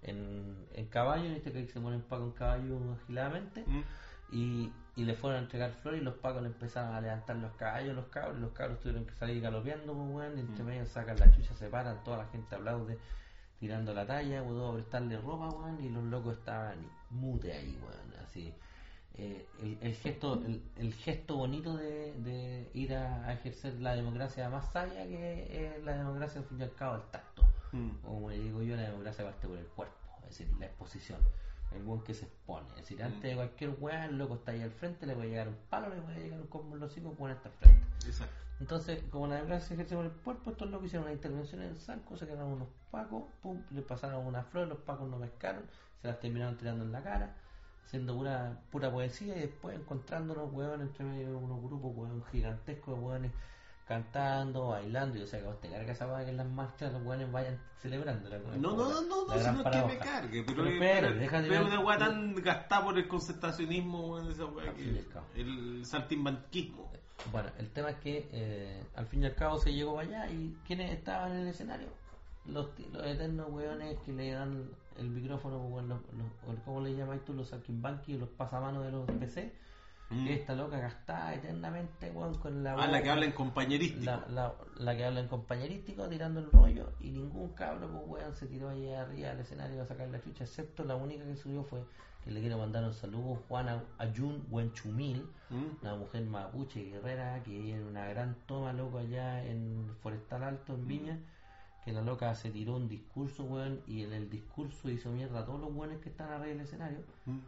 en, en caballo, viste que se ponen pacos en caballo agiladamente. Mm. Y, y le fueron a entregar flores y los pacos le empezaron a levantar los caballos, los cabros, y los cabros tuvieron que salir galopeando, pues, weón, y entre Mm. medio sacan la chucha, se paran, toda la gente aplaude, tirando la talla, pudo prestarle ropa, weón, y los locos estaban mute ahí, weón, así. Eh, el, el gesto el, el gesto bonito de, de ir a, a ejercer la democracia más sabia que es la democracia, al fin y al cabo, el tacto. Mm. O como le digo yo, la democracia parte por el cuerpo, es decir, la exposición, el buen que se expone. Es decir, antes de cualquier weá, el loco está ahí al frente, le puede llegar un palo, le puede llegar un combo en los hocicos, bueno, está al frente. Exacto. Entonces, como la democracia se ejerce por el cuerpo, estos locos hicieron una intervención en el Sanco, se quedaron unos pacos, pum, le pasaron una flor, los pacos no pescaron, se las terminaron tirando en la cara, haciendo pura, pura poesía, y después encontrándonos, weón, entre medio de unos grupos, weón, gigantescos de weones cantando, bailando, y o sea, que vos te cargas esa weá que en las marchas los weones vayan celebrando. La, No, no, no, no, no, la gran sino que me paradoja. cargue, pero, Pero es- espérate, pero- deja de pero ver- una weá tan gastada por el concentracionismo, weón, esa weá Al que- fin y al cabo. el saltimbanquismo. Bueno, el tema es que eh, al fin y al cabo se llegó para allá, y ¿quiénes estaban en el escenario? Los, ti- los eternos weones que le dan el micrófono, weón, los, los, ¿cómo le llamáis tú? Los saltimbanquis, los pasamanos de los P C, Mm. que esta loca gastada eternamente, weón, con la Ah, la voz- que habla en compañerístico. la, la, la que habla en compañerístico, tirando el rollo, y ningún cabro, pues weón, se tiró ahí arriba al escenario a sacar la chucha, excepto la única que subió fue, que le quiero mandar un saludo, Juana Ayun Huenchumil, Mm. una mujer mapuche guerrera que en una gran toma, loco, allá en Forestal Alto, en Viña, que la loca se tiró un discurso, weón, y en el discurso hizo mierda a todos los weones que están arriba del escenario, Mm.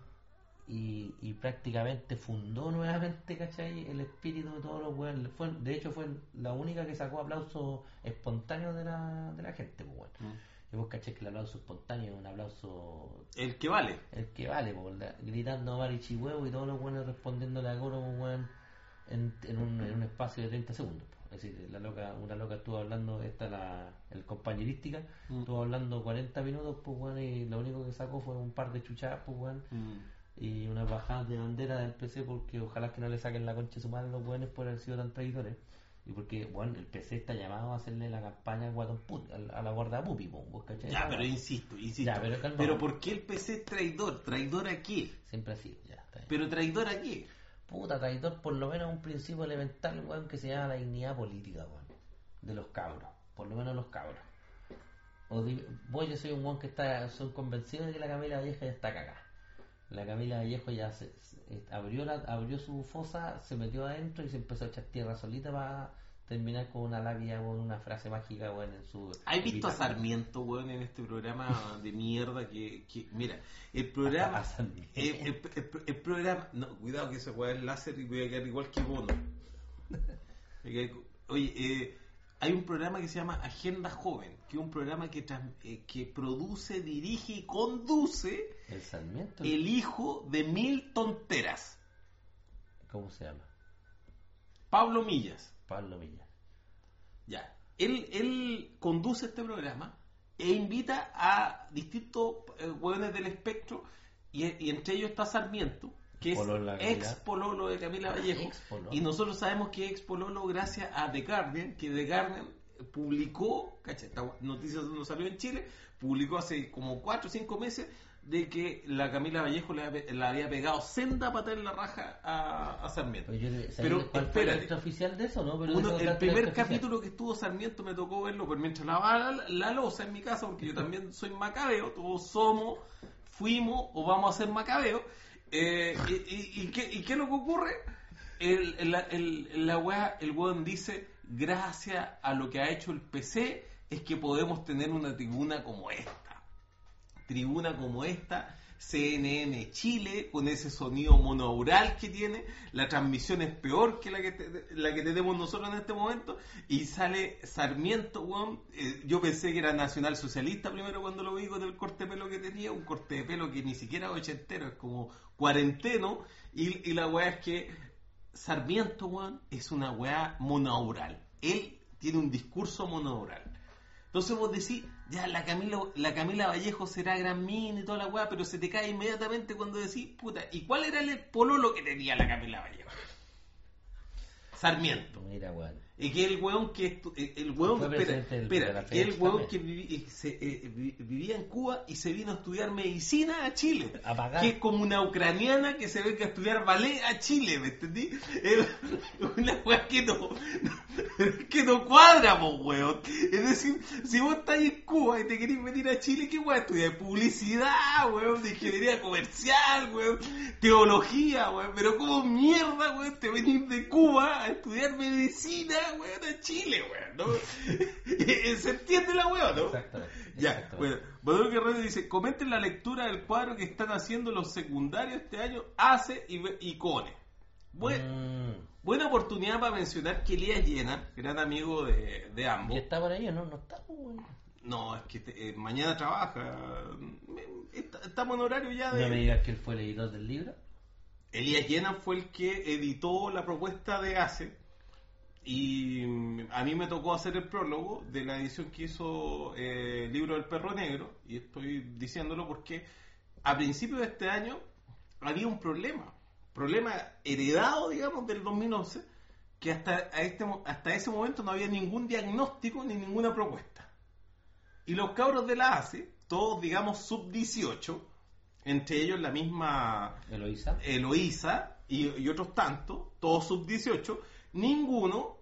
y, y prácticamente fundó nuevamente, ¿cachai? El espíritu de todos los weones. Fue, de hecho, fue la única que sacó aplausos espontáneos de la, de la gente, pues, weón. Mm. Y vos, ¿cachai? Que el aplauso espontáneo es un aplauso El que vale. el que vale, po, la- gritando marichihuevo y todos los buenos respondiéndole a coro, weón, en, en, un, en un espacio de treinta segundos, po. Es decir, la loca, una loca estuvo hablando, esta la el compañerística, Mm. estuvo hablando cuarenta minutos, pues, weón, y lo único que sacó fue un par de chuchadas, pues, weón, Mm. y unas bajadas de bandera del P C, porque ojalá que no le saquen la concha de su madre a los weones por haber sido tan traidores. Y porque, bueno, el P C está llamado a hacerle la campaña al guatón put, a, a la guarda pupi, po, ¿vos cachai? Ya, pero insisto, insisto. Ya, pero calma. pero ¿por qué el P C es traidor? ¿Traidor a qué? Siempre así, ya, está bien. ¿Pero traidor a qué? Puta, traidor, por lo menos un principio elemental, weón, que se llama la dignidad política, weón, de los cabros, por lo menos los cabros. O di- vos, yo soy un weón que está, son convencidos de que la Camila Vallejo ya está cagada. La Camila Vallejo ya se, se- abrió la, abrió su fosa, se metió adentro y se empezó a echar tierra solita para terminar con una lápida, con una frase mágica, weón, en su... ¿Has visto a bitácora. Sarmiento, weón, en este programa de mierda que, que mira, el programa, A Sarmiento. el, el- el- el programa, no, cuidado que ese weón es láser y voy a quedar igual que Bono. Me quedé co- Oye, eh, hay un programa que se llama Agenda Joven, que es un programa que, trans- eh, que produce, dirige y conduce El Sarmiento, el hijo de mil tonteras, ¿cómo se llama? Pablo Millas. Pablo Villa. Ya, él, él conduce este programa e invita a distintos eh, hueones del espectro, y, y entre ellos está Sarmiento, que Pololo es de ex pololo de Camila Vallejo, Ex pololo. y nosotros sabemos que es ex pololo gracias a The Guardian, que The Guardian publicó, cacha, esta noticia no salió en Chile, publicó hace como cuatro o cinco meses de que la Camila Vallejo le, había- le había pegado senda patada en la raja a, a Sarmiento. Pero, yo, ¿sabes Pero cuál fue el espérate. acto oficial de eso, no? Pero Uno- eso el está primer acto oficial. capítulo que estuvo Sarmiento me tocó verlo, pero mientras lavaba la, la loza en mi casa, porque yo también soy macabeo, todos somos, fuimos o vamos a ser macabeos. Eh, y, y- y qué, ¿Y qué es lo que ocurre? El, el, el- la weá, el weón dice, gracias a lo que ha hecho el P C, es que podemos tener una tribuna como esta. Tribuna como esta, C N N Chile, con ese sonido monaural que tiene, la transmisión es peor que la que, te- la que tenemos nosotros en este momento, y sale Sarmiento, weón. Eh, yo pensé que era nacional socialista primero cuando lo vi con el corte de pelo que tenía, un corte de pelo que ni siquiera es ochentero, es como cuarenteno, y, y la weá es que Sarmiento, weón, es una weá monaural. Él tiene un discurso monaural. Entonces vos decís, ya la Camila, la Camila Vallejo será gran mina y toda la weá, pero se te cae inmediatamente cuando decís, puta, ¿y cuál era el pololo que tenía la Camila Vallejo? Sarmiento. Mira, weón. Y que el weón que estu- eh, el weón, Fue espera, presidente del- espera, de la que el FEDEX weón también. que vivi- eh, se, eh, vi- vivía en Cuba y se vino a estudiar medicina a Chile. A pagar. Que es como una ucraniana que se ve que a estudiar ballet a Chile, ¿me entendí? Es una weá que no, que no cuadra, po, weón. Es decir, si vos estás en Cuba y te querés venir a Chile, ¿qué weá estudiar? Publicidad, weón, de ingeniería comercial, weón, teología, weón. Pero como mierda, weón, te venís de Cuba a estudiar medicina, weón, a Chile, weón, ¿no? ¿Se entiende la weón, no? Exactamente. Ya, exactamente. bueno, Bador Guerrero dice, comenten la lectura del cuadro que están haciendo los secundarios este año, ACE y, y CONE. Buen- Mm. Buena oportunidad para mencionar que Elías Llena, gran amigo de, de ¿Y ambos, está por ahí o no? No está, pues, weón. no, es que te- eh, mañana trabaja, Me- est- estamos en horario ya de... No me digas que él fue el editor del libro. Elías Llena fue el que editó la propuesta de ACE, y mm, a mí me tocó hacer el prólogo de la edición que hizo eh, el libro del Perro Negro, y estoy diciéndolo porque a principios de este año había un problema, problema heredado, digamos, del dos mil once, que hasta, a este, mo- hasta ese momento no había ningún diagnóstico ni ninguna propuesta. Y los cabros de la ACE, todos, digamos, sub dieciocho, entre ellos la misma Eloísa. Eloísa y, y otros tantos, todos sub dieciocho, ninguno,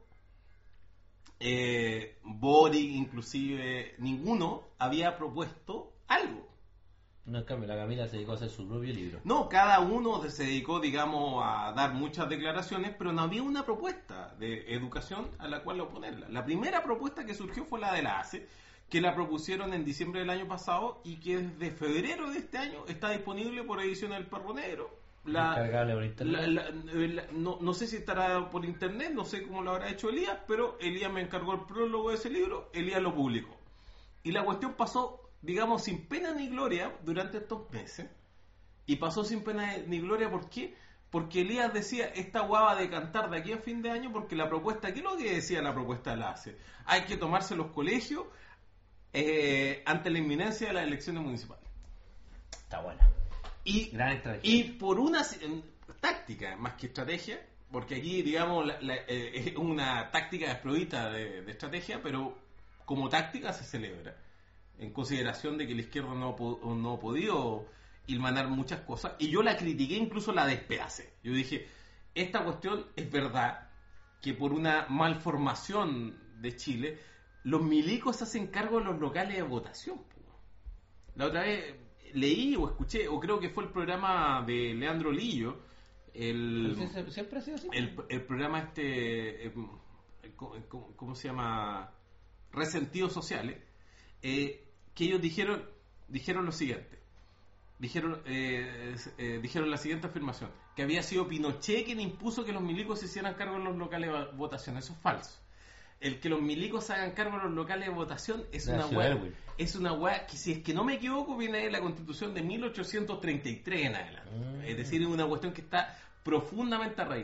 eh, Boric inclusive, ninguno había propuesto algo. No, en cambio, la Camila se dedicó a hacer su propio libro. No, cada uno se dedicó, digamos, a dar muchas declaraciones, pero no había una propuesta de educación a la cual oponerla. La primera propuesta que surgió fue la de la ACE, que la propusieron en diciembre del año pasado y que desde febrero de este año está disponible por edición del Perro Negro. La, Descargable por internet. la- la- la- no, no sé si estará por internet, no sé cómo lo habrá hecho Elías, pero Elías me encargó el prólogo de ese libro, Elías lo publicó. Y la cuestión pasó, digamos, sin pena ni gloria durante estos meses. Y pasó sin pena ni gloria, ¿por qué? Porque Elías decía, esta guava de cantar de aquí a fin de año, porque la propuesta, ¿qué es lo que decía la propuesta de la ACE? Hay que tomarse los colegios eh, ante la inminencia de las elecciones municipales. Está buena. Y, Gran estrategia. y por una eh, táctica, más que estrategia, porque aquí, digamos, la- la- eh, es una táctica desprovista de, de estrategia, pero como táctica se celebra, en consideración de que la izquierda no, ha po- no ha podido hilmanar muchas cosas, y yo la critiqué, incluso la despedacé. Yo dije, esta cuestión es verdad, que por una malformación de Chile, los milicos se hacen cargo de los locales de votación. po. La otra vez leí o escuché, o creo que fue el programa de Leandro Lillo, el, Pues sí, siempre ha sido así. el, el programa este, eh, ¿cómo, cómo se llama? Resentidos Sociales, eh, que ellos dijeron dijeron lo siguiente, dijeron eh, eh, dijeron la siguiente afirmación, que había sido Pinochet quien impuso que los milicos se hicieran cargo de los locales de votación. Eso es falso. El que los milicos se hagan cargo de los locales de votación es De la una ciudad weá, de Elwin. es una weá que, si es que no me equivoco, viene de la Constitución de mil ochocientos treinta y tres en adelante. Mm. Es decir, es una cuestión que está profundamente arraigada.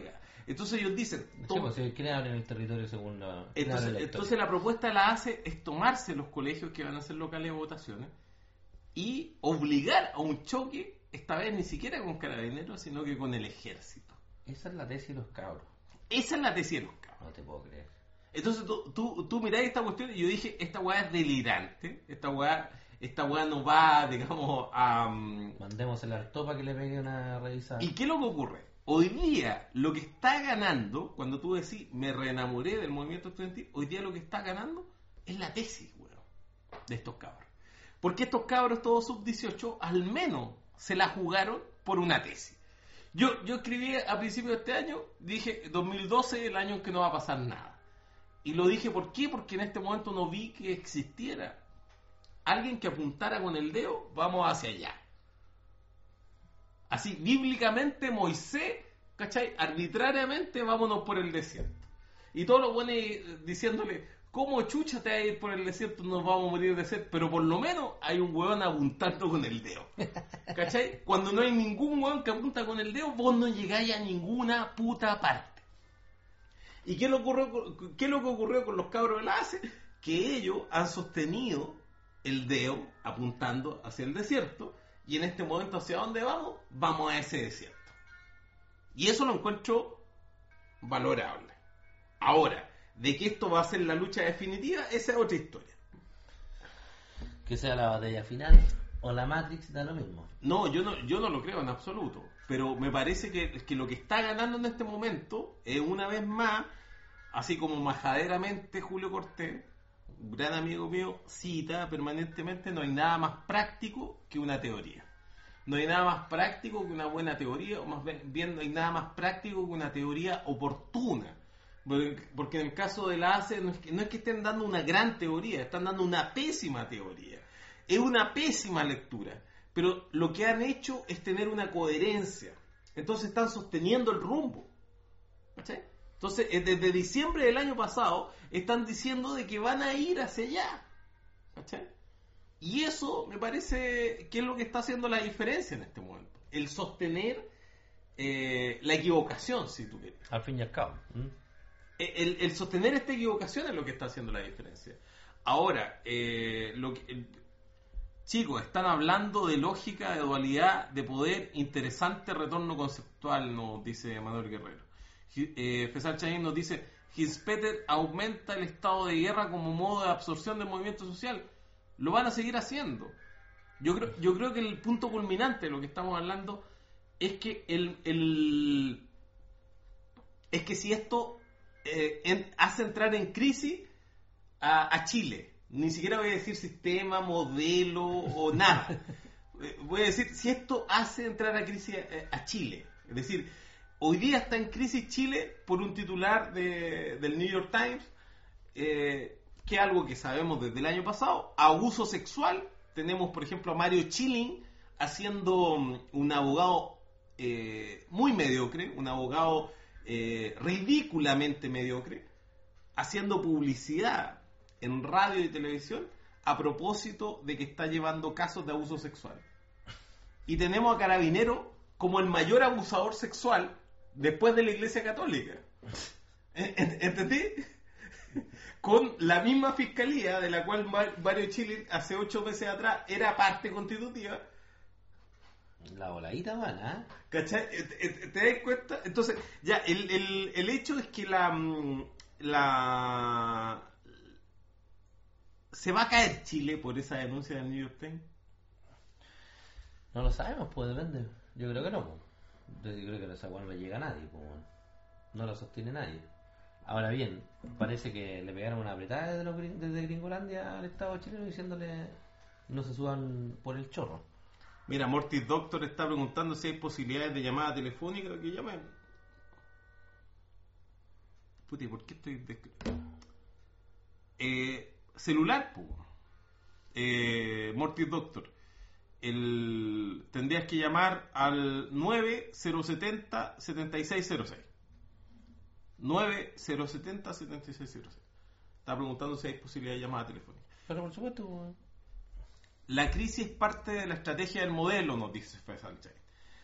Entonces ellos dicen... Sí, to- pues, si quieren abrir el territorio según la... quieren abrir entonces, la historia. entonces la propuesta la hace es tomarse los colegios que van a ser locales de votaciones y obligar a un choque, esta vez ni siquiera con carabineros, sino que con el ejército. Esa es la tesis de los cabros. Esa es la tesis de los cabros. No te puedo creer. Entonces tú, tú, tú mirás esta cuestión y yo dije, esta weá es delirante, esta weá, esta weá no va, digamos, a... um, Mandémosle al topa que le pegue una revisada. ¿Y qué es lo que ocurre? Hoy día lo que está ganando, cuando tú decís, me reenamoré del movimiento estudiantil, hoy día lo que está ganando es la tesis, weón, de estos cabros. Porque estos cabros, todos sub dieciocho, al menos se la jugaron por una tesis. Yo, yo escribí a principios de este año, dije, dos mil doce, el año en que no va a pasar nada. Y lo dije, ¿por qué? Porque en este momento no vi que existiera alguien que apuntara con el dedo, vamos hacia allá. Así, bíblicamente, Moisés, ¿cachai? Arbitrariamente, vámonos por el desierto. Y todos los buenos diciéndole, ¿cómo chucha te vas a ir por el desierto? Nos vamos a morir de sed. Pero por lo menos hay un hueón apuntando con el dedo. ¿Cachai? Cuando no hay ningún hueón que apunta con el dedo, vos no llegáis a ninguna puta parte. ¿Y qué es lo, ocurrió, qué es lo que ocurrió con los cabros de la A C E? Que ellos han sostenido el dedo apuntando hacia el desierto, y en este momento, ¿hacia dónde vamos? Vamos a ese desierto. Y eso lo encuentro valorable. Ahora, de que esto va a ser la lucha definitiva, esa es otra historia. Que sea la batalla final o la Matrix, da lo mismo. No, yo no, yo no lo creo en absoluto. Pero me parece que, que lo que está ganando en este momento es una vez más, así como majaderamente Julio Cortés, un gran amigo mío, cita permanentemente, no hay nada más práctico que una teoría. No hay nada más práctico que una buena teoría, o más bien no hay nada más práctico que una teoría oportuna. Porque en el caso de la A C E no es que, no es que estén dando una gran teoría, están dando una pésima teoría. Es una pésima lectura. Pero lo que han hecho es tener una coherencia. Entonces están sosteniendo el rumbo. ¿Cachai? Entonces, desde diciembre del año pasado, están diciendo de que van a ir hacia allá. ¿Cachai? Y eso me parece que es lo que está haciendo la diferencia en este momento. El sostener eh, la equivocación, si tú quieres. Al fin y al cabo. ¿Mm? El, el sostener esta equivocación es lo que está haciendo la diferencia. Ahora, eh, lo que... El, chicos, están hablando de lógica, de dualidad, de poder, interesante retorno conceptual, nos dice Manuel Guerrero. Eh, Fesal Chaín nos dice, Hinspeter aumenta el estado de guerra como modo de absorción del movimiento social. Lo van a seguir haciendo. Yo creo, yo creo que el punto culminante de lo que estamos hablando es que el, el es que si esto eh, en, hace entrar en crisis a, a Chile. Ni siquiera voy a decir sistema, modelo o nada. Voy a decir, si esto hace entrar a crisis a, a Chile. Es decir, hoy día está en crisis Chile por un titular de, del New York Times, eh, que es algo que sabemos desde el año pasado. Abuso sexual. Tenemos, por ejemplo, a Mario Chilling haciendo un abogado eh, muy mediocre, un abogado eh, ridículamente mediocre, haciendo publicidad en radio y televisión a propósito de que está llevando casos de abuso sexual. Y tenemos a Carabinero como el mayor abusador sexual después de la Iglesia Católica. ¿Entendí? Con la misma fiscalía de la cual Mario Chile hace ocho meses atrás era parte constitutiva. La voladita van, ¿ah? ¿eh? ¿Cachai? ¿Te, te das cuenta? Entonces, ya, el, el, el hecho es que la... la ¿Se va a caer Chile por esa denuncia del New York Times? No lo sabemos, pues depende. Yo creo que no. Pues. Yo creo que esa cual no llega a nadie. Pues. No lo sostiene nadie. Ahora bien, parece que le pegaron una apretada desde, los, desde Gringolandia al Estado chileno diciéndole no se suban por el chorro. Mira, Mortis Doctor está preguntando si hay posibilidades de llamada telefónica. Que llamen. Puti, ¿por qué estoy...? Des... Eh... Celular, pues. Eh, Mortis Doctor. El, tendrías que llamar al nueve cero siete cero, siete seis cero seis. nueve cero siete cero, siete seis cero seis. Está preguntando si hay posibilidad de llamada telefónica. Pero por supuesto. La crisis es parte de la estrategia del modelo, nos dice Faisal Chay.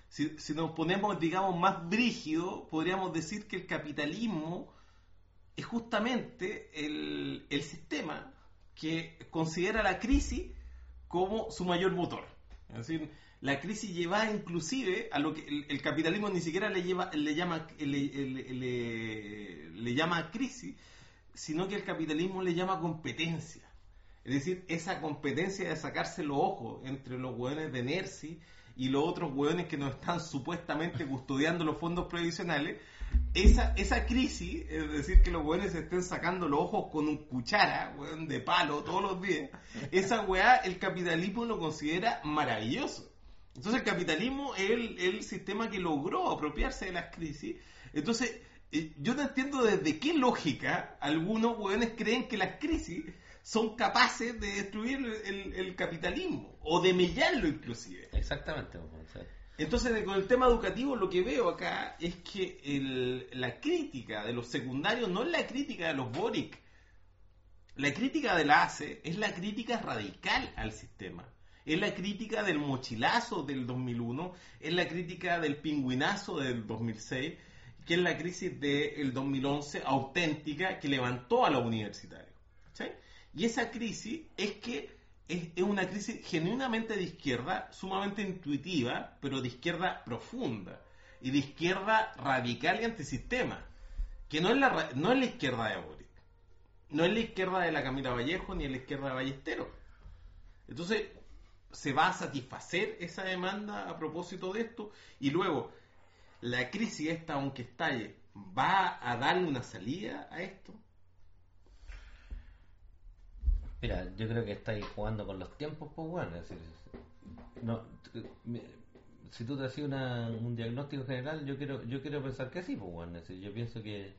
si, si nos ponemos, digamos, más brígido, podríamos decir que el capitalismo es justamente el, el sistema que considera la crisis como su mayor motor. Es decir, la crisis lleva inclusive a lo que el, el capitalismo ni siquiera le lleva le llama le, le, le, le llama crisis, sino que el capitalismo le llama competencia. Es decir, esa competencia de sacarse los ojos entre los hueones de Nercy y los otros hueones que nos están supuestamente custodiando los fondos previsionales, esa, esa crisis, es decir, que los hueones se estén sacando los ojos con un cuchara, hueón, de palo todos los días, esa hueá el capitalismo lo considera maravilloso. Entonces el capitalismo es el, el sistema que logró apropiarse de las crisis. Entonces, eh, yo no entiendo desde qué lógica algunos hueones creen que las crisis son capaces de destruir el, el capitalismo o de mellarlo inclusive. Exactamente. O sea, entonces, con el tema educativo, lo que veo acá es que el, la crítica de los secundarios no es la crítica de los Boric. La crítica de la A C E es la crítica radical al sistema. Es la crítica del mochilazo del dos mil uno, es la crítica del pingüinazo del dos mil seis, que es la crisis del dos mil once auténtica que levantó a los universitarios. ¿Sí? Y esa crisis es que es, es una crisis genuinamente de izquierda, sumamente intuitiva, pero de izquierda profunda y de izquierda radical y antisistema, que no es la, no es la izquierda de Boric, no es la izquierda de la Camila Vallejo ni es la izquierda de Ballesteros. Entonces, se va a satisfacer esa demanda a propósito de esto, y luego la crisis esta, aunque estalle, ¿va a darle una salida a esto? mira, yo creo que estáis jugando con los tiempos, pues bueno, es decir, no, si tú te haces una, un diagnóstico general, yo quiero yo quiero pensar que sí, pues bueno, es decir, yo pienso que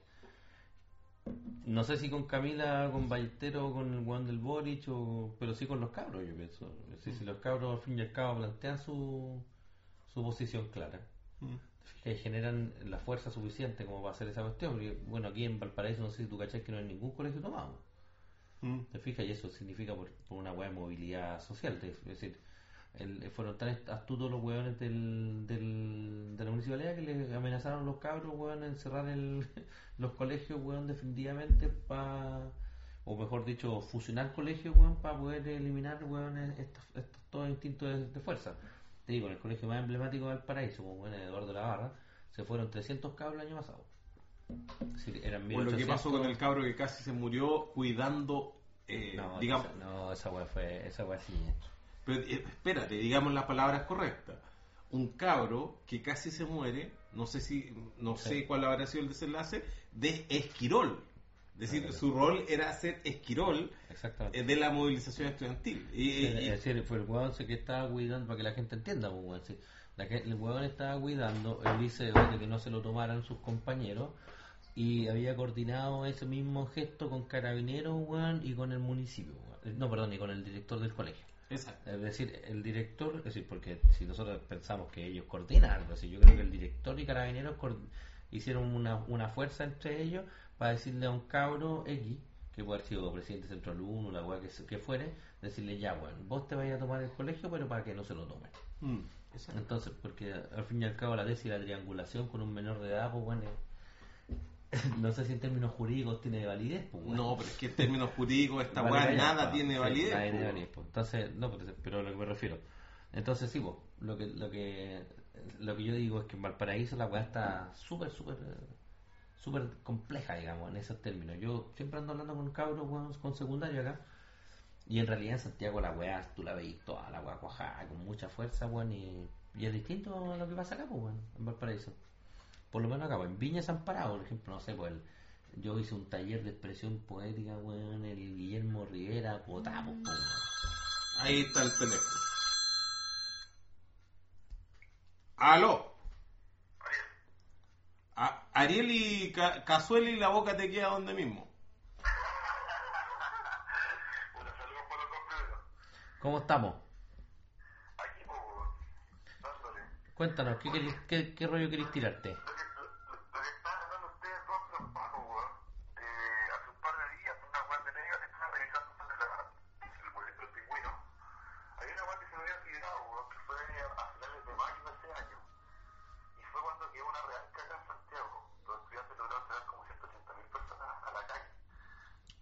no sé si con Camila, con Ballesteros o con el Juan del Boric, o, pero sí con los cabros, yo pienso. Es decir, si los cabros al fin y al cabo plantean su, su posición clara, Mm. que generan la fuerza suficiente como para hacer esa cuestión. Porque, bueno, aquí en Valparaíso, no sé si tú cachás que no hay ningún colegio tomado. Mm. ¿Te fijas? Y eso significa por, por una hueá de movilidad social. Es decir, el, fueron tan astutos los hueones del, del, de la municipalidad que les amenazaron los cabros, hueón, en cerrar el, los colegios, hueón, definitivamente para, o mejor dicho, fusionar colegios, hueón, para poder eliminar, hueón, estos, estos todos instintos de, de fuerza. Te digo, en el colegio más emblemático de Valparaíso, como hueón, Eduardo Lavarra, se fueron trescientos cabros el año pasado. Es decir, eran O lo que pasó con el cabro que casi se murió cuidando, eh, no, digamos... esa, no, esa hueá fue, esa hueá sí. Pero, eh, espérate, digamos las palabras correctas. Un cabro que casi se muere, no sé si no Sí. sé cuál habrá sido el desenlace, de Esquirol. Es decir, Claro. su rol era ser Esquirol Exactamente. eh, de la movilización estudiantil. Y, Sí, y- es decir, fue el huevón que estaba cuidando, para que la gente entienda, pues, huevón, sí. La que- el huevón estaba cuidando el liceo de que no se lo tomaran sus compañeros, y había coordinado ese mismo gesto con carabineros, huevón, y con el municipio, huevón. No, perdón, y con el director del colegio. Exacto. Es decir, el director, es decir, porque si nosotros pensamos que ellos coordinan algo así, yo creo que el director y carabineros coord- hicieron una, una fuerza entre ellos para decirle a un cabro X, que puede haber sido presidente de Centro Alumno, la weá que, se- que fuere, decirle ya, bueno, vos te vais a tomar el colegio, pero para que no se lo tomen. Mm, exacto. Entonces, porque al fin y al cabo la tesis de la triangulación con un menor de edad, pues bueno, no sé si en términos jurídicos tiene validez, pues bueno. No, pero es que en términos jurídicos esta Vale, weá vaya, nada pa, tiene sí, validez. nada tiene po. validez, po. Entonces, no, pero, pero a lo que me refiero. Entonces, sí, po, lo que lo que lo que yo digo es que en Valparaíso la weá está súper, súper súper compleja, digamos, en esos términos. Yo siempre ando hablando con cabros, weón, con secundario acá, y en realidad en Santiago la weá, tú la veis toda la weá cuajada, con mucha fuerza, weón, y, y es distinto a lo que pasa acá, pues, weón, en Valparaíso. Por lo menos acá, pues, en Viña se han parado, por ejemplo, no sé, pues el- yo hice un taller de expresión poética, weón, el Guillermo Rivera, Potapos, pues, weón. Ahí está el teléfono. Aló. A- Ariel y Ca- Cazuela y la boca te queda donde mismo. Bueno, saludos por los completos. ¿Cómo estamos? Aquí, pues, dándole. Cuéntanos, ¿qué, querés- qué, qué rollo querés tirarte? Lo que, lo, lo que estaban hablando ustedes dos de los pagos, weón. Eh, hace un par de días, una weá de media que estaba revisando sobre la, el movimiento del pingüino. Había una weá que se me había olvidado, weón, que fue a finales de mayo de ese año.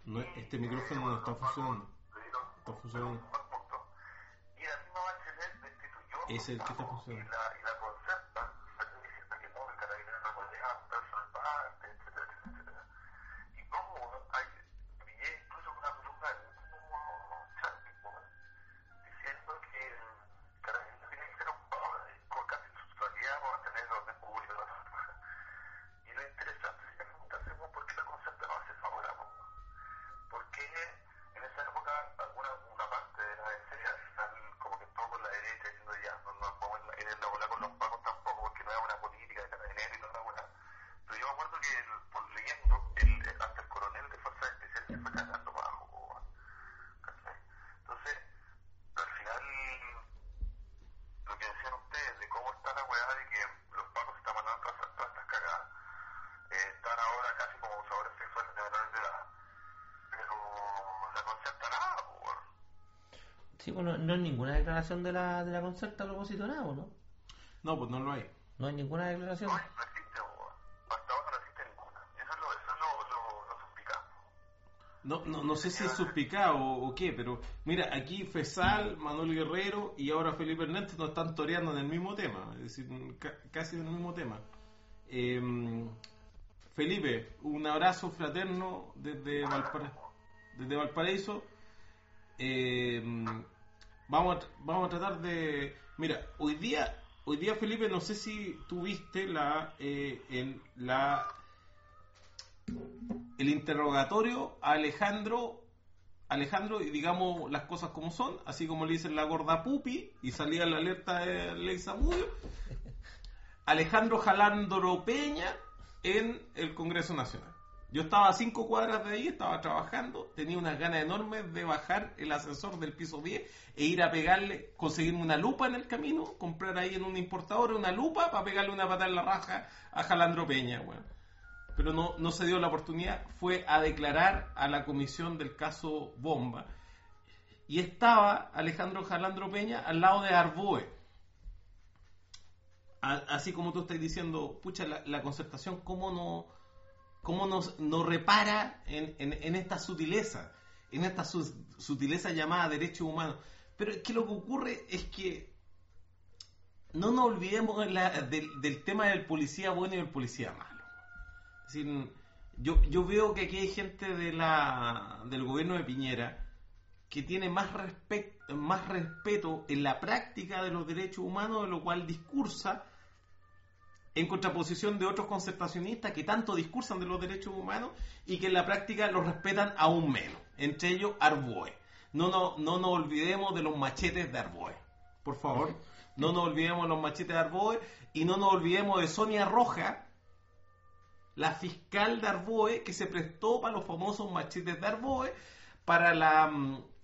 No, este micrófono no está funcionando. le dieron Está funcionando. más puntos. Y la misma Bachelet destituyó Es el que está y funcionando. la, y la concerta, salió diciendo que no, el carabinero no podía personal parte, etcétera, etcétera, etcétera. Y como hay, pillé incluso una columna del mismo Chadwick, diciendo que el carabinero tiene que ser ocupado con casi su totalidad para mantener el orden público. Y lo interesante es que preguntarse por qué la concerta no hace favor a poco. Porque en esa época alguna una parte de la D C al final como que estuvo con la derecha diciendo ya no nos vamos a ir en la bola con los pagos tampoco porque no es una política de carabinero y no es una buena. Pero yo me acuerdo que el, por leyendo el, el, hasta el coronel de fuerzas especiales se fue cagando para abajo. ¿Cachai? Entonces, al final lo que decían ustedes de cómo está la weá de que los pagos se están mandando todas todas estas cagadas, eh, están ahora casi como abusadores sexuales de menores de edad. Pero la concerta nada, por. Sí, pues no, no hay ninguna declaración de la, de la concerta a propósito de nada, ¿no? No, pues no lo hay. No hay ninguna declaración. No, no existe, por. Hasta ahora no existe ninguna. Eso es lo, eso es lo, lo, lo suspicado. No, no, no sé si es suspicado o, o qué, pero mira, aquí Fesal, Manuel Guerrero y ahora Felipe Hernández nos están toreando en el mismo tema, es decir, ca- casi en el mismo tema. Eh, Felipe, un abrazo fraterno desde, Valpara- desde Valparaíso. Eh, vamos, a, tr- vamos a tratar de... Mira, hoy día, hoy día Felipe, no sé si tuviste la, eh, en la el interrogatorio a Alejandro, Alejandro, y digamos las cosas como son, así como le dicen la gorda pupi, y salía la alerta de Ley Zamudio, Alejandro Jalandro Peña en el Congreso Nacional. Yo estaba a cinco cuadras de ahí, estaba trabajando, tenía unas ganas enormes de bajar el ascensor del piso diez e ir a pegarle, conseguirme una lupa en el camino, comprar ahí en un importador una lupa para pegarle una patada en la raja a Jalandro Peña, bueno. Pero no, no se dio la oportunidad, fue a declarar a la comisión del caso Bomba. Y estaba Alejandro Jalandro Peña al lado de Arboe. A, así como tú estás diciendo, pucha, la, la concertación, ¿cómo no, cómo nos, no repara en, en, en esta sutileza? En esta su, sutileza llamada derechos humanos. Pero es que lo que ocurre es que no nos olvidemos la, del, del tema del policía bueno y del policía malo. Es decir, yo, yo veo que aquí hay gente de la, del gobierno de Piñera que tiene más, respe- más respeto en la práctica de los derechos humanos, de lo cual discursa en contraposición de otros concertacionistas que tanto discursan de los derechos humanos y que en la práctica los respetan aún menos, entre ellos Arboe. No, no, no nos olvidemos de los machetes de Arboe, por favor. No nos olvidemos de los machetes de Arboe y no nos olvidemos de Sonia Roja, la fiscal de Arboe, que se prestó para los famosos machetes de Arboe, para la,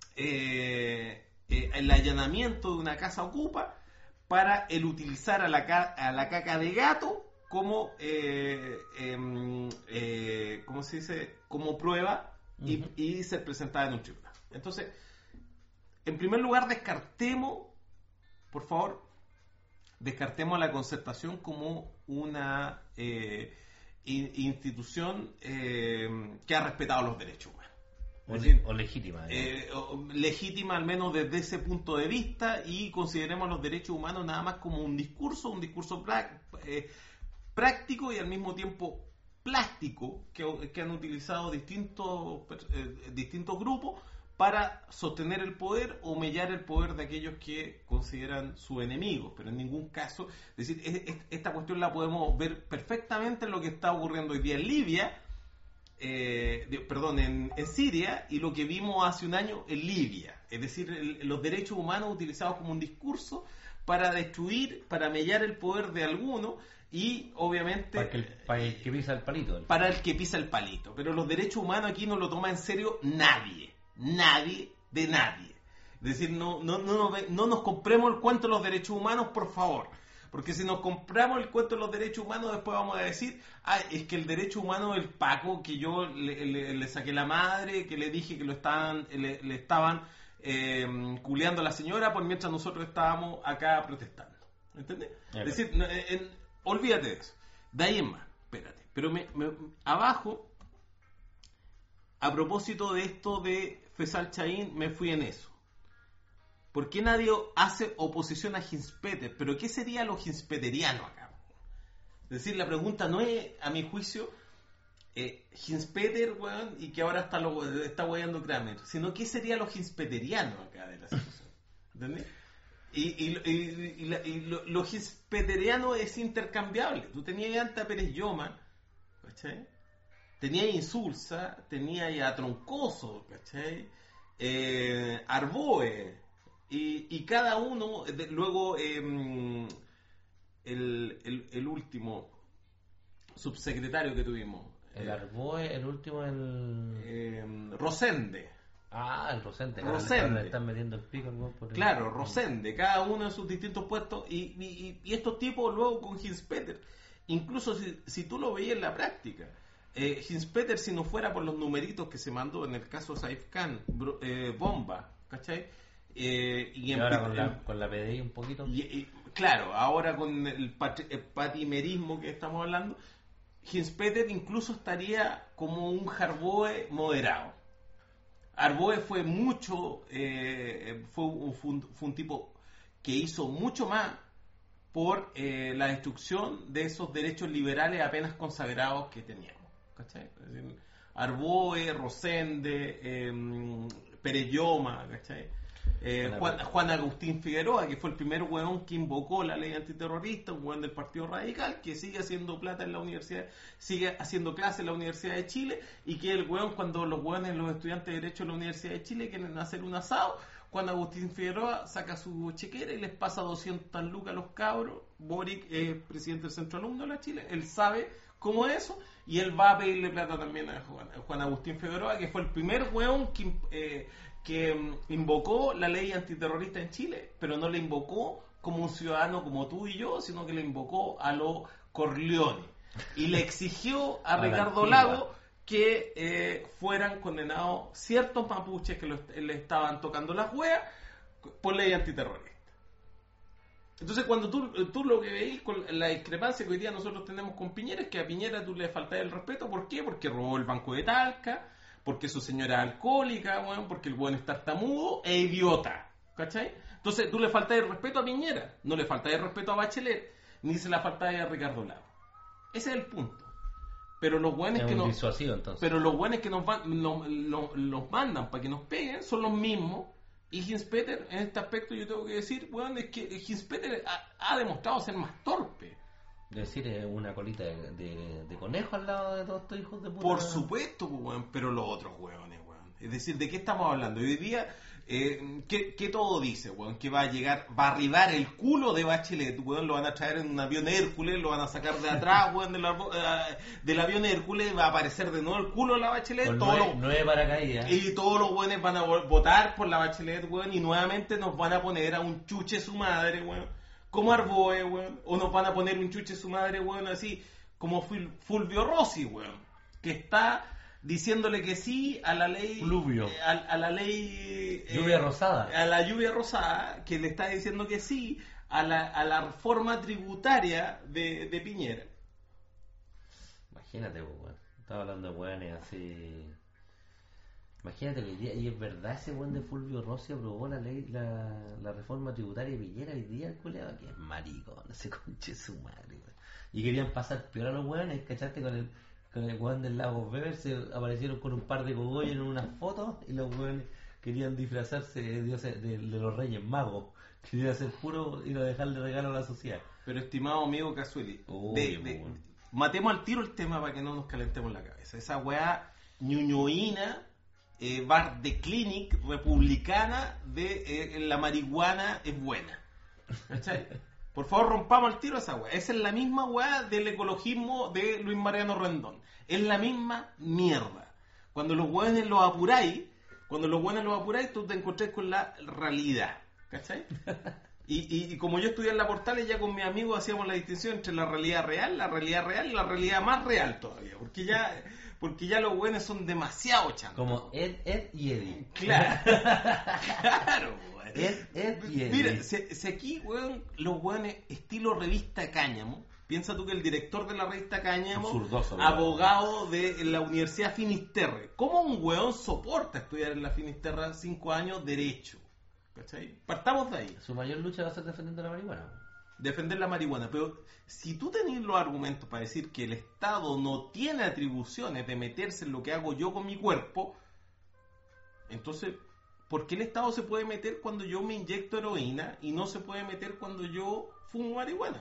eh, eh, el allanamiento de una casa ocupa, para el utilizar a la, ca- a la caca de gato como, eh, eh, eh, ¿cómo se dice? Como prueba y, Ujú. y ser presentada en un tribunal. Entonces, en primer lugar, descartemos, por favor, descartemos a la concertación como una eh, in- institución eh, que ha respetado los derechos humanos. O, Es le- decir, o legítima. ¿no? eh, o- legítima al menos desde ese punto de vista, y consideremos los derechos humanos nada más como un discurso, un discurso pra- eh, práctico y al mismo tiempo plástico que, que han utilizado distintos, eh, distintos grupos para sostener el poder o mellar el poder de aquellos que consideran sus enemigos, pero en ningún caso, es decir, es- es- esta cuestión la podemos ver perfectamente en lo que está ocurriendo hoy día en Libia, eh, de- perdón, en, en Siria, y lo que vimos hace un año en Libia, es decir, el- los derechos humanos utilizados como un discurso para destruir, para mellar el poder de algunos y obviamente para, que el, para el que pisa el palito. para el que pisa el palito. Pero los derechos humanos aquí no lo toma en serio nadie, nadie de nadie. Es decir, no, no, no, nos ve- no nos compremos el cuento de los derechos humanos, por favor. Porque si nos compramos el cuento de los derechos humanos, después vamos a decir, ah, es que el derecho humano es el Paco, que yo le, le- le saqué la madre, que le dije que lo estaban, le, le estaban eh, culeando a la señora, por mientras nosotros estábamos acá protestando. ¿Entiendes? Ya, Es decir, no, en- en- olvídate de eso. De ahí en más, espérate. Pero me- me- abajo a propósito de esto de Fesal Chaín, me fui en eso. ¿Por qué nadie hace oposición a Hinspeter? ¿Pero qué sería lo hinspeteriano acá? Es decir, la pregunta no es, a mi juicio, eh, Hinspeter, weón, y que ahora está, lo, está weyando Kramer, sino qué sería lo hinspeteriano acá de la situación. ¿Entendés? Y, y, y, y, la- y lo, lo hinspeteriano es intercambiable. Tú tenías antes a Pérez Lloma, ¿cachai? Tenías Insulza, tenías a Troncoso, ¿cachai? Eh, Arboe. Y, y cada uno, de- luego eh, el, el, el último subsecretario que tuvimos, El eh, Arboe, el último, el... eh, Rosende. Ah, el Rosente. que Rosende. Le están, le están metiendo el pico al weón por el- Claro, Rosende, cada uno en sus distintos puestos. Y, y, y estos tipos luego con Hinspeter, incluso si, si tú lo veías en la práctica, eh, Hinspeter, si no fuera por los numeritos que se mandó en el caso Saif Khan, bro- eh, bomba, ¿cachai? Eh, y Y en- ahora con en- la, con la P D I un poquito. Y, y, claro, ahora con el, patri- el patimerismo que estamos hablando, Hinspeter incluso estaría como un Arboe moderado. Arboe fue mucho, eh, fue, un, fue, un, fue un tipo que hizo mucho más por eh, la destrucción de esos derechos liberales apenas consagrados que teníamos. ¿Cachai? Es decir, Arboe, Rosende, eh, Perelloma, ¿cachai? Eh, Juan, Juan Agustín Figueroa, que fue el primer hueón que invocó la ley antiterrorista, un hueón del Partido Radical, que sigue haciendo plata en la universidad, sigue haciendo clases en la Universidad de Chile, y que el hueón, cuando los hueones, los estudiantes de Derecho de la Universidad de Chile quieren hacer un asado, Juan Agustín Figueroa saca su chequera y les pasa doscientas lucas a los cabros. Boric es presidente del Centro Alumno de la Chile, él sabe cómo es eso, y él va a pedirle plata también a Juan, a Juan Agustín Figueroa, que fue el primer hueón que... Eh, que um, invocó la ley antiterrorista en Chile, pero no la invocó como un ciudadano como tú y yo, sino que la invocó a los Corleone. Y le exigió a, A la Ricardo antigua. Lago que eh, fueran condenados ciertos mapuches que lo- le estaban tocando las hueas por ley antiterrorista. Entonces, cuando tú, tú lo que veis con la discrepancia que hoy día nosotros tenemos con Piñera es que a Piñera tú le faltas el respeto. ¿Por qué? Porque robó el Banco de Talca, porque su señora es alcohólica, bueno, porque el buen es tartamudo e idiota, ¿cachai? Entonces tú le faltas el respeto a Piñera, no le faltas el respeto a Bachelet, ni se la faltas a Ricardo Lago. Ese es el punto. Pero los buenos Es que un nos, disuasivo, entonces. pero los buenos que nos, van, nos, nos- los mandan para que nos peguen son los mismos. Y Hinspeter, en este aspecto yo tengo que decir, bueno, es que Hinspeter ha, ha demostrado ser más torpe. Es decir, es una colita de, de, de conejo al lado de todos estos hijos de puta. Por supuesto, pues, weón, pero los otros weones, weón. Es decir, ¿de qué estamos hablando? Hoy día, eh, ¿qué, qué todo dice, weón? Que va a llegar, va a arribar el culo de Bachelet, weón, lo van a traer en un avión Hércules, lo van a sacar de atrás, weón, del, arbo- eh, del avión Hércules, va a aparecer de nuevo el culo de la Bachelet, Con todos nueve, los- nueve paracaídas. y todos los weones van a vol- votar por la Bachelet, weón, y nuevamente nos van a poner a un chuche su madre, weón, como Arboe, weón, o nos van a poner un chuche su madre, weón, así como Ful- Fulvio Rossi, weón, que está diciéndole que sí a la ley Fluvio. eh, a, a la ley eh, Lluvia rosada. a la lluvia rosada, que le está diciendo que sí a la, a la reforma tributaria de, de Piñera. Imagínate, pues, weón. Estaba hablando de weones así. Imagínate que hoy día, y es verdad, ese weón de Fulvio Rossi aprobó la ley, la, la reforma tributaria de Piñera hoy día, el culeado, que es maricón, ese conche su madre, weón. Y querían pasar peor a los weones, ¿cachaste? Con el, con el weón del lago Weber, se aparecieron con un par de cogollos en unas fotos, y los weones querían disfrazarse de, dioses, de, de los reyes magos. Querían hacer puro y no dejarle regalo a la sociedad. Pero estimado amigo Casueli, Obvio, de- de- weón. matemos al tiro el tema para que no nos calentemos la cabeza. Esa weá ñuñoína, eh, bar de clinic republicana de eh, la marihuana es buena. ¿Cachai? Por favor, rompamos el tiro a esa weá. Esa es la misma weá del ecologismo de Luis Mariano Rendón. Es la misma mierda. Cuando los weones los apuráis, cuando los weones los apuráis, tú te encontrás con la realidad. ¿Cachai? Y, y, y como yo estudié en la Portales, ya con mis amigos hacíamos la distinción entre la realidad real, la realidad real y la realidad más real todavía. Porque ya, porque ya los buenos son demasiado chantos. Como Ed, Ed y Eddie. Claro. Claro, weón. Ed, Ed y Eddie. Mira, si, si aquí, weón, los weones estilo revista Cáñamo Piensa tú que el director de la revista Cáñamo, Absurdoso, abogado de la Universidad Finisterre, ¿cómo un weón soporta estudiar en la Finisterre cinco años derecho? ¿Cachai? Partamos de ahí. Su mayor lucha va a ser defendiendo la marihuana. Defender la marihuana, pero si tú tenés los argumentos para decir que el Estado no tiene atribuciones de meterse en lo que hago yo con mi cuerpo, entonces, ¿por qué el Estado se puede meter cuando yo me inyecto heroína y no se puede meter cuando yo fumo marihuana?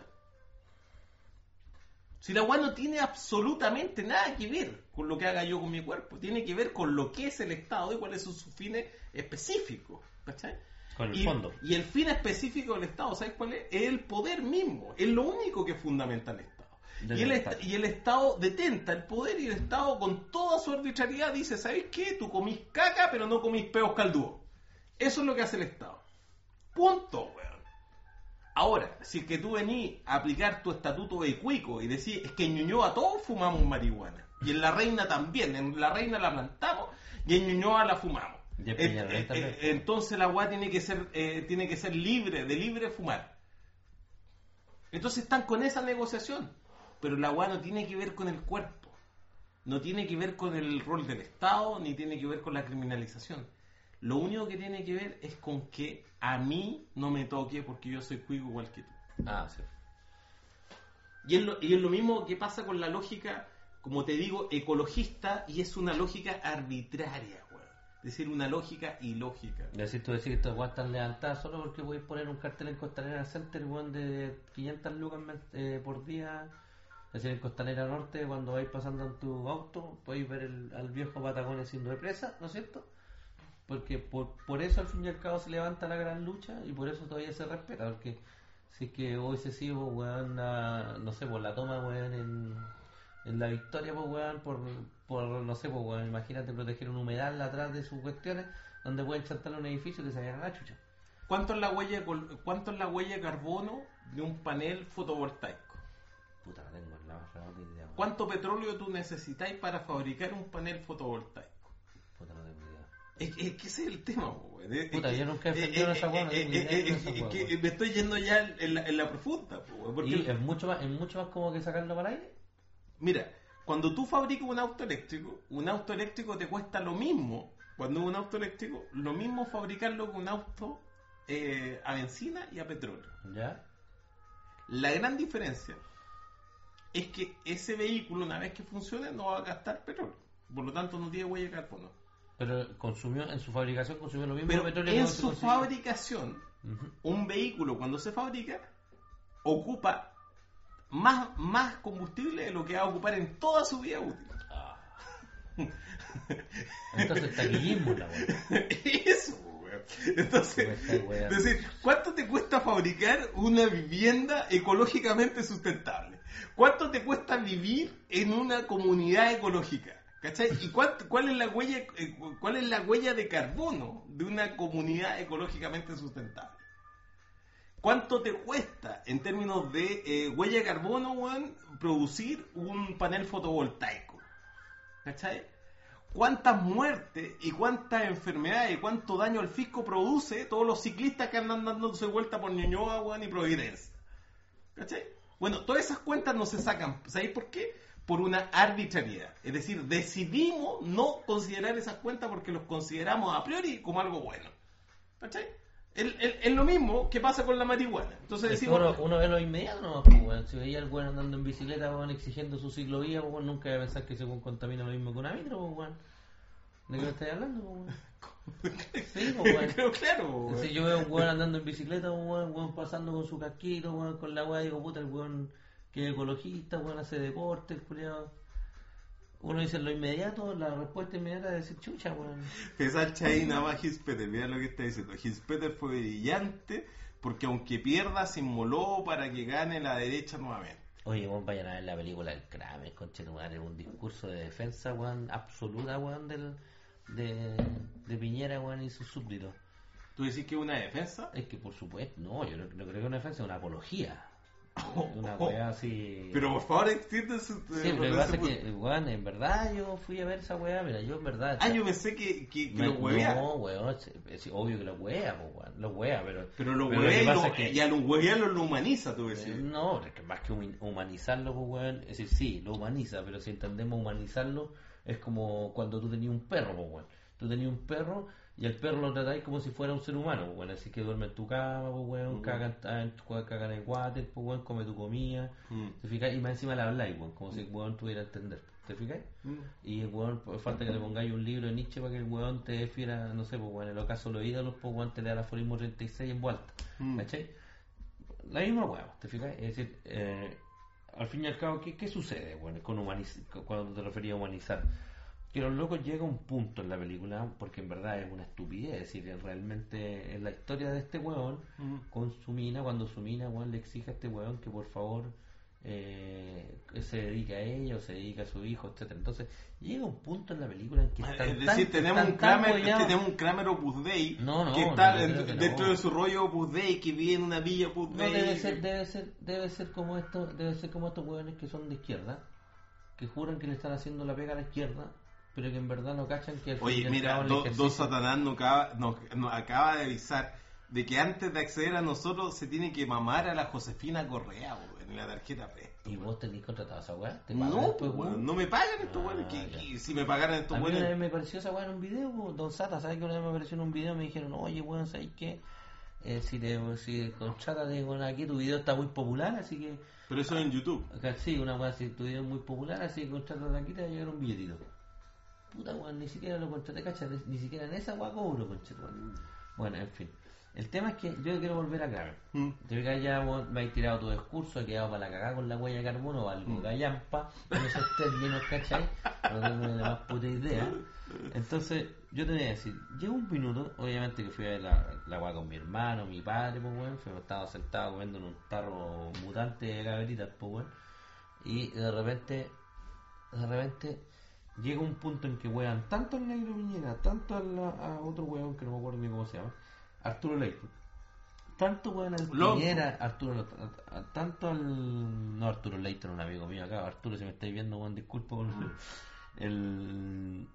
Si la weá no tiene absolutamente nada que ver con lo que haga yo con mi cuerpo, tiene que ver con lo que es el Estado y cuáles son sus fines específicos, ¿cachai? Con el y, fondo. y el fin específico del Estado, ¿sabes cuál es? Es el poder mismo, es lo único que fundamenta al Estado. Del Y el, Estado. est- y el Estado detenta el poder y el Estado con toda su arbitrariedad dice, ¿sabes qué? Tú comís caca pero no comís peos caldúos. Eso es lo que hace el Estado. Punto, weón. Ahora, si es que tú venís a aplicar tu estatuto de cuico y decís, es que en Ñuñoa todos fumamos marihuana. Y en La Reina también, en La Reina la plantamos y en Ñuñoa la fumamos. Y en Eh, Peñalolén eh, también. eh, entonces la weá tiene que ser eh, tiene que ser libre, de libre fumar. Entonces están con esa negociación. Pero la weá no tiene que ver con el cuerpo. No tiene que ver con el rol del Estado, ni tiene que ver con la criminalización. Lo único que tiene que ver es con que a mí no me toque porque yo soy cuico igual que tú. Ah, sí. Y es, lo, y es lo mismo que pasa con la lógica, como te digo, ecologista, y es una lógica arbitraria, weón. Es decir, una lógica ilógica. Es decir, tú decís que estos weas están levantadas solo porque voy a poner un cartel en Costanera Center, weón, de quinientas lucas men- eh, por día. Es decir, en Costanera Norte, cuando vais pasando en tu auto, podéis ver el, al viejo Patagonia siendo de presa, ¿no es cierto? Porque por, por eso al fin y al cabo se levanta la gran lucha y por eso todavía se respeta. Porque si es que hoy se sigue, weón, a- no sé, por la toma, weón, en, en la victoria, pues, weón, por, por, no sé, pues, weón, imagínate proteger un humedal atrás de sus cuestiones donde pueden chantarle un edificio que se vayan a la chucha. ¿Cuánto es la huella de col- cuánto es la huella de carbono de un panel fotovoltaico? Puta, no tengo la más remota idea, weón. ¿Cuánto petróleo tú necesitáis para fabricar un panel fotovoltaico? Puta, no tengo idea. Es, es que ese es el tema, weón. Es- Puta, es yo que- nunca he eh, defendido eh, esa weá, no eh, tengo eh, idea de eh, esa es weá, que weón. me estoy yendo ya en la, en la profunda, po, weón, porque Y es mucho más, es mucho más como que sacarlo para el aire. mira, cuando tú fabricas un auto eléctrico, un auto eléctrico te cuesta lo mismo, cuando es un auto eléctrico, lo mismo fabricarlo que un auto eh, a benzina y a petróleo. ¿Ya? La gran diferencia es que ese vehículo, una vez que funcione, no va a gastar petróleo. Por lo tanto, no tiene huella de carbono. Pero consumió, en su fabricación consumió lo mismo Pero petróleo que en se su consumió. fabricación, Ujú. un vehículo cuando se fabrica, ocupa más, más combustible de lo que va a ocupar en toda su vida útil. Ah. Entonces taquillismo la weá. Eso, weón. Entonces, Me estáis weando. es decir, ¿cuánto te cuesta fabricar una vivienda ecológicamente sustentable? ¿Cuánto te cuesta vivir en una comunidad ecológica? ¿Cachai? ¿Y cuánto- cuál es la huella eh, cuál es la huella de carbono de una comunidad ecológicamente sustentable? ¿Cuánto te cuesta en términos de eh, huella de carbono, weón, producir un panel fotovoltaico? ¿Cachai? ¿Cuántas muertes y cuántas enfermedades y cuánto daño al fisco produce todos los ciclistas que andan dándose vuelta por Ñuñoa, weón, y Providencia? ¿Cachai? Bueno, todas esas cuentas no se sacan. ¿Sabéis por qué? Por una arbitrariedad. Es decir, decidimos no considerar esas cuentas porque los consideramos a priori como algo bueno. ¿Cachai? Es, es- es lo mismo que pasa con la marihuana. Entonces Es que decimos... uno, uno ve lo inmediato, ¿no? Pues, weón. Si veía al weón andando en bicicleta, weón, exigiendo su ciclovía, pues, weón, nunca iba a pensar que ese weón contamina lo mismo que una micro, pues, weón. ¿De qué me estáis hablando, pues, weón? Sí, pues, weón. Creo claro, weón. Si yo veo a un weón andando en bicicleta, un weón, weón pasando con su casquito, weón, con la weá, digo, puta, el weón que es ecologista, weón, hace deporte, el culiado. Uno dice lo inmediato, la respuesta inmediata es decir, chucha, weón. Pesar Chain ama a Hispeter, mira lo que está diciendo. Hispeter fue brillante porque aunque pierda se inmoló para que gane la derecha nuevamente. Oye, weón, vayan a ver la película del Kramer, conchetumare, un discurso de defensa, weón, absoluta, weón, del, de, de Piñera, weón, y sus súbditos. ¿Tú decís que es una defensa? Es que, por supuesto, no, yo no, no creo que es una defensa, es una apología. Una weá así. Pero por favor, extiende su. Sí, pero lo que pasa es que, weón, en verdad yo fui a ver esa weá, mira, yo en verdad. Ah, yo pensé que, que, que me- lo huevea. No, weón, sí, es obvio que lo huea, pues, weón, lo huea, pero. Pero lo pero huevea que y, pasa lo, es que- y a lo huevea lo, lo humaniza, tú Eh, decís. No, es que más que humi- humanizarlo, pues, weón, es decir, sí, lo humaniza, pero si entendemos humanizarlo, es como cuando tú tenías un perro, pues, weón. Tú tenías un perro y el perro lo tratáis como si fuera un ser humano, pues, weón. Así que duerme en tu cama, pues, weón, Ujú. caga, en- en tu- caga en el water, pues, weón, come tu comida. Mm. ¿Te fijas? Y más encima le habláis, weón, como si el weón tuviera que entender. ¿Te fijas? Mm. Y el weón, pues, falta que le pongáis un libro de Nietzsche para que el weón te defiera, no sé, pues, weón, en el ocaso de los ídolos, pues, weón, te lea el aforismo treinta y seis en vuelta. Mm. ¿Cachai? La misma hueá, ¿te fijas? Es decir, eh, al fin y al cabo, ¿qué, qué sucede bueno, con humaniz- cuando te refería a humanizar? Que los locos llega a un punto en la película, porque en verdad es una estupidez, es decir, que realmente es la historia de este hueón Mm. con su mina, cuando su mina weón, le exige a este hueón que por favor eh, que se dedique a ella o se dedique a su hijo, etcétera. Entonces llega un punto en la película en que están Es tan- decir, tenemos están un, tan Kramer, huellados. tenemos un Kramer Opus Dei No, no, que no, está yo en- creo que dentro no. de su rollo Opus Dei, que vive en una villa Opus No, Dei. debe ser, debe ser, debe ser como esto, debe ser como estos hueones que son de izquierda, que juran que le están haciendo la pega a la izquierda, pero que en verdad no cachan que al fin y Oye, al mira, cabo el Do- ejercicio- Dos Satanás nos acaba, nos, nos acaba de avisar de que antes de acceder a nosotros se tiene que mamar a la Josefina Correa, weón, en la tarjeta Presto. ¿Y vos tenés contratado a esa weá? ¿Te pagan No, después, weón, weón? no me pagan estos Ah, weones. que- ya. que si me pagaran estos A mí una vez weones. me pareció esa weá en un video, po, Don Sata, ¿sabes que una vez me apareció en un video? Me dijeron, oye, weón, ¿sabes qué? Eh, si te si contrátate con aquí, tu video está muy popular, así que... Pero eso es en YouTube. Acá sí, una weá, si tu video es muy popular, así que contrátate aquí, te va a llegar un billetito. Puta weón, ni siquiera lo contraté, cacha, ni ni siquiera en esa weá cobro, conchetumare. Bueno, en fin. El tema es que yo quiero volver a Kramer. Mm. Te fijas, ya vos me has tirado tu discurso, he quedado para la cagada con la huella de carbono o algo gallampa, con esos términos, ¿cachai? No tengo ni la más puta idea. Entonces, yo te voy a decir, llegó un minuto, obviamente que fui a ver la, la hueá con mi hermano, mi padre, pues weón, fui- estaba sentado comiendo en un tarro mutante de gaveritas, pues weón, y de repente, de repente, llega un punto en que wean tanto al negro Piñera, tanto a, la- a otro weón que no me acuerdo ni cómo se llama, Arturo Leighton. Tanto weón al Lonzo. Piñera, Arturo, a- a- tanto al. No, Arturo Leighton, un amigo mío acá. Arturo, si me estáis viendo, weón, disculpa por el.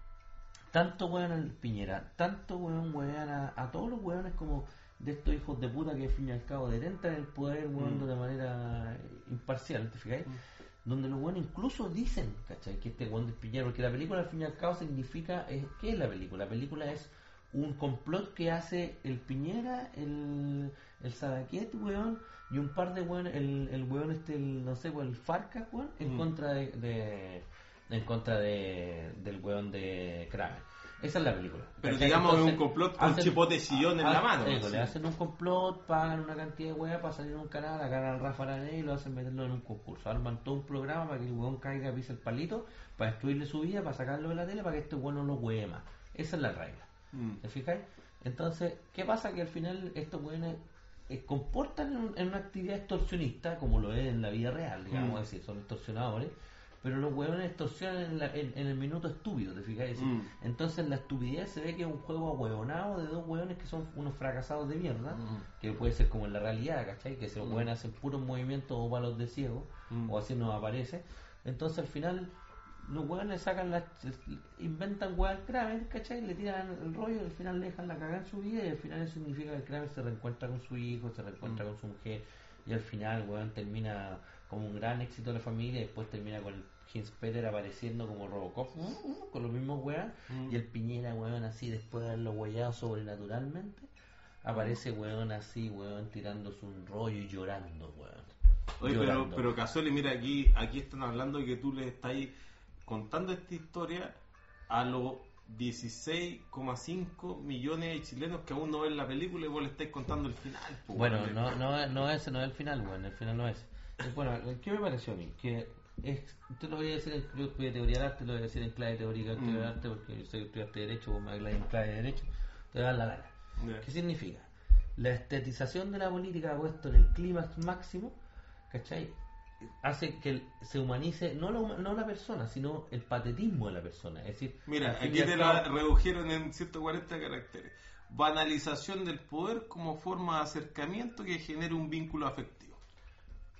Tanto weón al Piñera, tanto weón weón a, a todos los weones como de estos hijos de puta que al fin y al cabo detentan el poder weón Mm. de una manera imparcial, ¿te fijáis? Donde los buenos incluso dicen, ¿cachai? Que este weón del Piñera, porque la película al fin y al cabo significa, es, ¿qué es la película? La película es un complot que hace el Piñera, el, el Sadaquiet, weón, y un par de weón, el, el weón este, el, no sé, pues, el Farcas, weón, en Mm. contra de, de- en contra de del weón de Kramer. Esa es la película. Pero ¿cachai? digamos, es un Entonces, complot con hacen- chipote sillón en la hacen- mano. digo, así. le hacen un complot, pagan una cantidad de weá para salir en un canal, agarran al Rafa Aranés y lo hacen meterlo en un concurso. Arman todo un programa para que el weón caiga, pise el palito, para destruirle su vida, para sacarlo de la tele, para que este weón no lo huee más. Esa es la regla. Mm. ¿Te fijáis? Entonces, ¿qué pasa? Que al final estos weones eh, comportan en, un- en una actividad extorsionista, como lo es en la vida real, digamos, Mm. es decir, son extorsionadores, pero los weones extorsionan en, la- en- en el minuto estúpido, ¿te fijáis? Es decir, Mm. entonces la estupidez se ve que es un juego ahueonado de dos weones que son unos fracasados de mierda, Mm. que puede ser como en la realidad, ¿cachai? Que esos Mm. weones hacen puros movimientos o palos de ciego, Mm. o así nos aparece. Entonces al final los weones sacan la, inventan weas al Kramer, ¿cachai? Le tiran el rollo y al final le dejan la cagada en su vida y al final eso significa que el Kramer se reencuentra con su hijo, se reencuentra Mm. con su mujer y al final weón termina como un gran éxito de la familia y después termina con el Hinspeter apareciendo como Robocop mm, con los mismos weas Mm. y el Piñera weón así después de haberlo weyado sobrenaturalmente aparece weón así weón tirándose un rollo y llorando weón. Oye, pero, Llorando. pero Casueli, mira, aquí aquí están hablando de que tú le estás contando esta historia a los dieciséis coma cinco millones de chilenos que aún no ven la película y vos le estáis contando el final. po, Bueno, weón. no, no, no ese no es el final, bueno, el final no es. Eh, Bueno, ¿qué me pareció a mí? Que es, te lo voy a decir en yo de teoría del arte, te lo voy a decir en clave teórica Mm. del arte, porque yo sé que estudiaste derecho, vos me hablas en clave de derecho, te va a dar la gana. Ya. ¿Qué significa? La estetización de la política puesto en el clímax máximo, ¿cachai? Hace que el- se humanice no la, huma- no la persona, sino el patetismo de la persona. Es decir, Mira, al fin aquí y al te cabo- la redujeron en ciento cuarenta caracteres. Banalización del poder como forma de acercamiento que genere un vínculo afectivo.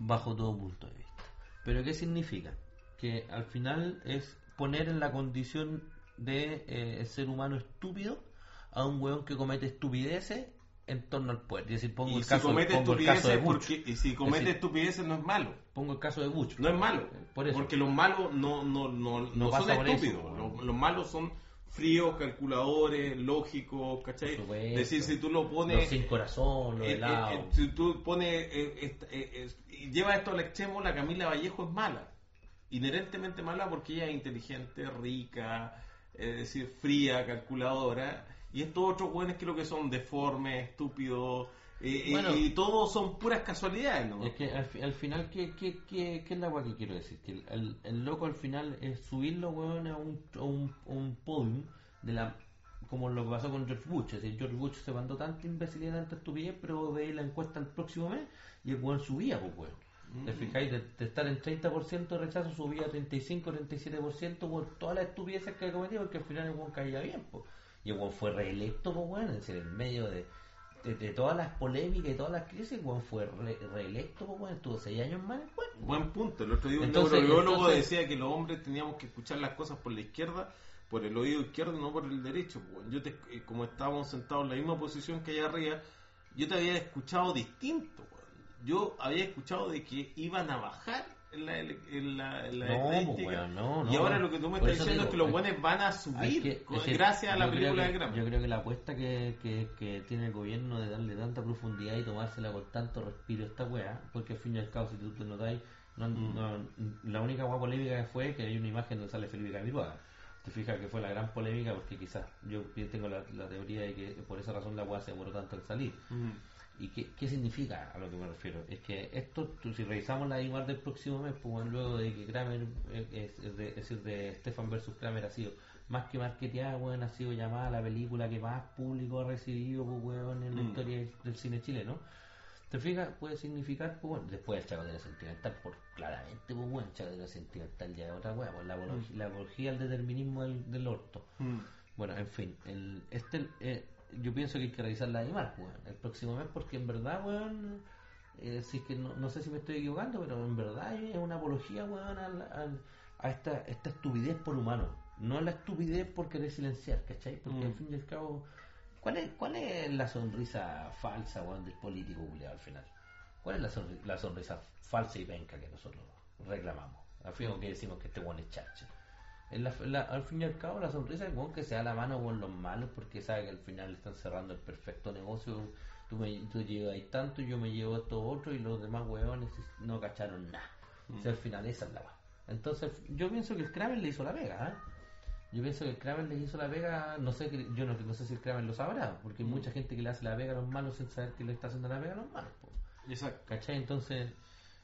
bajo todo punto de vista. ¿Pero qué significa? Que al final es poner en la condición de eh, el ser humano estúpido a un weón que comete estupideces en torno al poder. Es decir, pongo Y el si caso, comete pongo el caso estupideces, de Bush. porque, y si comete Es decir, estupideces no es malo. Pongo el caso de Bush. No es malo. Por eso. Porque los malos no, no, no, no, No son pasa por eso, estúpidos. weón. los, los malos son fríos, calculadores, lógicos, ¿cachai? Por supuesto. Es decir, si tú lo pones... Los sin corazón, los eh, helados. eh, eh, si tú pones... eh, esta- eh, eh, y lleva esto al extremo, la Camila Vallejo es mala. Inherentemente mala porque ella es inteligente, rica, es decir, fría, calculadora. Y estos otros buenos que lo que son deformes, estúpidos... eh, eh, Bueno. y todos son puras casualidades, ¿no? Es que al, fi- al final, ¿qué, qué, qué, qué es la weá que quiero decir? Que el, el- el loco al final es subirlo, weón, a un, a un, a un podium de la, como lo que pasó con George Bush. Es decir, George Bush se mandó tanta imbecilidad, tanta estupidez, pero veis la encuesta el próximo mes y el weón subía, pues weón. ¿Te fijáis? De, de estar en treinta por ciento de rechazo subía a treinta y cinco, treinta y siete por ciento por todas las estupideces que había cometido, porque al final el weón caía bien, pues. Y el weón fue reelecto, pues weón, es decir, en medio de De, de todas las polémicas y todas las crisis, el weón fue re, reelecto, pues, weón, estuvo seis años más después. Buen punto. El otro día un Entonces- neurobiólogo entonces- decía que los hombres teníamos que escuchar las cosas por la izquierda, por el oído izquierdo, no por el derecho. Pues. Yo te, eh, como estábamos sentados en la misma posición que allá arriba, yo te había escuchado distinto. Pues. Yo había escuchado de que iban a bajar en la, en la, en la No, estadística, pues, weón, no, y no. ahora lo que tú me Por estás eso diciendo digo, es que los hay- buenos van a Hay subir que- con- es decir, gracias a la yo creo película que- de Grammy. Yo creo que la apuesta que, que, que tiene el gobierno de darle tanta profundidad y tomársela con tanto respiro a esta weá, porque al fin y al cabo, si tú te notáis, no, Mm. no- la única weá polémica que fue que hay una imagen donde sale Felipe Camiroaga. Te fijas que fue la gran polémica porque quizás yo tengo la, la teoría de que por esa razón la weá se demoró tanto en salir. Mm. ¿Y qué, qué significa a lo que me refiero? Es que esto, tú, si revisamos la igual del próximo mes, pues bueno, luego de que Kramer, eh, es, es de, es decir, de Stefan versus Kramer ha sido más que marketeada, weón, ha sido llamada la película que más público ha recibido, pues weón, en la Mm. historia del, del cine chileno. ¿Te fijas? Puede significar, pues bueno, después el Chacotero Sentimental, por claramente, pues bueno, Chacotero Sentimental ya es otra weá, pues la apología, la apología al determinismo del, del orto. Mm. Bueno, en fin, el, este, eh, yo pienso que hay que revisar la Dimar, weón, el próximo mes, porque en verdad, weón, eh, si es que no, no sé si me estoy equivocando, pero en verdad es una apología, weón, al- al- a esta, esta estupidez por humano, no la estupidez por querer silenciar, ¿cachai? Porque Mm. al fin y al cabo, ¿cuál es, cuál es la sonrisa falsa, weón, del político culiao al final? ¿Cuál es la, sonri- la sonrisa falsa y penca que nosotros reclamamos? Al fin que decimos que este weón es charcha. En la- la- al fin y al cabo, la sonrisa es bueno que se da la mano con los malos porque sabe que al final están cerrando el perfecto negocio. Tú, me, tú llevas ahí tanto y yo me llevo esto otro y los demás huevones no cacharon nada. O sea, al final esa es la va. Entonces, yo pienso que el Kramer le hizo la pega. ¿eh? Yo pienso que el Kramer le hizo la pega. No sé, que- yo no, no sé si el Kramer lo sabrá porque hay mucha gente que le hace la pega a los malos sin saber que le está haciendo la pega a los malos. po. Exacto. ¿Cachai? Entonces,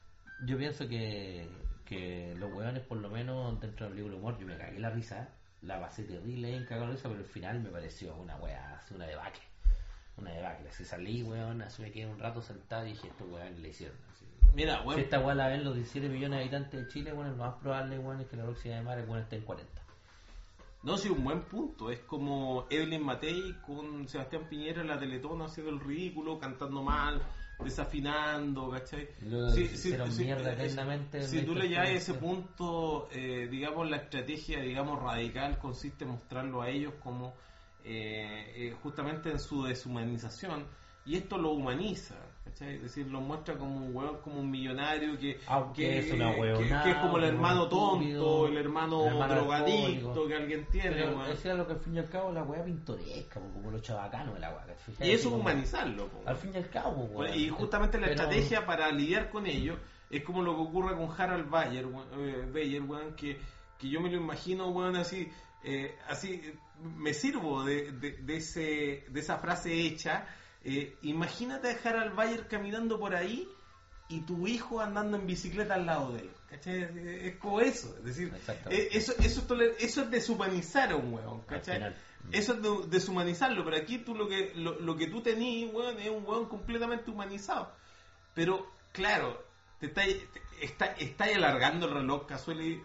yo pienso que, que los hueones, por lo menos dentro de la película de humor, yo me cagué la risa, la pasé terrible en cagar la risa, pero al final me pareció una hueá, así una debacle. Una debacle. Así salí, hueón, así me quedé un rato sentado y dije, estos hueones le hicieron. Así. Mira, Si bueno, esta hueá la ven los diecisiete millones de habitantes de Chile, bueno, lo más probable, hueón, es que la próxima de mar, hueón, esté en cuarenta. no, sí, un buen punto. Es como Evelyn Matei con Sebastián Piñera en la Teletón haciendo el ridículo, cantando mal, desafinando, ¿cachai? Luego hicieron mierda eh, eternamente si en tú la le llevas a ese interferencia. punto, eh, digamos, la estrategia, digamos, radical consiste en mostrarlo a ellos como eh, eh, justamente en su deshumanización. Y esto lo humaniza, ¿cachai? Es decir, lo muestra como un hueón, como un millonario que, Aunque que, es una que- huevonada, que es como el un hermano estúpido, tonto, el hermano, el hermano drogadicto alcohólico. que alguien tiene, Pero weón. ese era lo que al fin y al cabo la weá pintoresca, po, como lo chabacano de la weá. ¿cachai? Y eso Así es como- humanizarlo, po. Al fin y al cabo, weón. Y justamente la Pero- estrategia para lidiar con ello es como lo que ocurre con Harald Bayer, weón, eh, Bayer, weón, que, que yo me lo imagino, weón, así, eh, así eh, me sirvo de, de, de, ese, de esa frase hecha. Eh, imagínate a Harald Bayer caminando por ahí y tu hijo andando en bicicleta al lado de él. ¿Cachai? Es como eso. Es decir, Exactamente. eh, eso, eso, es toler- eso es deshumanizar a un weón. Al ¿Cachai? final. Eso es de- deshumanizarlo, pero aquí tú lo que lo, lo que tú tenís, weón, es un weón completamente humanizado. Pero, claro, te estáis está, está alargando el reloj, Casueli,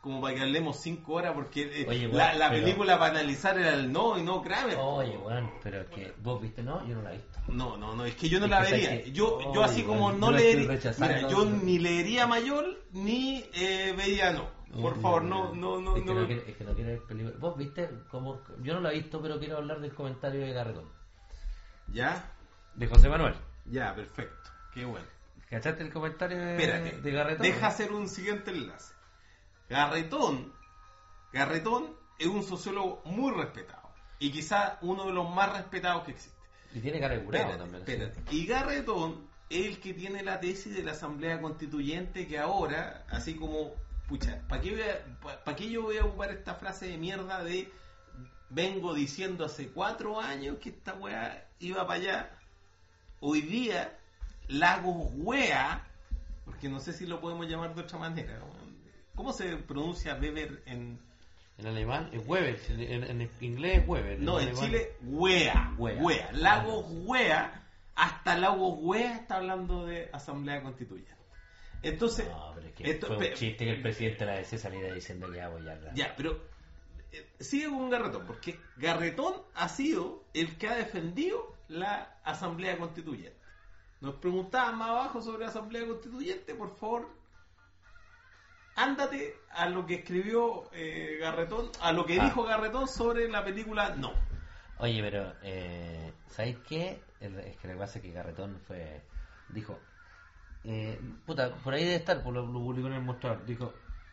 como para que hablemos cinco horas, porque eh, Oye, la, weón, la pero- película para analizar era el no y no Kramer. Oye, weón, pero que vos viste, ¿no? Yo no la he visto. No, no, no, es que yo no Es la que sabes vería. que- Yo, yo Oye, así como weón, no yo la estoy leería, rechazando, mira, yo no. ni leería Mayol ni eh, vería no. Por favor, no, no, no, Es que no. no, quiere, es que no quiere ver película. Vos viste cómo. Yo no la he visto, pero quiero hablar del comentario de Garretón. Ya, De José Manuel. ya, perfecto. Qué bueno. ¿Cachaste el comentario de, Espérate, de Garretón? deja hacer un siguiente enlace. Garretón, Garretón es un sociólogo muy respetado y quizá uno de los más respetados que existe. Y tiene cara de curado Espérate, también. espérate. Y Garretón es el que tiene la tesis de la Asamblea Constituyente que ahora, así como, pucha, ¿para qué, voy a- pa- pa' qué yo voy a ocupar esta frase de mierda de vengo diciendo hace cuatro años que esta weá iba para allá? Hoy día, Lagos Wea, porque no sé si lo podemos llamar de otra manera. ¿Cómo se pronuncia Weber en...? En alemán es Weber, en, en- en inglés es Weber. No, en alemán- Chile, Wea. Wea. Wea. Lagos Wea, hasta Lagos Wea está hablando de Asamblea Constituyente. Entonces, No, pero es que esto- fue un pe- chiste que el presidente de la D C saliera diciendo que ya voy a ya, pero eh, sigue con Garretón, porque Garretón ha sido el que ha defendido la Asamblea Constituyente. Nos preguntaban más abajo sobre la Asamblea Constituyente, por favor, ándate a lo que escribió eh, Garretón, a lo que Ah. dijo Garretón sobre la película No. Oye, pero, eh, ¿sabéis qué? El- es que lo que pasa es que Garretón fue. Dijo. Eh, puta, por ahí debe estar, por lo, lo publicó en el mostrador. Dijo.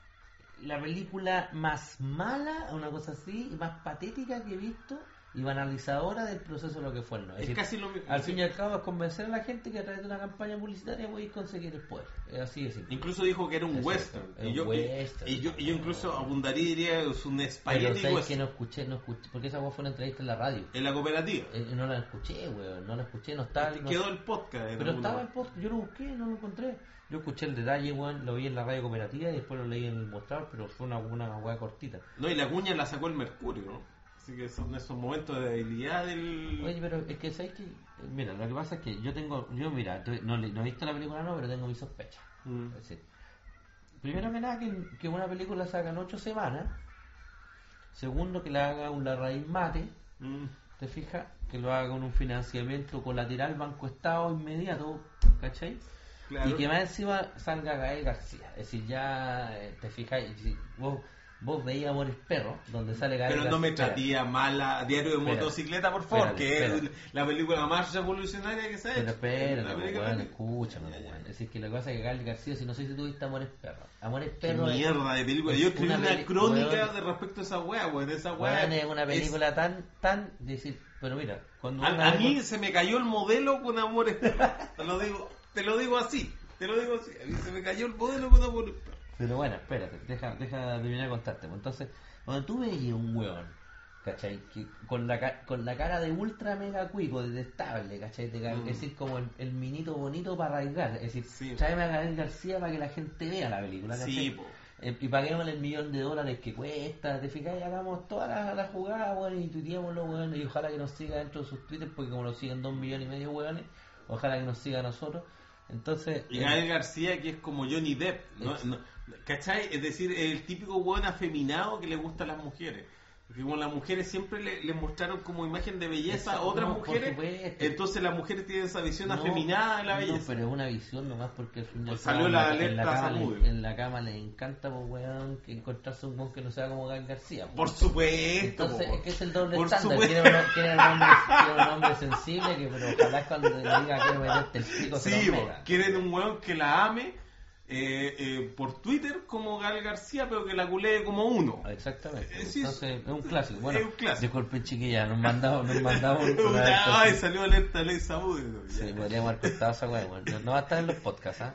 La película más mala, una cosa así, y más patética que he visto y banalizadora del proceso de lo que fue el no. Es Es decir, casi lo mismo. al fin y al cabo es convencer a la gente que a través de una campaña publicitaria voy a conseguir el poder. Es así de simple. Incluso dijo que era un Es western. cierto, Y es yo, western. y, yo, y yo incluso abundaría y diría es un Pero espagueti sabes que western. no escuché, no escuché, porque esa voz fue una entrevista en la radio. En la cooperativa. Eh, no la escuché, weón, no la escuché, no estaba. no- Quedó el podcast. en Pero algún estaba lugar. el post, yo lo busqué, no lo encontré. Yo escuché el detalle, weón, lo vi en la radio cooperativa y después lo leí en el mostrador, pero fue una, una weá cortita. No, y la cuña la sacó el Mercurio, ¿no? Así que son esos momentos de debilidad del... Oye, pero es que, ¿sabes qué? Mira, lo que pasa es que yo tengo, yo mira, tú- no, le- no he visto la película no, pero tengo mis sospechas. Mm. Es decir, primero que nada, que, que una película se haga en ocho semanas. Segundo, que la haga un Larraín Mate. Mm. ¿Te fijas? Que lo haga con un financiamiento colateral Banco Estado inmediato, ¿cachai? Claro. Y que más encima salga Gael García. Es decir, ya eh, te fijas, si vos, vos veías Amores Perros, donde sale Gael Pero García. no me tratía mal a Diario de Espera, Motocicleta, por favor, espérate, que espérate. es la película más revolucionaria que se ha Pero hecho. espérate, La po, película weón, que- escúchame, Ya, ya. weón. Es decir, que lo que pasa es que Gael García, si no sé si tú viste Amores Perros. Amores Qué Perros es- mierda de película. es Yo escribí una una, peli- crónica weón, de respecto a esa weá, weón. Esa weá weón, es una película tan, tan, decir, pero mira, cuando A, una a vez- mí se me cayó el modelo con Amores Perros. Te lo digo, te lo digo así. Te lo digo así. A mí se me cayó el modelo con Amores Perros. Pero bueno, espérate, deja, deja terminar de contarte. Pues entonces, cuando tú veías un weón, ¿cachai? Que con la, ca- con la cara de ultra mega cuico, detestable, ¿cachai? De ca- Mm. Es decir, como el, el minito bonito para arraigar. Es decir, Sí. tráeme a Gael García para que la gente vea la película, ¿cachai? Sí, po. Eh, y paguémosle el millón de dólares que cuesta, te fijas, y hagamos toda la, la jugada, weón, y tuiteémoslo, weón, y ojalá que nos siga dentro de sus twitters, porque como nos siguen dos millones y medio, weones, ojalá que nos siga a nosotros. Entonces, Y eh, Gael García, que es como Johnny Depp, ¿no? Es- No, ¿cachai? Es decir, el típico weón afeminado que le gusta a las mujeres. Porque como las mujeres siempre le, le mostraron como imagen de belleza a Exacto, otras no, por mujeres, supuesto. entonces las mujeres tienen esa visión no, afeminada de la no, belleza. pero es una visión nomás porque al fin y al Pues cabo salió en la en la alerta cama Samudio. le, en la cama les encanta, pues, weón, que encontrarse un weón que no sea como Gael García. pues. Por supuesto. Entonces, po. es que es el doble Por estándar. supuesto. Quiere un, quiere un hombre, quiere un hombre sensible, que, pero ojalá cuando le diga quiero meterte el pico se Sí, lo po. meta. Quieren un weón que la ame eh, eh, por Twitter como Gael García, pero que la culee como uno. Exactamente. Eh, sí, Entonces, es un clásico. Bueno, es un clásico. disculpen, chiquilla, nos mandamos, nos mandamos una Una- vez Ay, cosas. salió alerta ley Samudio. Sí, podríamos haber cortado esa weá, bueno. No, no va a estar en los podcasts, ¿ah?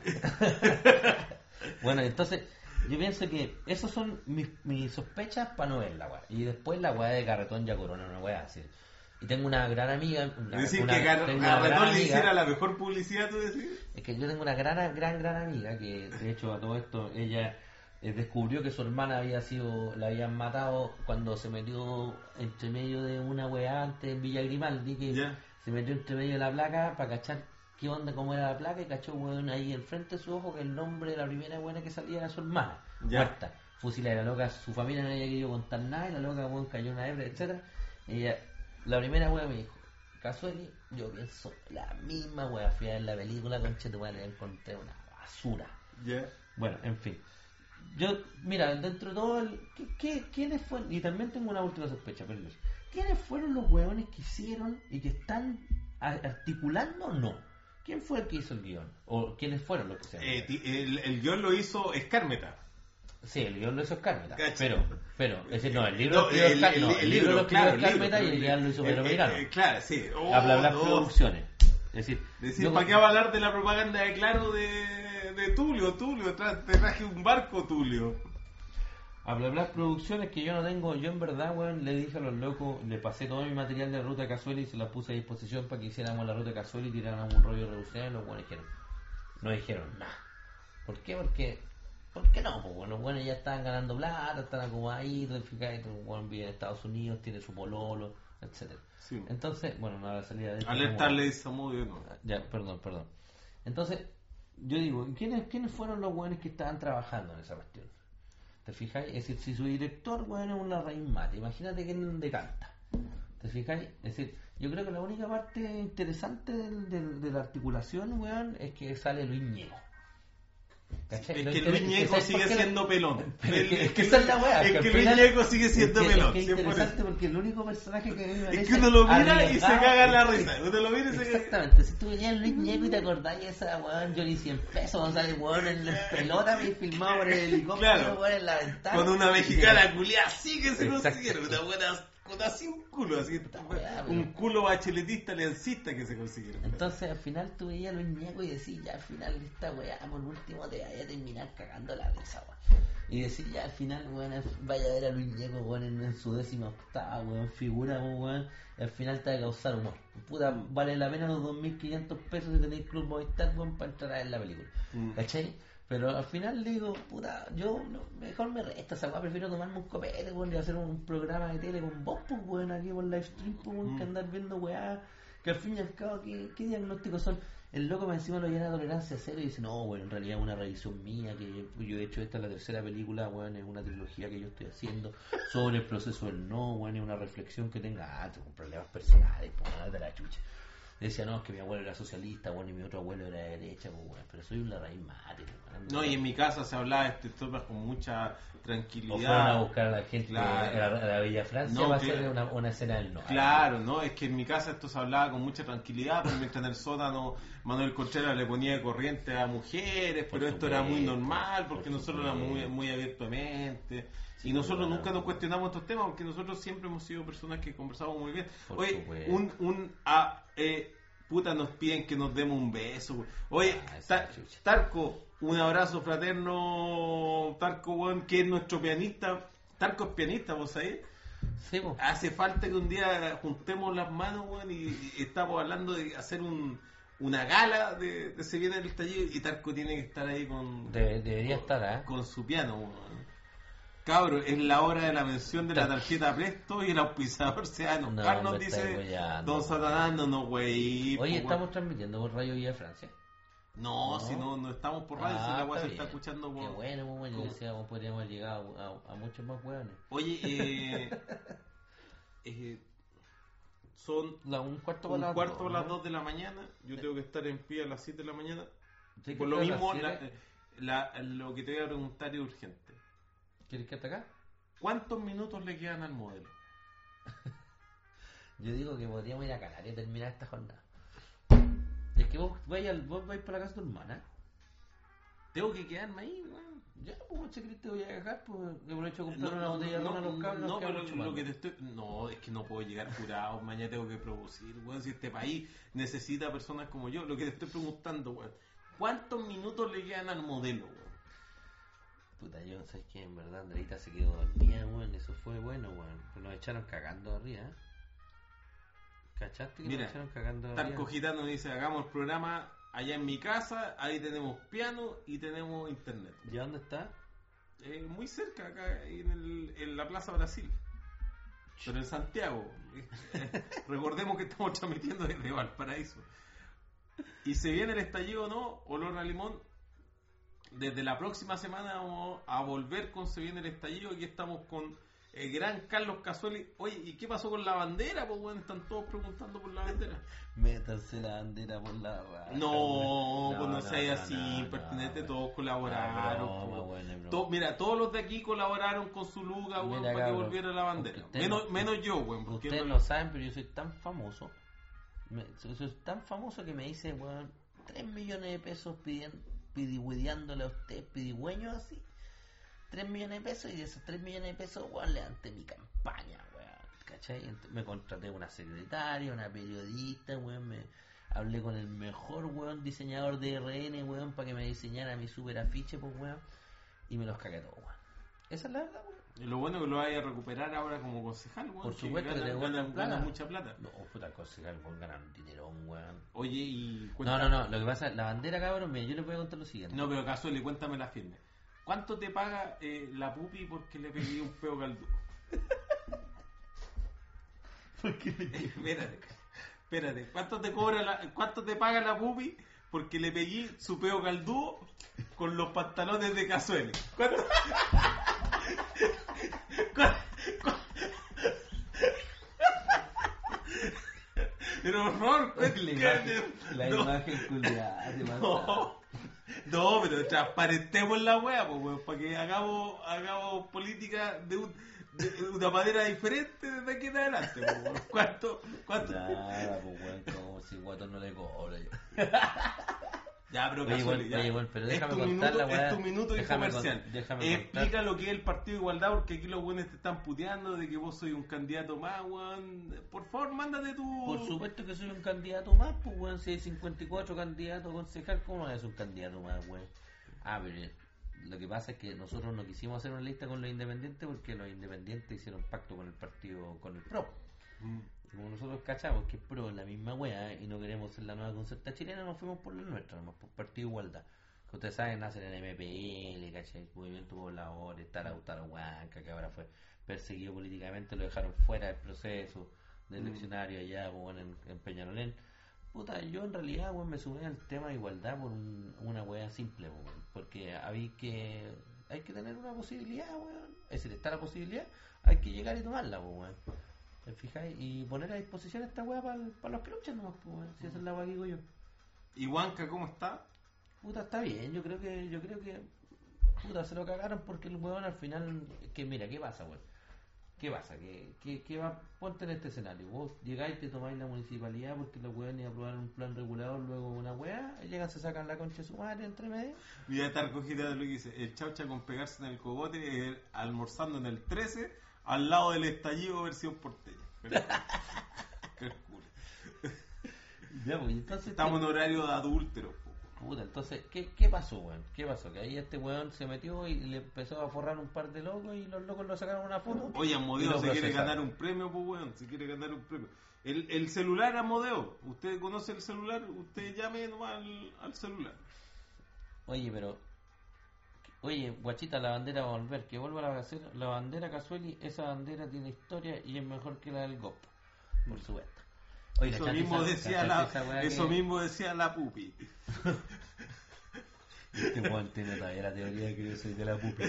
Bueno, entonces, yo pienso que esas son mis, mis sospechas para no ver la weá. Y después la weá de Carretón ya corona, una weá así. Y tengo una gran amiga. Una, Es decir, una- que Gar- tengo una gran Garretón le amiga- hiciera la mejor publicidad, tú decís. Es que yo tengo una gran, gran, gran amiga que, de hecho, a todo esto, ella eh, descubrió que su hermana había sido, la habían matado cuando se metió entre medio de una weá antes en Villa Grimaldi, que Ya. se metió entre medio de la placa para cachar qué onda, cómo era la placa, y cachó weón ahí al frente de su ojo que el nombre de la primera buena que salía era su hermana, Ya. muerta. fusilar. La loca, su familia no había querido contar nada y la loca, weón, cayó en una hebra, etcétera. Y ella, la primera weá me dijo, Casueli, yo pienso la misma weá, fui a ver la película, concha tu madre, encontré una basura. Ya. Bueno, en fin. Yo, mira, dentro de todo, el, ¿qué, qué, ¿quiénes fueron? Y también tengo una última sospecha, pero ¿quiénes fueron los hueones que hicieron y que están a- articulando o no? ¿Quién fue el que hizo el guión? ¿O quiénes fueron los que se Eh, ti- el, el guión lo hizo Escármeta. Sí, el guión lo hizo Escármeta. Cacha. Pero, pero, es decir, no, el libro, No, lo escribió el, Escar- el- no, el el libro lo escribió claro, el Escármeta libro, y el guión lo hizo eh, Pedro eh, Medrano. eh, Claro, sí. Oh, A Bla Bla no. Producciones. Es decir, Decir, yo- ¿para qué va a hablar de la propaganda de Claro de, de Tulio? Tulio, tra- te traje un barco, Tulio. A Bla Bla Producciones que yo no tengo, yo en verdad, weón, le dije a los locos, le pasé todo mi material de Ruta Casuel y se la puse a disposición para que hiciéramos la Ruta Casuel y tiráramos un rollo reducido y los buenos dijeron, no dijeron nada. ¿Por qué? Porque, ¿por qué no? Pues bueno, los buenos ya estaban ganando plata, están acomodaditos, fíjate, un buen vive en Estados Unidos, tiene su pololo, etcétera. Sí. Entonces, bueno, no a la salida de esto, Alerta como- le Samudio, no. Ya, perdón, perdón. Entonces, yo digo, ¿quiénes, ¿quiénes fueron los buenos que estaban trabajando en esa cuestión? ¿Te fijáis? Es decir, si su director, bueno, es una raíz mate, imagínate que decanta. ¿Te fijáis? Es decir, yo creo que la única parte interesante del, del- de la articulación, weón, es que sale Luis Ñeco. ¿Cachai? Es Lo que inter- Luis Ñeco ¿sabes sigue por qué? siendo pelón. Pero es que, El- es que esa es la weá. Es al que Luis final- Ñeco sigue siendo es que- pelón. Es que es sí, por eso. interesante porque el único personaje que a mí me Es parece que uno lo mira y se arriesgado- caga en la risa. Uno lo mira y se caga. Exactamente, si tú veías Luis Ñeco y te acordás de esa weón, Johnny cien pesos, donde sale weón en la pelota bien filmado por el helicóptero, Claro. weón en la ventana. Con una mexicana culiada así que se Exacto. consiguieron. Una buena, con así un culo, así. weá, Un pero- culo bacheletista aliancista que se consiguieron. Entonces al final tú veías a Luis Ñeco y decís, ya al final esta weá, por último te vaya a terminar cagando la risa, weón. Y decir ya al final, weón, vaya a ver a Luis Ñeco, weón, en, en su décima octava, weón, figura, weón, y al final te va a causar humor. Puta, vale la pena los dos mil quinientos pesos si tenéis Club Movistar, weón, para entrar a ver la película. Mm. ¿Cachai? Pero al final le digo, puta, yo no, mejor me resta esa weá, prefiero tomarme un copete, weón, y hacer un programa de tele con vos, pues, weón, aquí por live stream, pues, weón, Mm. que andar viendo weá, que al fin y al cabo, ¿qué, qué diagnósticos son? El loco me encima lo llena de tolerancia cero y dice, no, bueno, en realidad es una revisión mía, que yo, yo he hecho esta es la tercera película, bueno, es una trilogía que yo estoy haciendo sobre el proceso del no, bueno, es una reflexión que tenga, ah, tengo problemas personales, pues, nada de la chucha. Decía, no, es que mi abuelo era socialista, bueno, y mi otro abuelo era de derecha, pues, bueno, pero soy un la raíz mate, pues, bueno. No, y en mi casa se hablaba de este temas con mucha O tranquilidad. fueron a buscar a la gente Claro. a, la, a la Bella Francia No, para claro. hacer una, una escena del no. Claro, ¿no? Es que en mi casa esto se hablaba con mucha tranquilidad, porque mientras en el sótano Manuel Contreras le ponía de corriente a mujeres, Por pero esto era muy supuesto, normal, porque por nosotros éramos muy, supuesto. muy abiertamente. Sí, Y nosotros claro. nunca nos cuestionamos estos temas, porque nosotros siempre hemos sido personas que conversamos muy bien. Por Oye, supuesto. un... un ah, eh, puta, nos piden que nos demos un beso. güey. Oye, Ah, esa Ta- chucha. Tarco, un abrazo fraterno, Tarco, weón, que es nuestro pianista. Tarco es pianista, ¿vos sabés? Sí, pues. Hace falta que un día juntemos las manos, weón, y, y estamos hablando de hacer un, una gala de, de Se Viene el Estallido y Tarco tiene que estar ahí con, Debe- debería con, estar, ¿eh? con su piano, weón. Cabro, es la hora de la mención de la tarjeta Presto y el auspiciador sea No, Oscar, nos me estáis dice weyando, Don weón. Satanás, no, no, güey. Oye, po, estamos weón. transmitiendo por Radio Villa Francia. No, No. si no, no estamos por radio, si Ah, la weá se está está bien. escuchando por... Qué bueno, muy bueno. Yo ¿Cómo? decía, cómo podríamos haber llegado a, a muchos más hueones. Oye, eh, eh, son La, un cuarto un para las cuarto dos, a las ¿no? dos de la mañana. Yo tengo que estar en pie a las siete de la mañana. ¿Sí, Por que lo está a las mismo, la- siete? la- lo que te voy a preguntar es urgente. ¿Quieres que hasta acá? ¿Cuántos minutos le quedan al modelo? Yo digo que podríamos ir a Canarias y terminar esta jornada. Es que vos vais, al, vos vais para la casa de tu hermana. Tengo que quedarme ahí, weón. Ya, pues, che, te voy a dejar, pues. Yo aprovecho de No, comprar una botella de ron a los cabros. no, nos pero quedamos lo chupando. que te estoy... No, es que no puedo llegar curado. Mañana tengo que producir, weón. Si este país necesita personas como yo. Lo que te estoy preguntando, weón. ¿Cuántos minutos le quedan al modelo, weón? Puta, yo, ¿sabes qué? En verdad, Andreita se quedó dormida, weón. Eso fue bueno, weón. Pues nos echaron cagando arriba, ¿eh? ¿Cachaste que Mira, nos echaron cagando arriba? Tarco Gitano dice, hagamos el programa allá en mi casa, ahí tenemos piano y tenemos internet. ¿Y dónde está? Eh, muy cerca, acá en, el, en la Plaza Brasil. Pero en Santiago. Recordemos que estamos transmitiendo desde Valparaíso. Y se viene el estallido o no, olor a limón. desde la próxima semana vamos a volver con Se Viene el Estallido. Aquí estamos con el gran Carlos Casueli. Oye, ¿y qué pasó con la bandera? Pues bueno, están todos preguntando por la bandera. Métanse la bandera por la raja. No, pues no, no, seas no, así, no, impertinente, no, todos colaboraron. No, broma, po. bueno, broma. To- mira, todos los de aquí colaboraron con su luga, weón, Mira, para que cabrón, volviera la bandera. porque usted Menos, no- menos yo, weón, porque Ustedes no- no saben, pero yo soy tan famoso. Me- soy, soy tan famoso que me dice, weón, tres millones de pesos pidiendo, pidigüedeándole a usted, pidigüeños así. tres millones de pesos y de esos tres millones de pesos, weón, levanté mi campaña, weón. ¿Cachai? Ent- Me contraté una secretaria, una periodista, weón, me hablé con el mejor, weón, diseñador de R N, weón, para que me diseñara mi super afiche, pues, weón. Y me los cagué todos, weón. Esa es la verdad, weón. Y lo bueno es que lo vaya a recuperar ahora como concejal, weón. Por que supuesto que gana, te devuelven gana- plata. gana mucha plata. No, puta cosa, weón, ganar un dinerón, weón. Oye, y No, cuenta- no, no, lo que pasa es la bandera, cabrón, mira, yo les voy a contar lo siguiente. No, pero Casueli, cuéntame la firme. ¿Cuánto te paga eh, la pupi porque le pegué un peo caldudo? ¿Por qué me Espérate, espérate. ¿Cuánto te cobra la, cuánto te paga la pupi porque le pegué su peo caldudo con los pantalones de Casueli? ¿Cuánto? ¿Cuánto? Pero por favor, La cuéntame. imagen, la No. imagen culiada, te No, pasa. no, pero transparentemos la wea, pues, weón, para que hagamos, hagamos política de, un, de una manera diferente desde aquí en adelante. Pues, weón. ¿Cuánto? ¿Cuánto? Nada, pues, weón, como si Guatón no le cobra. yo. Ya, pero Oye, Casueli, bueno, ya. oye, bueno, pero es déjame tu contar minuto, la weá. es tu minuto Déjame con- infomercial. déjame Explica contar. lo que es el Partido de Igualdad, porque aquí los buenos te están puteando de que vos sois un candidato más, weón. Por favor, mándate tu... Por supuesto que soy un candidato más, pues, weón, si hay cincuenta y cuatro candidatos a concejal, ¿cómo no es un candidato más, weón? Ah, pero eh, lo que pasa es que nosotros no quisimos hacer una lista con los independientes porque los independientes hicieron pacto con el partido, con el P R O. Mm. Y como nosotros cachamos que P R O es la misma wea y no queremos ser la nueva concerta chilena, nos fuimos por la nuestra, nomás por Partido de Igualdad. Que ustedes saben, nacen en M P L, ¿cachai? Movimiento Pobladores, Tarautarauanca, que ahora fue perseguido políticamente, lo dejaron fuera del proceso de eleccionario allá, bueno, en, en Peñalolén. Puta, yo en realidad, weón, me sumé al tema de igualdad por un- una wea simple, weón, porque había que, hay que tener una posibilidad, weón. Es decir, está la posibilidad, hay que llegar y tomarla, weón. ¿Te fijáis? Y poner a disposición esta weá para los que luchan nomás, pues, weón. Si esa es la weá que digo yo. ¿Y Huanca cómo está? Puta, está bien, yo creo que, yo creo que, puta, se lo cagaron porque el weón al final, que mira, ¿qué pasa, weón? ¿Qué pasa? ¿Qué, qué, qué va? Ponte en este escenario. Vos llegáis y te tomáis la municipalidad porque los weones aprobaron un plan regulador, luego una weá, y llegan, se sacan la concha de su madre entre medio. Voy a estar cogida de lo que dice. El chaucha con pegarse en el cogote, eh, almorzando en el trece, al lado del estallido versión porteña. Calcula. Ya, pues, entonces... Estamos en horario de adúltero. po. Puta, entonces, ¿qué, ¿qué pasó, weón? ¿Qué pasó? Que ahí este weón se metió y le empezó a forrar un par de locos y los locos lo sacaron una foto. Oye, y Amodeo lo se quiere procesaron. ganar un premio, pues weón. Se quiere ganar un premio. El, el celular, Amodeo. ¿Usted conoce el celular? Usted llame nomás al, al celular. Oye, pero... Oye, guachita, la bandera va a volver. Que vuelva la, bandera- la bandera Casueli. Esa bandera tiene historia y es mejor que la del G O P. Por supuesto. Oye, Eso ¿cachaste mismo esa- decía cachaste la, esa weá eso que- mismo decía la pupi. Este weón tiene todavía la teoría de que yo soy de la pupi.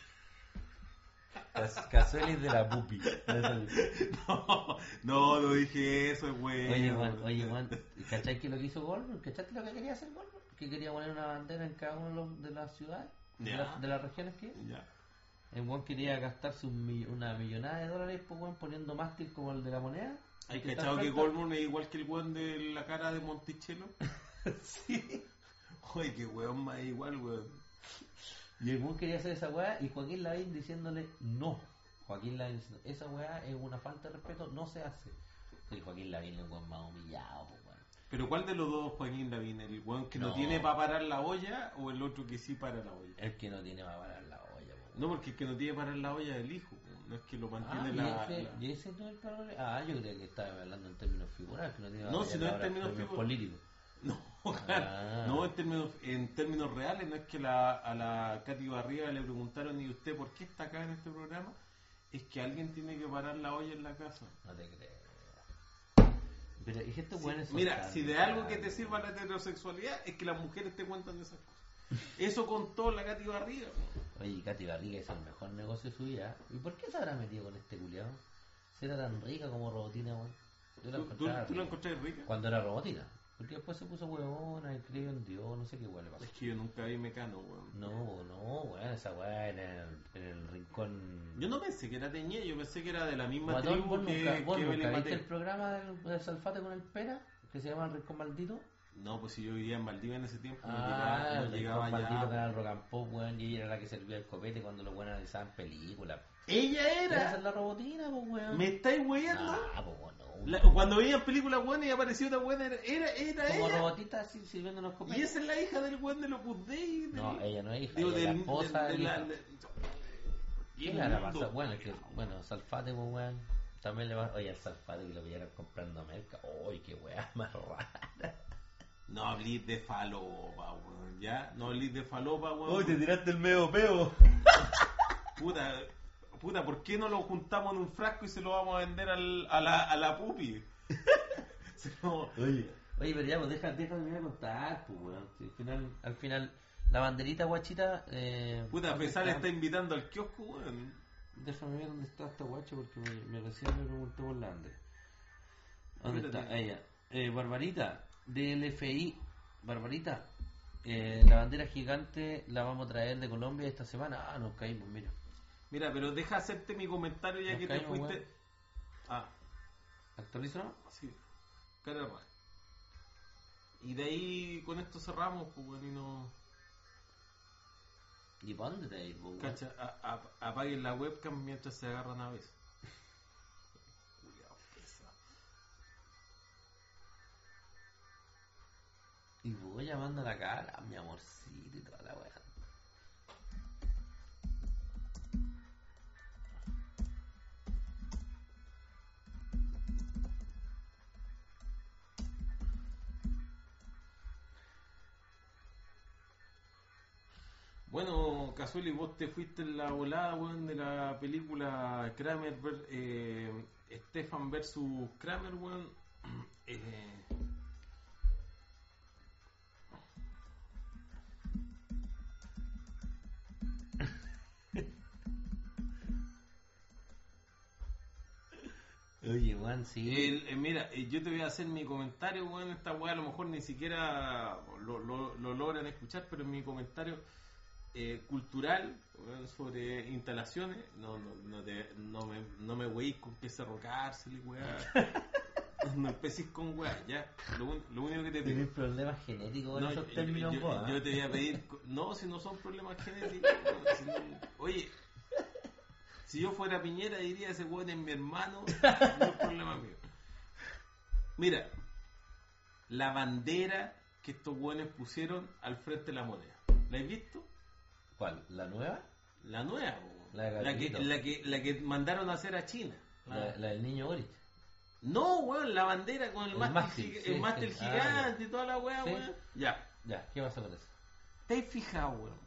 Cas- Casueli es de la pupi. No, no, no dije eso, güey. Oye, Juan, oye, Juan, ¿cachai que lo que hizo Goldberg? ¿Cachaste lo que quería hacer Goldberg? Que quería poner una bandera en cada una de, los- de las ciudades, de, Ya. las- de las regiones que Ya. el Juan quería gastarse un mill- una millonada de dólares pues, Juan, poniendo mástil como el de la moneda. ¿Hay Que está cachado que frente- Goldberg es igual que el weón de la cara de Monticello? Sí. Oye, qué weón más igual, weón. Y el Juan quería hacer esa weá y Joaquín Lavín diciéndole no. Joaquín Lavín diciendo, esa weá es una falta de respeto, no se hace. Y Joaquín Lavín es un weón más humillado, pues, weón. Pero ¿cuál de los dos, Joaquín Lavín? ¿El weón que no, No. tiene para parar la olla o el otro que sí para la olla? El que no tiene va a parar la olla, pues, weón. No, porque el que no tiene para parar la olla es el hijo, weón. No es que lo mantiene Ah, la, y ese, la- y ese no es el problema. Ah, yo creía que estaba hablando en términos figurados, que no tiene No, batalla si no en ahora, términos términos figu- políticos. No, claro. Ah. No, en términos, en términos reales, no es que la, a la Katy Barriga le preguntaron, ¿y usted por qué está acá en este programa? Es que alguien tiene que parar la olla en la casa. No te creo. Pero es que estos Sí, buenos son mira, tan si de algo que te raros, sirva la heterosexualidad es que las mujeres te cuentan esas cosas. Eso contó la Katy Barriga. Oye, Katy Barriga hizo el mejor negocio de su vida. ¿Y por qué se habrá metido con este culiao? Si era tan rica como Robotina, weón. Yo la ¿Tú, tú, encontraba tú la rica. encontrás rica? Cuando era Robotina. Porque después se puso huevona y creyó en Dios, no sé qué weón le pasó. Es que yo nunca vi Mecano, weón. No, no, weón, esa weá en el, en el rincón. Yo no pensé que era teñé, yo pensé que era de la misma Guatón, tribu ¿vos que, nunca, vos que nunca Belén viste Mateo. el programa del, del Salfate con el Pera? Que se llama El Rincón Maldito. No, pues si yo vivía en Valdivia en ese tiempo, no Ah, llegaba, el no llegaba Rincón Maldito que allá. era el rock and pop, weón, y ella era la que servía el copete cuando los buenos analizaban películas. ¡Ella Esa era! es la Robotina, pues, weón. ¿Me estáis weyando? Ah, pues, bueno. La- cuando veían películas buenas y apareció otra buena, era, era, era Como ella. robotita así sirviendo los Y copetes. esa es la hija del weón de Opus Dei. del- No, ella no es hija, digo, ella es la del- esposa del- del de la- hijo. de- ¿Qué qué le hará mundo, pasar? Bueno, es que, culiao. bueno, Salfate, pues, weón. También le va. Oye, al Salfate que lo pillaron comprando merca. Uy, qué weá más rara. No hablís de falopa, weón, ¿ya? No hablís de falopa, weón. tiraste el medio peo. Puta, puta, ¿por qué no lo juntamos en un frasco y se lo vamos a vender al, a, la, a la pupi? Se lo- Oye, oye, pero ya, pues deja, déjame ir a contar, pues, weón. Si al final, al final, la banderita guachita. Eh, Puta, ¿dónde Pesar está? está invitando al kiosco, weón. Déjame ver dónde está esta guacha porque me, me recién me preguntó por la Andre. ¿Dónde está Espérate. ella? Eh, Barbarita, D L F I. Barbarita, eh, la bandera gigante la vamos a traer de Colombia esta semana. Ah, nos caímos, mira. Mira, pero deja hacerte mi comentario ya Nos que te caímos, fuiste. weón. Ah, ¿Actualiza? sí, cara rara. Y de ahí con esto cerramos, pues, weón, y no. ¿Y para dónde te ir, weón? Cacha, a- a- apaguen la webcam mientras se agarran a veces. Culeado pesado. Y voy llamando a la cara, mi amorcito y toda la weá. Bueno, Cazueli, vos te fuiste en la volada, weón, de la película Kramer, ver- eh, Stefan versus Kramer, weón. Eh, Oye, weón, sí. el- eh, mira, eh, yo te voy a hacer mi comentario, weón. Esta weá a lo mejor ni siquiera lo, lo- lo logran escuchar, pero en mi comentario eh, cultural, weón, sobre instalaciones, no, no, no, te, no me, no me weís con que Cerro Cárcel, weá. No empecéis con weá, ya. Lo, un- lo único que te pido. Tienes problemas genéticos con No, esos yo, términos, yo- vos, ¿ah? yo te voy a pedir. No, si no son problemas genéticos. no, si no- oye, si yo fuera Piñera, diría ese weón es mi hermano. No es problema mío. Mira, la bandera que estos weones pusieron al frente de la moneda. ¿La has visto? ¿Cuál? ¿La nueva? La nueva, po. La de la, que, Gatito. la, que, la que mandaron a hacer a China. La, la del niño Boric. No, weón, la bandera con el, El mástil, mástil, giga- sí, el mástil sí. Ah, gigante y toda la weá, Sí. weón. Ya. Ya, ¿qué pasa con eso? ¿Te has fijado, weón?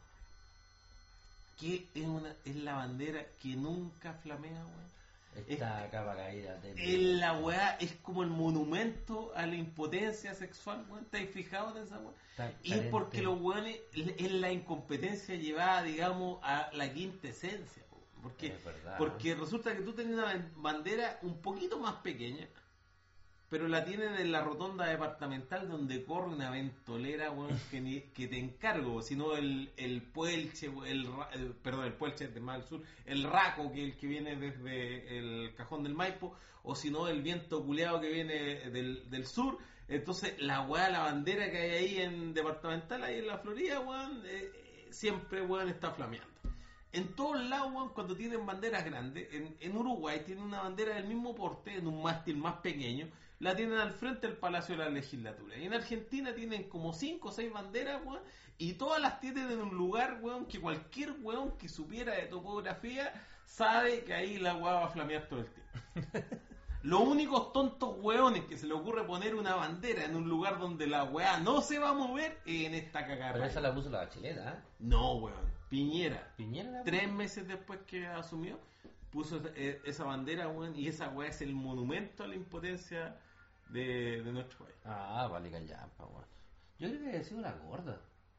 Que es, una, es la bandera que nunca flamea, weón. Esta capa caída. de- Es la weá, es como el monumento a la impotencia sexual, weón. ¿Te has fijado en esa weá? Está Y es carente. porque los weones es la incompetencia llevada, digamos, a la quinta esencia. weón. Porque, Es verdad. porque resulta que tú tienes una bandera un poquito más pequeña, pero la tienen en la rotonda departamental donde corre una ventolera, weón, que, ni- que te encargo, sino el, el Puelche, el, Ra- el- perdón, el Puelche es de más al sur, el Raco, que es el que viene desde el Cajón del Maipo, o si no el viento culeado que viene del, del sur. Entonces la weá, la bandera que hay ahí en departamental, ahí en la Florida, weón, eh, eh, siempre, weón, está flameando. En todos lados, weón, cuando tienen banderas grandes, en, en Uruguay tienen una bandera del mismo porte, en un mástil más pequeño, la tienen al frente del Palacio de la Legislatura. Y en Argentina tienen como cinco o seis banderas, weón, y todas las tienen en un lugar, weón, que cualquier weón que supiera de topografía sabe que ahí la weá va a flamear todo el tiempo. Los únicos tontos weones que se le ocurre poner una bandera en un lugar donde la weá no se va a mover es en esta cagada. Pero esa la puso la bachileta, ¿eh? No, weón. Piñera. Piñera la Tres puso. meses después que asumió, puso esa, eh, esa bandera, weón, y esa weá es el monumento a la impotencia de, de nuestro país. Ah, vale, callampa, weón. Yo creo que debe ser una gorda.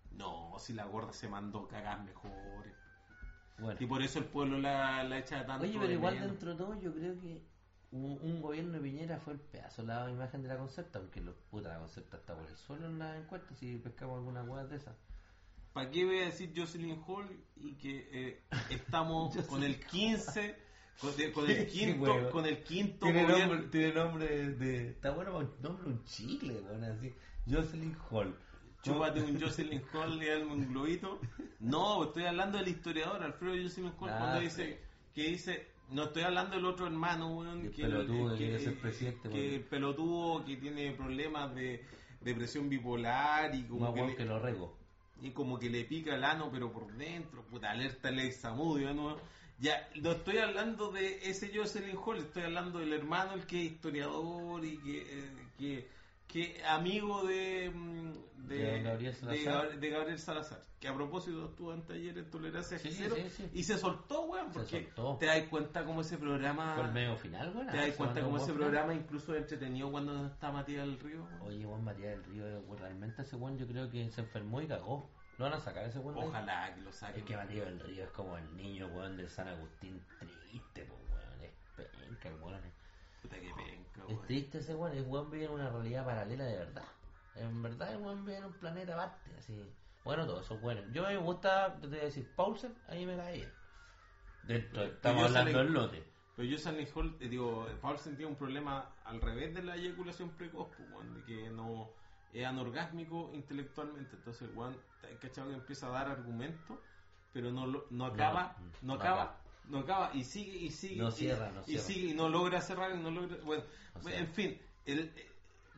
No, si la gorda se mandó cagar mejores. Bueno. Y por eso el pueblo la, la echa tanto. Oye, pero de igual menos. dentro de todo yo creo que un, un gobierno de Piñera fue el pedazo la imagen de la Concerta, aunque lo, puta, la Concerta está por el suelo en la encuesta si pescamos alguna hueá de esas. ¿Para qué voy a decir Jocelyn Hall y que eh, estamos con el quince, con, de- con el Qué quinto, huevo. con el quinto Tiene gobierno? nombre, tiene nombre de... Está bueno para un nombre, un chicle, bueno, así. Jocelyn Hall. Chúpate un Jocelyn Hall y dame un globito. No, estoy hablando del historiador Alfredo Jocelyn Hall Ah, cuando sí. dice que dice, no estoy hablando del otro hermano, weón, El que, pelotudo que quiere ser presidente, que weón. el pelotudo que tiene problemas de depresión bipolar y como Más que, bueno le- que lo rego. y como que le pica el ano pero por dentro, puta, alerta ley Samudio, ¿no? Ya, no estoy hablando de ese Jocelyn Hall, estoy hablando del hermano, el que es historiador y que, eh, que, que amigo de, mm, de, De Gabriel de Salazar. Gab- de Gabriel Salazar, que a propósito estuvo anteayer en Tolerancia Sí, Cero sí, sí. y se soltó, weón, Se porque soltó. te das cuenta cómo ese programa... Fue el medio final, bueno. Te das se cuenta mandó cómo un ese buen final. programa incluso es entretenido cuando no está Matías del Río. weón. Oye, Juan Matías del Río, eh, realmente ese buen yo creo que se enfermó y cagó. ¿Lo van a sacar ese buen? de ahí? Ojalá que lo saquen. Es que Matías del Río es como el niño, weón, del San Agustín triste, pues, weón. Es penca, el weón. Es, Puta que penca, es weón. triste ese weón. El weón vive en una realidad paralela de verdad. En verdad, el weón vive en un planeta aparte, así. Bueno, todos son buenos. Yo me gusta, te voy a decir, Paulsen, ahí me caía. Dentro, estamos yo hablando salí- del lote. Pero yo Jocelyn Hall, eh, digo, Paulsen tiene un problema al revés de la eyaculación precoz, pues, weón, de que no es anorgásmico intelectualmente. Entonces, el weón, ¿hay cachado que empieza a dar argumentos, pero no, lo- no acaba, No, no, no acaba, acaba. no acaba, y sigue, y sigue, No y, cierra, no y cierra. sigue, y no logra cerrar, y no logra, bueno, O sea. en fin, el, eh,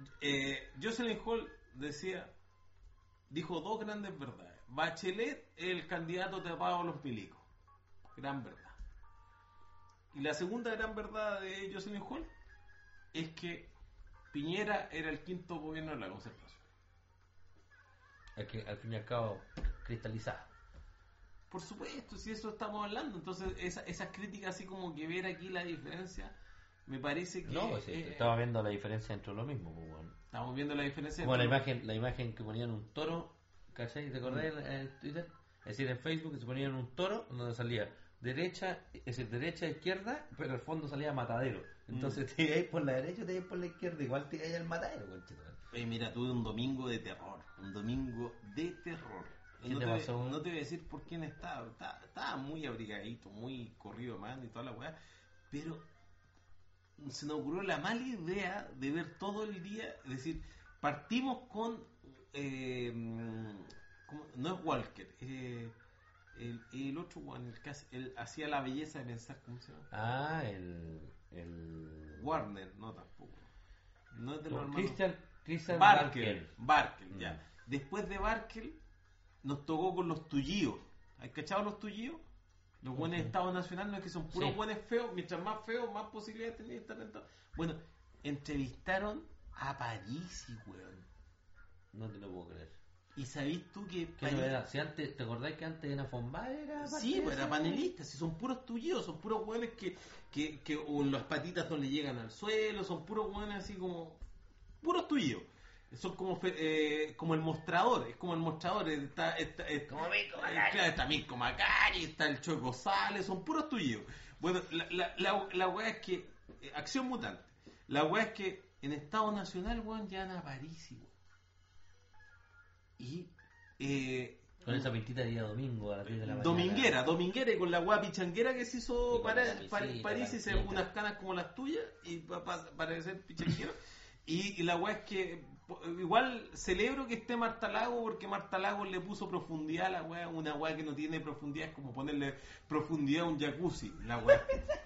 eh, Jocelyn Hall decía, dijo dos grandes verdades. Bachelet es el candidato tapado a los milicos. Gran verdad. Y la segunda gran verdad de Jocelyn Hall es que Piñera era el quinto gobierno de la Concertación. Es que al fin y al cabo, cristalizada. Por supuesto, si eso estamos hablando. Entonces, esa, esas críticas, así como que ver aquí la diferencia, me parece que. No, pues sí, eh, estaba viendo la diferencia entre lo mismo, pues, weón. estamos viendo la diferencia. Como la entre- imagen, la imagen que ponían un toro, ¿cachai? ¿Te acordás en, en Twitter? Es decir, en Facebook que se ponían un toro donde salía derecha, es decir, derecha, izquierda, pero al fondo salía matadero. Entonces te ibas por la derecha, te ibas por la izquierda, igual te ibas al matadero, conchetumare. Oye, mira, tuve un domingo de terror. Un domingo de terror. ¿Qué no te te, pasó? no te voy a decir por quién estaba. Estaba, estaba muy abrigadito, muy corrido de mano y toda la weá. Pero se nos ocurrió la mala idea de ver todo el día. Es decir, partimos con. Eh, ¿cómo? No es Walker. Eh, el, el otro one, el que hace- el hacía la belleza de pensar. ¿Cómo se llama? Ah, el... el... Warner, no tampoco. No es de los hermanos. Christian, Christian Barkel, Barkel. Barkel, Mm. ya. Después de Barkel, nos tocó con los tullíos. ¿Has cachado los tullíos? Los buenos de Estado Nacional, no es que son puros Sí. buenos feos. Mientras más feos, más posibilidades tenéis de estar en todo. Bueno, entrevistaron a Parisi, weón. No te lo puedo creer. ¿Y sabéis tú que ¿Qué Parisi- novedad? Si antes, ¿te acordás que antes era Fombá? Era parte Sí, de pues era eso? panelista, si son puros tullidos, son puros hueones que, que, que o las patitas no le llegan al suelo, son puros hueones así como puros tullidos. Son como fe- eh, como el mostrador, es como el mostrador, está, está, está, Como Mirko eh, Macari. claro, está Mirko Macari, está el Choco González, son puros tullidos. Bueno, la, la, la, la weá es que, eh, acción mutante, la weá es que en Estado Nacional, weón, ya a Parisi, weón. Y eh, Con esa pintita de día domingo a las diez de la mañana. Dominguera, dominguera y con la guapa pichanguera que se hizo Y con para, la para, camiseta, París y se la dejó pinta. unas canas como las tuyas y pa- pa- para ser pichanguero. y, y la weá es que po- igual celebro que esté Marta Lago porque Marta Lago le puso profundidad a la weá, una weá que no tiene profundidad, es como ponerle profundidad a un jacuzzi, la weá.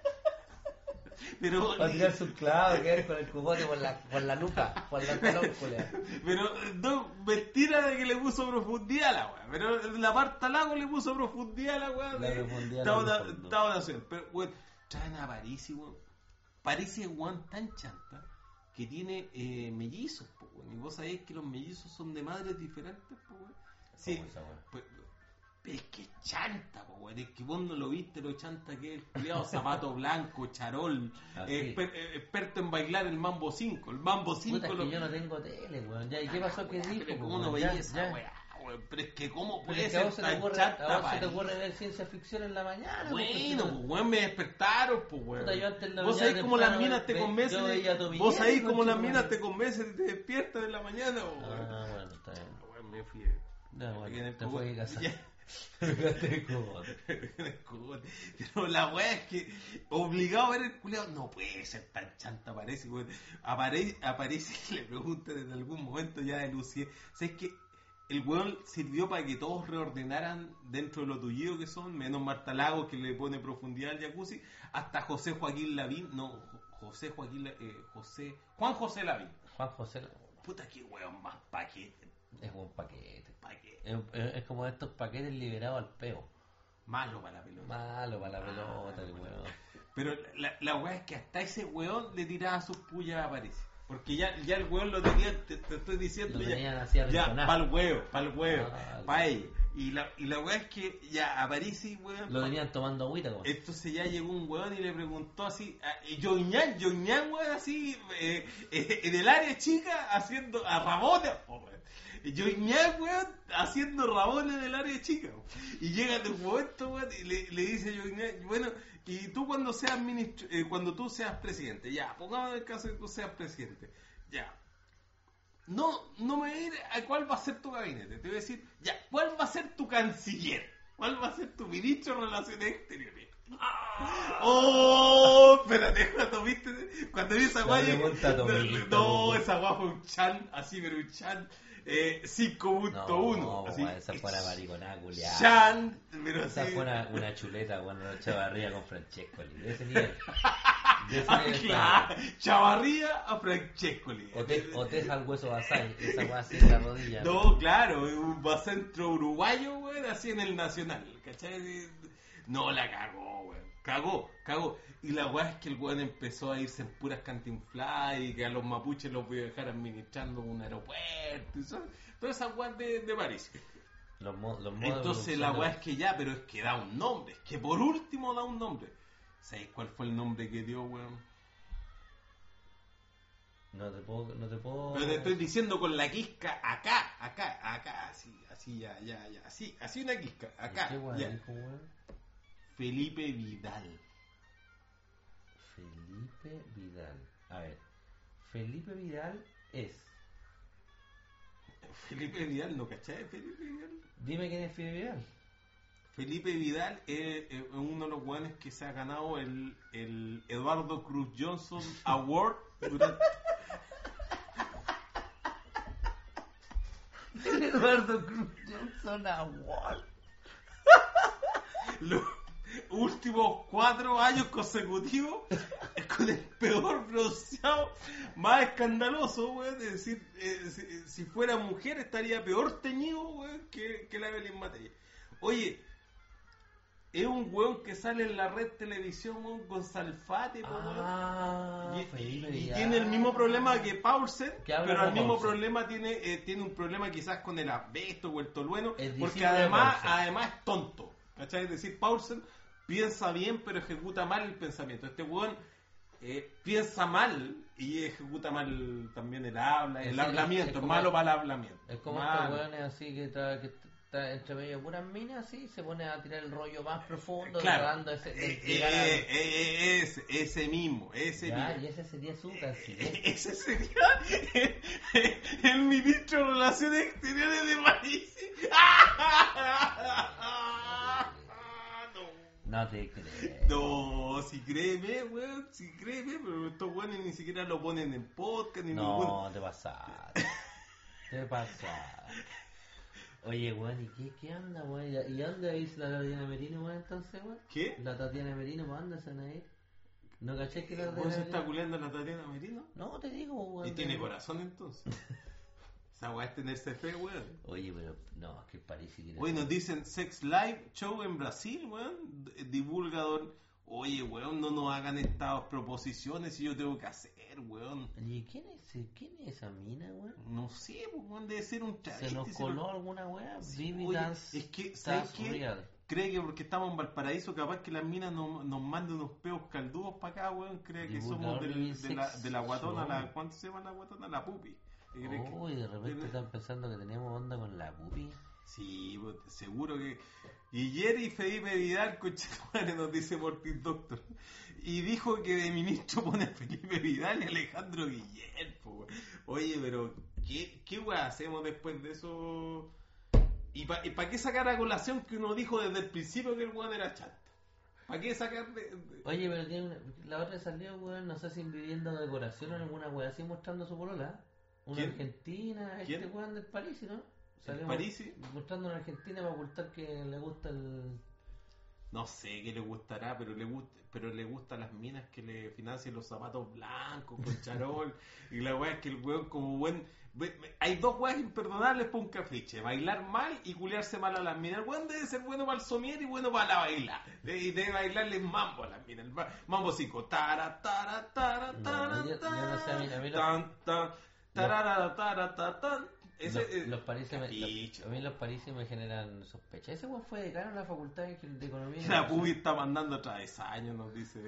Pero Para tirarse un clavo, quedar con el cubote por la, por la nuca, por la colóncula. Pero no, mentira de que le puso profundidad a la weá. Pero la Marta Lago le puso profundidad a la weá. La de profundidad Estado no na- le fondo. Estado Nacional. Pero, weón, traen a París, weón. París es weón tan chanta que tiene eh, mellizos, po, weón. Y vos sabés que los mellizos son de madres diferentes, po, weón. Sí, ¿Cómo esa weá? pues, pero es que es chanta, po, weón. Es que vos no lo viste lo chanta que es el culiado, zapato blanco, charol, Así. eh, exper- eh, experto en bailar el mambo cinco. El mambo cinco Puta, es lo- que yo no tengo tele, weón. Ya, ¿y qué pasó? ¿Qué dijo? pero po, cómo no weón? veía Ya, esa ya. weá, weón. weón. Pero es que, ¿cómo Pero puede es que a ser vos se te tan ocurre, chanta a vos se te París? ocurre ver ciencia ficción en la mañana. Bueno, pues, pues, weón, me despertaron, pues, puta, yo weón. antes en la Vos mañana sabés cómo las temprano minas te ve- convencen. yo de- veía a Tommy Vos sabés Jerry, cómo las concha, minas madre. te convencen y te despiertan en la mañana, weón. Ah, bueno, está bien. Weón, me fui. No, Aquí en bueno, el te cogote. fue a casar. Ya. Te cogote. En el cogote. Pero la weá es que obligado a ver el culiao no puede ser tan chanta, aparece, weón. Apare- aparece y le preguntan en algún momento ya de Lucie. ¿Sabes que el weón sirvió para que todos reordenaran dentro de lo tullido que son? Menos Marta Lagos, que le pone profundidad al jacuzzi, hasta José Joaquín Lavín, no, José Joaquín, La- eh, José, Juan José Lavín. Juan José Puta que weón más paquete, es un paquete. paquete. Es, es- es como estos paquetes liberados al peo. Malo para la pelota. Malo para la pelota, el weón. Pero la, la weá es que hasta ese weón le tiraba sus pullas a París. Porque ya, ya el weón lo tenía, te, te estoy diciendo, Lo ya, tenían así ya arrinconado. pa'l huevo, pa'l huevo, Ah, pa' ella. Y la, y la weá es que ya a París, weón, Lo tenían tomando agüita, como. entonces ya llegó un weón y le preguntó así, a Joñán, Joñán, weón, así, eh, eh, en el área chica, haciendo a Ramona, po, weón. Joñán, weón, haciendo Ramona en el área chica. Weón. Y llega de un momento, weón, y le, le dice a Joñán, bueno, y tú cuando seas ministro, eh, cuando tú seas presidente, ya, pongamos el caso de que tú seas presidente, ya. No, no me voy a ir a cuál va a ser tu gabinete, te voy a decir, ya, ¿cuál va a ser tu canciller? ¿Cuál va a ser tu ministro de Relaciones Exteriores? ¡Oh! Espérate, cuando viste, cuando vi esa La guay, pregunta no, Tomillita, no, pues. esa guay fue un chan, así, pero un chan eh, cinco punto uno. No, así, weón, esa fue una mariconada culiada. Chan, pero Esa así. fue una, una chuleta, weón, una chavarría con Francescoli. De ese nivel. De ese Ah, nivel. claro, Chavarría a Francescoli. O te, o te deja el hueso basal, esa weá así en la rodilla. No, claro, un centro uruguayo, weón, así en el Nacional, ¿cachai? No, la cagó, weón. Cagó, cagó. Y la weá es que el weón empezó a irse en puras cantinfladas y que a los mapuches los voy a dejar administrando un aeropuerto y son todas esas weas de, de París. Los, mo- los modos Entonces de la producción weá de- es que ya, pero es que da un nombre, es que por último da un nombre. ¿Sabes cuál fue el nombre que dio, weón? No te puedo, no te puedo... Pero te estoy diciendo con la quisca acá, acá, acá, así, así, ya, ya, ya, así, así una quisca, acá, ¿Qué weá ya. dijo, weón? Felipe Vidal. Felipe Vidal. A ver, Felipe Vidal es... Felipe Vidal, ¿no cachai? Felipe Vidal. Dime quién es Felipe Vidal. Felipe Vidal es, es uno de los weones que se ha ganado el, el Eduardo Cruz Johnson Award durante, El Eduardo Cruz Johnson Award. los últimos cuatro años consecutivos con el peor bronceado más escandaloso, weón. Es decir, eh, si, si fuera mujer estaría peor teñido, weón, que, que la Evelyn Matei. Oye, es un weón que sale en la red televisión, weón, con Salfate, po, weón. Ah, Y, Felipe y Vidal. tiene el mismo problema que Paulsen, Que habla pero como el mismo Paulsen. problema tiene eh, tiene un problema quizás con el asbesto o el tolueno, Es porque discípulo de además Paulsen. además es tonto, ¿cachai? Es decir, Paulsen piensa bien pero ejecuta mal el pensamiento. Este weón eh, piensa mal y ejecuta mal también el habla, el Es- hablamiento, es es como- malo para el hablamiento. Es como Malo. estos weones así que está, que está entre medio de puras minas así, se pone a tirar el rollo más profundo, Claro, tratando de, de eh, llegar a- eh, eh, ese, ese mismo, ese Ya, mismo. y ese sería su canciller. Ese sería el ministro de Relaciones Exteriores de París. No te crees. No, si créeme, weón, si créeme, pero estos weones ni siquiera lo ponen en podcast ni No, ningún. te pasaste. Te pasaste. Oye, weón, ¿y qué, qué anda, weón? ¿Y y dónde dice la Tatiana Merino, weón, entonces, weón? ¿Qué? La Tatiana Merino, ¿para dónde se van a ir? ¿No caché que la ¿Vos Tatiana se está Merino? culeando a la Tatiana Merino? No, te digo, weón. ¿Y tiene te- corazón entonces? Esa weá es tenerse fe, weón. Oye, pero no, es que París sí tiene... Hoy nos dicen Sex Live Show en Brasil, weón. D- Divulgador. Oye, weón, no nos hagan estas proposiciones y yo tengo que hacer, weón. ¿Y quién es, quién es esa mina, weón? No sé, pues, weón, debe ser un travesti. ¿Se nos se coló alguna weá? Sí, Vivi oye, Dance, es que, ¿sabes Dance qué? Real. Cree que porque estamos en Valparaíso, capaz que las minas nos, nos manden unos peos caldudos para acá, weón. Cree que somos Divulgador del- Vivi de, la, Sex de la guatona, Show. la, ¿cuánto se llama la guatona? La pupi. ¿Y cree que- Oh, y de repente tiene- están pensando que tenemos onda con la pupi. Sí, pues, seguro que Guillermo y Felipe Vidal, conchetumare, nos dice Mortis Doctor. Y dijo que de ministro pone a Felipe Vidal y Alejandro Guillermo. Oye, pero ¿qué, qué weá hacemos después de eso? ¿Y para pa qué sacar a colación que uno dijo desde el principio que el weón era chanta? ¿Para qué sacar de, de... Oye, pero tiene una... la otra salió, weón, no sé si viviendo decoración o alguna weá así mostrando su polola. Una ¿Quién? argentina, ¿Quién? este weón del París, ¿no? Salió Parisi? mostrando una argentina para ocultar que le gusta el... No sé qué le gustará, pero le gusta, pero le gustan las minas que le financien los zapatos blancos con charol. Y la weá es que el weón como buen... Hay dos weas imperdonables para un cafiche: bailar mal y culiarse mal a las minas. El weón debe ser bueno para el somier y bueno para la bailar. Y debe bailarle mambo a las minas. Mambo cinco. Tara, tara, tara, tara, No, yo- yo no sé, a mí- a mí lo- tan, tan, tarara, tara, ta, tan. Ese, los, eh, los parises me, capiche, los- a mí los parises me generan sospecha. Ese weón fue decano en la facultad de, de economía. y La Negocios. Pubi está mandando travesaños, nos dice.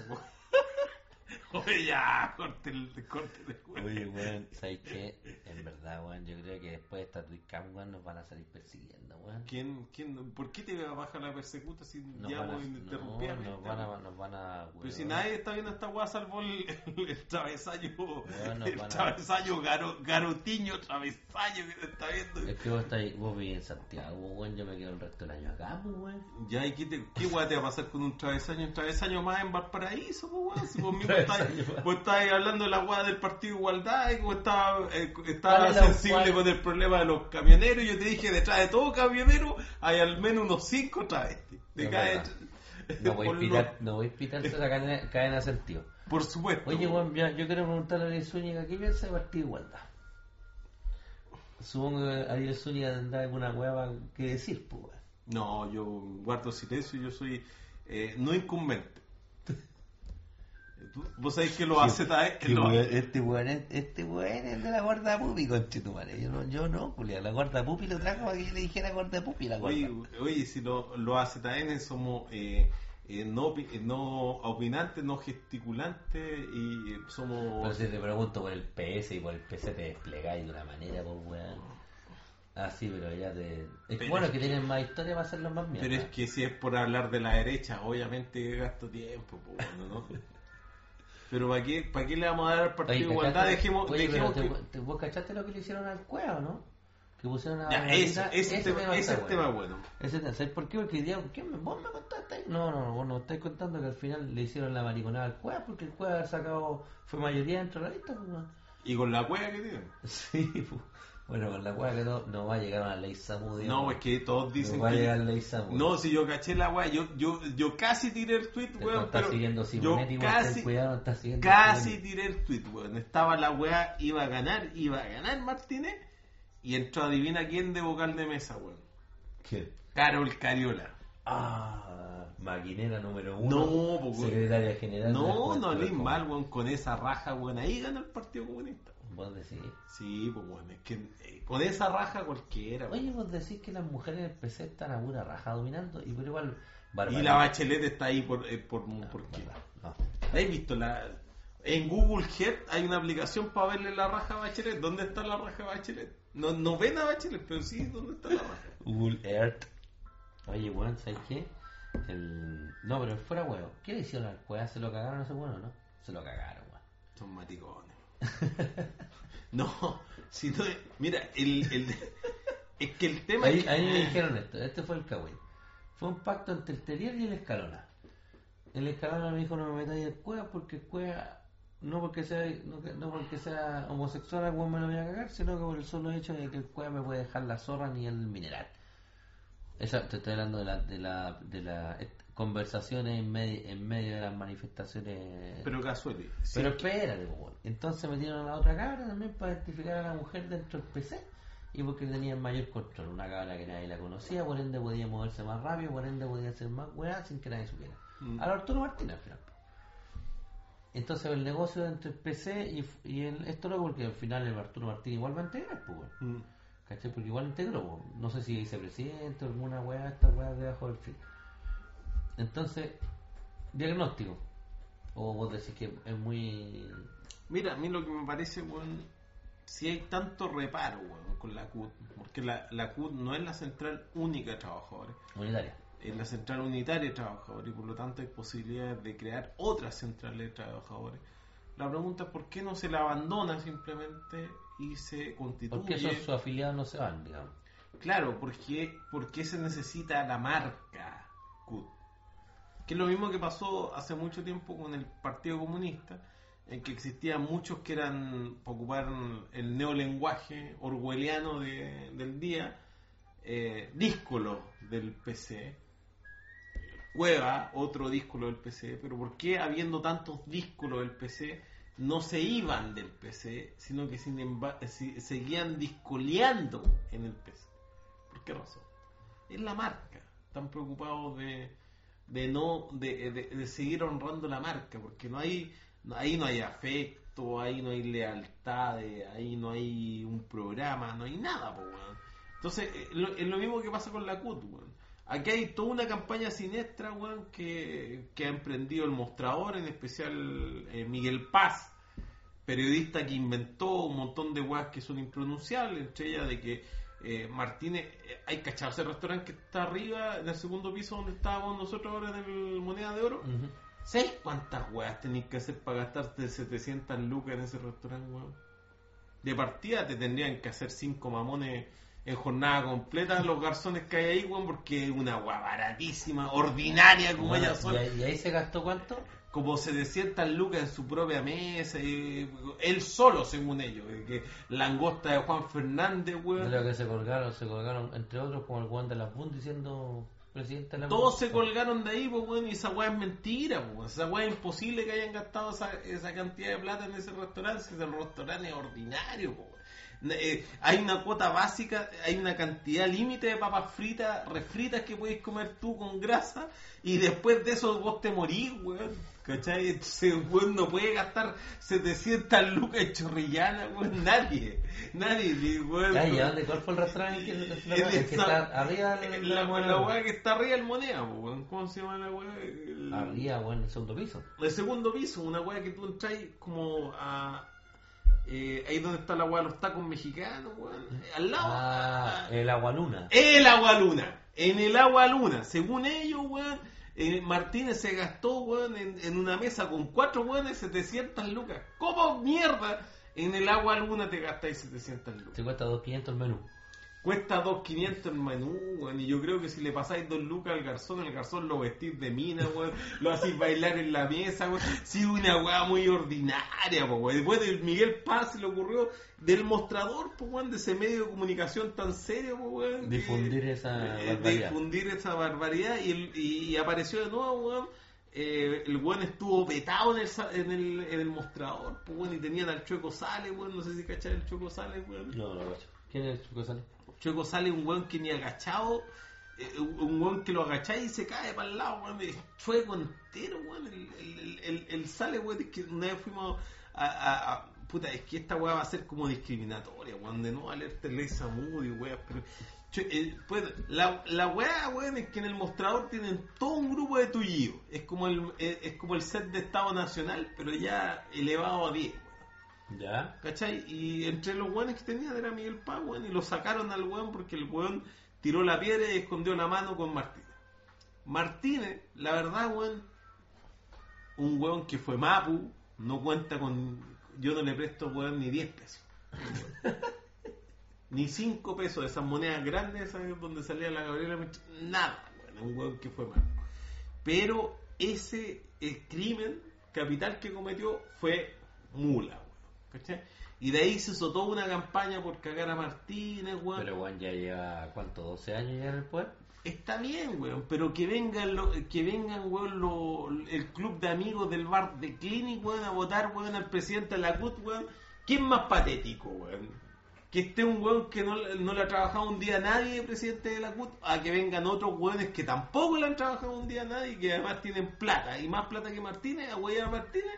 Oye, ya, corte el corte de juego. Oye, weón, ¿sabes qué? En verdad, weón, yo creo que después de esta Twitcam, weón, nos van a salir persiguiendo, weón. ¿Quién, quién, ¿Por qué te baja la persecuta si Nos ya van a, vos no, interrumpías? nos van a, nos van a, Pero weón. si nadie está viendo esta weá salvo el, el, el travesaño, Bueno, el van a- travesaño garo, garotiño travesaño que te está viendo. Es que vos, estáis, vos vivís en Santiago, weón, yo me quedo el resto del año acá, pues, weón. Ya, ¿y qué, te, qué weá te va a pasar con un travesaño? Un travesaño más en Valparaíso, pues weón. Si vos mismo Travesaño estás, más. vos estás hablando de la weá del Partido Igualdad y vos estabas eh, ¿Cuál estaba es la- sensible cuál? con el problema de los camioneros. Y yo te dije, detrás de todo camionero hay al menos unos cinco travestis. De No, cada- verdad. No voy a por pitar, lo- no voy a pitar esa cadena, cadena de sentido. Por supuesto. Oye, weón, yo, yo quiero preguntarle a Ariel Zúñiga, ¿qué piensa de Partido Igualdad? Supongo que Ariel Zúñiga tendrá alguna hueá que decir, pues, weón. No, yo guardo silencio, yo soy eh, no incumbente. Tú- Vos sabés que lo hace tal Este weón, este weón es, este weón es de la guarda pupi, conchetumare. Yo no, yo no, culia. La guarda pupi lo trajo para que yo le dijera guarda pupi la guarda. Oye, oye, si lo, lo hace también somos eh, eh, no, opi- eh, no opinantes, no gesticulantes y eh, somos... Pero si te pregunto por el P S y por el P C te desplegáis de una manera, pues, weón. Ah, sí, pero ya te... Es que, Pero bueno, es que tienen más historia para hacerlo más mierda. Pero es que si es por hablar de la derecha, obviamente gasto tiempo, pues, bueno, ¿no? Pero ¿para qué, ¿para qué le vamos a dar al Partido Oye, de Igualdad? ¿cachaste? Dejemos, Oye, dejemos pero que... te, te- ¿vos cachaste lo que le hicieron al Cueva, no? Que pusieron a... Ya, a eso, Anita- ese, tema, ese está es tema bueno. Ese tema, ¿sabes por qué? Porque digo, ¿qué me, vos me contaste? No, no, no, vos no estáis contando que al final le hicieron la mariconada al Cueva porque el Cueva ha sacado, fue mayoría dentro de la lista, pues, weón. Y con la cueva que tienen. Sí, pues. Bueno, con la Cueva que no, no va a llegar a la ley Samu, No, es que todos dicen no va a llegar a que... la ley Samu. No, si yo caché la weá, yo, yo, yo casi tiré el tweet, Te weón, está pero siguiendo yo Simonetti, weón, casi, ten cuidado, no está siguiendo casi Simonetti. tiré el tweet, weón. Estaba la weá, iba a ganar, iba a ganar Martínez, y entró, adivina quién de vocal de mesa, weón. ¿Qué? Carol Cariola. Ah, maquinera número uno. No, po, weón. Secretaria general. de la No, Juventud no del hablé Congo. mal, weón, con esa raja, weón. Ahí gana el Partido Comunista. Vos decís. Sí, pues, weón, es que eh, con esa raja cualquiera, weón. Oye, vos decís que las mujeres en el P C están a pura raja dominando, y pero igual. Y Barbarita- la Bachelet está ahí por, eh, por, No, ¿por qué? verdad, no. ¿Has visto la... En Google Earth hay una aplicación para verle la raja a Bachelet? ¿Dónde está la raja a Bachelet? No, no ven a Bachelet, pero sí, ¿dónde está la raja? Google Earth. Oye, weón, ¿sabes qué? El... No, pero fuera huevo. ¿Qué le hicieron al Cueva? ¿Se lo cagaron a ese bueno, no? Se lo cagaron, weón. Son maticones. No, si no... Mira, el, el, es que el tema... Ahí, es que- ahí me dijeron esto, este fue el cagüín. Fue un pacto entre el Teriel y el Escalona. El Escalona me dijo no me metáis el Cueva porque el Cueva, no porque sea no, que- no porque sea homosexual, algún me lo voy a cagar, sino que por el solo hecho de que el Cueva me puede dejar la zorra ni el mineral. Eso te estoy hablando de la, de la, de las conversaciones en medio, en medio de las manifestaciones. Pero Casueli. Pero espérate, po, weón. Entonces metieron a la otra cabra también para identificar a la mujer dentro del P C y porque tenían mayor control. Una cabra que nadie la conocía, por ende podía moverse más rápido, por ende podía hacer más weá sin que nadie supiera. Mm. A la Arturo Martínez al final. po. Entonces el negocio entre el P C y, y el, esto no, porque al final el Arturo Martínez igual va a integrar, pues, weón. Mm. ¿Cachai? Porque igual integró, po. No sé si vicepresidente o alguna weá, esta weá debajo del fin. Entonces, diagnóstico. O vos decís que es muy. Mira, a mí lo que me parece, weón, si hay tanto reparo, weón, con la C U T, porque la, la C U T no es la central única de trabajadores, Unitaria. es la central unitaria de trabajadores, y por lo tanto hay posibilidades de crear otras centrales de trabajadores. La pregunta es por qué no se la abandona simplemente y se constituye. Porque esos sus afiliados no se van, digamos. Claro, porque, porque se necesita la marca C U T. Que es lo mismo que pasó hace mucho tiempo con el Partido Comunista, en que existían muchos que eran, para ocupar el neolenguaje orwelliano de, del día, eh, díscolos del P C. Cueva, otro díscolo del P C, pero ¿por qué habiendo tantos díscolos del P C no se iban del P C, sino que sin embargo si, seguían discoleando en el P C? ¿Por qué razón? Es la marca. Están preocupados de, de no de, de, de seguir honrando la marca, porque no hay ahí no hay afecto, ahí no hay lealtad, ahí no hay un programa, no hay nada, po, weón. Entonces es lo, es lo mismo que pasa con la C U T, weón. Aquí hay toda una campaña siniestra, weón, que, que ha emprendido el Mostrador, en especial eh, Miguel Paz, periodista que inventó un montón de weas que son impronunciables, entre ellas de que eh, Martínez, eh, hay cachado ese restaurante que está arriba, en el segundo piso donde estábamos nosotros ahora en el Moneda de Oro. Uh-huh. ¿Sabes cuántas weas tenéis que hacer para gastarte setecientas lucas en ese restaurante, weón? De partida te tendrían que hacer cinco mamones en jornada completa los garzones que hay ahí, weón, porque es una wea baratísima, ordinaria como Bueno, ellas son. ¿y ahí, y ahí se gastó cuánto? Como setecientas lucas en su propia mesa, y él solo, según ellos. eh, Que langosta de Juan Fernández, De weón. lo que se colgaron, se colgaron, entre otros, como el Juan de la Bund diciendo presidente de la Todos Bund. se colgaron de ahí, pues, weón, y esa weá es mentira, pues, weón. Esa weá es imposible que hayan gastado esa, esa cantidad de plata en ese restaurante, si ese restaurante es ordinario, pues, weón. Eh, hay una cuota básica, hay una cantidad límite de papas fritas, refritas que podéis comer tú con grasa, y después de eso vos te morís, weón. ¿Cachai? Ese weón no puede gastar setecientas lucas en chorrillana, weón. Nadie, nadie, weón. Ay, ¿y a dónde? ¿Cuál fue el restaurante? ¿El que, el que está arriba de La, la la, moneda? la weá que está arriba del Moneda, po, weón. ¿Cómo se llama la weá? El, Arriba, bueno, el segundo piso. el segundo piso, una weá que tú entras como a... Eh, ahí donde está la weá de los tacos mexicanos, weón. Al lado. Ah, el Agualuna. El Agua Luna. En el Agua Luna. Según ellos, weón, eh, Martínez se gastó, weón, en, en una mesa con cuatro weones setecientas lucas. ¿Cómo mierda? En el Agua Luna te gastáis setecientas lucas. Se cuesta dos mil quinientos el menú. Cuesta dos mil quinientos el menú, weón. Y yo creo que si le pasáis dos lucas al garzón, el garzón lo vestís de mina, weón. Lo hacéis bailar en la mesa, weón. Sí, una weá muy ordinaria, po, weón. Después de Miguel Paz se le ocurrió del Mostrador, po, weón, de ese medio de comunicación tan serio, po, weón. Difundir que- esa eh, barbaridad. Difundir esa barbaridad. Y, el- y, y apareció de nuevo, weón. Eh, el weón estuvo vetado en el, sa- en el, en el Mostrador, po, weón. Y tenían al Chueco Sales, weón. No sé si cachai el Chueco Sales, weón. No, no, no. ¿Quién es el Chueco Sales? Chueco sale un weón que ni agachado, eh, un weón que lo agacháis y se cae para el lado, weón. Es Chueco entero, weón. El, el, el, el sale, weón, es que una vez fuimos a, a, a- puta, es que esta weá va a ser como discriminatoria, weón, de no valerte Lesa Moody, weón, pero Chue- eh, pues, la, la weá, weón, es que en el Mostrador tienen todo un grupo de tullidos. Es como el, es, es como el set de Estado Nacional, pero ya elevado a diez, weón. ¿Ya? ¿Cachai? Y entre los weones que tenían era Miguel Paz, weón, y lo sacaron al weón porque el weón tiró la piedra y escondió la mano con Martínez. Martínez, la verdad, weón, un weón que fue Mapu, no cuenta con... Yo no le presto, weón, ni diez pesos. Ni cinco pesos de esas monedas grandes, ¿sabes? Donde salía la Gabriela Mistral. Nada, weón, un weón que fue Mapu. Pero ese eh, crimen capital que cometió fue mula, weón. ¿Cachai? Y de ahí se hizo toda una campaña por cagar a Martínez, weón. Pero Juan ya lleva, ¿cuánto? ¿doce años ya en el poder? Está bien, weón, pero que vengan, lo, que vengan, weón, lo, el club de amigos del bar de Clinic, weón, a votar, weón, al presidente de la C U T, weón. ¿Quién más patético, weón? Que esté un weón que no, no le ha trabajado un día a nadie, presidente de la C U T, a que vengan otros weones que tampoco le han trabajado un día a nadie y que además tienen plata, y más plata que Martínez, a huellar a Martínez.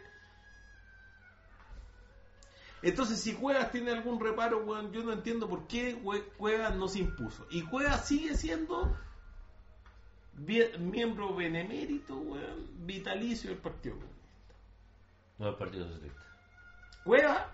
Entonces, si Cuevas tiene algún reparo, weón, yo no entiendo por qué we- Cuevas no se impuso. Y Cuevas sigue siendo vie- miembro benemérito, weón, vitalicio del Partido Comunista. No, el Partido Socialista. Cuevas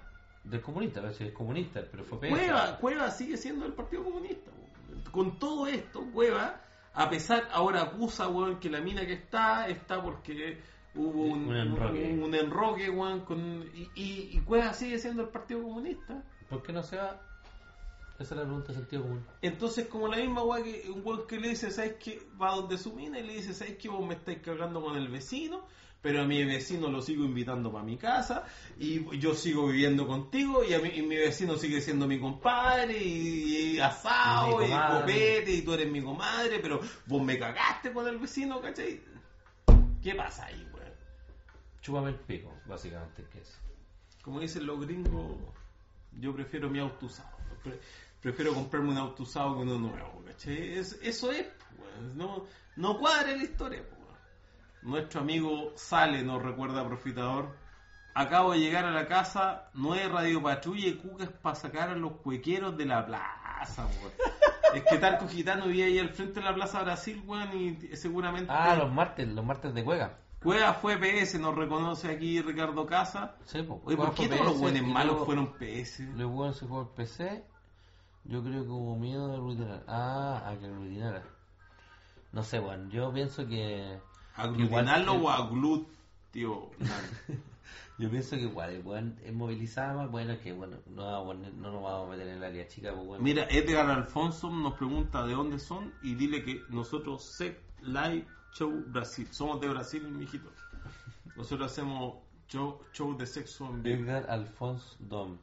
Del comunista, a ver si es comunista, pero fue P S. Cueva, Cueva sigue siendo el Partido Comunista. weón. Con todo esto, Cueva, a pesar, ahora acusa, weón, que la mina que está, está porque hubo un, Un enroque. un, un enroque, weón, con, y, y, y Cueva sigue siendo el Partido Comunista. ¿Por qué no se va? Esa es la pregunta de sentido común. Entonces, como la misma weá que un weón que le dice, ¿sabes qué? Va donde su mina y le dice, ¿sabes qué? Vos me estáis cargando con el vecino, pero a mi vecino lo sigo invitando para mi casa, y yo sigo viviendo contigo, y, a mi, y mi vecino sigue siendo mi compadre, y, y asado, Mi y, comadre. copete, y tú eres mi comadre, pero vos me cagaste con el vecino, ¿cachai? ¿Qué pasa ahí, weón? Chúpame el pico, básicamente, que es. Como dicen los gringos, yo prefiero mi auto usado. Pre- prefiero comprarme un auto usado que uno nuevo, ¿cachai? Es- eso es, pues, no, no cuadra la historia, pues. Nuestro amigo Sale nos recuerda, Profitador. Acabo de llegar a la casa, no hay radio patrulla y cucas para sacar a los cuequeros de la plaza, weón. Es que Tarco Gitano vivía ahí al frente de la Plaza Brasil, weón, y seguramente... Ah, los martes, los martes de Cuega. Cueva fue P S, nos reconoce aquí Ricardo Casa. Sí, pues. Oye, ¿por qué todos los buenos malos fueron P S? Los buenos se fue al P C. Yo creo que hubo miedo de aglutinar. Ah, a que aglutinara. No sé, bueno, yo pienso que... ¿Aglutinarlo igual- o aglut, tío? Yo pienso que igual, el weón es movilizado más bueno que, bueno, no, vamos a poner- no nos vamos a meter en el área chica, pues bueno. Mira, Edgar Alfonso nos pregunta de dónde son y dile que nosotros Sex Live Show Brasil. Somos de Brasil, mijito. Nosotros hacemos show, show de sexo en vivo. Edgar Alphonse Dom.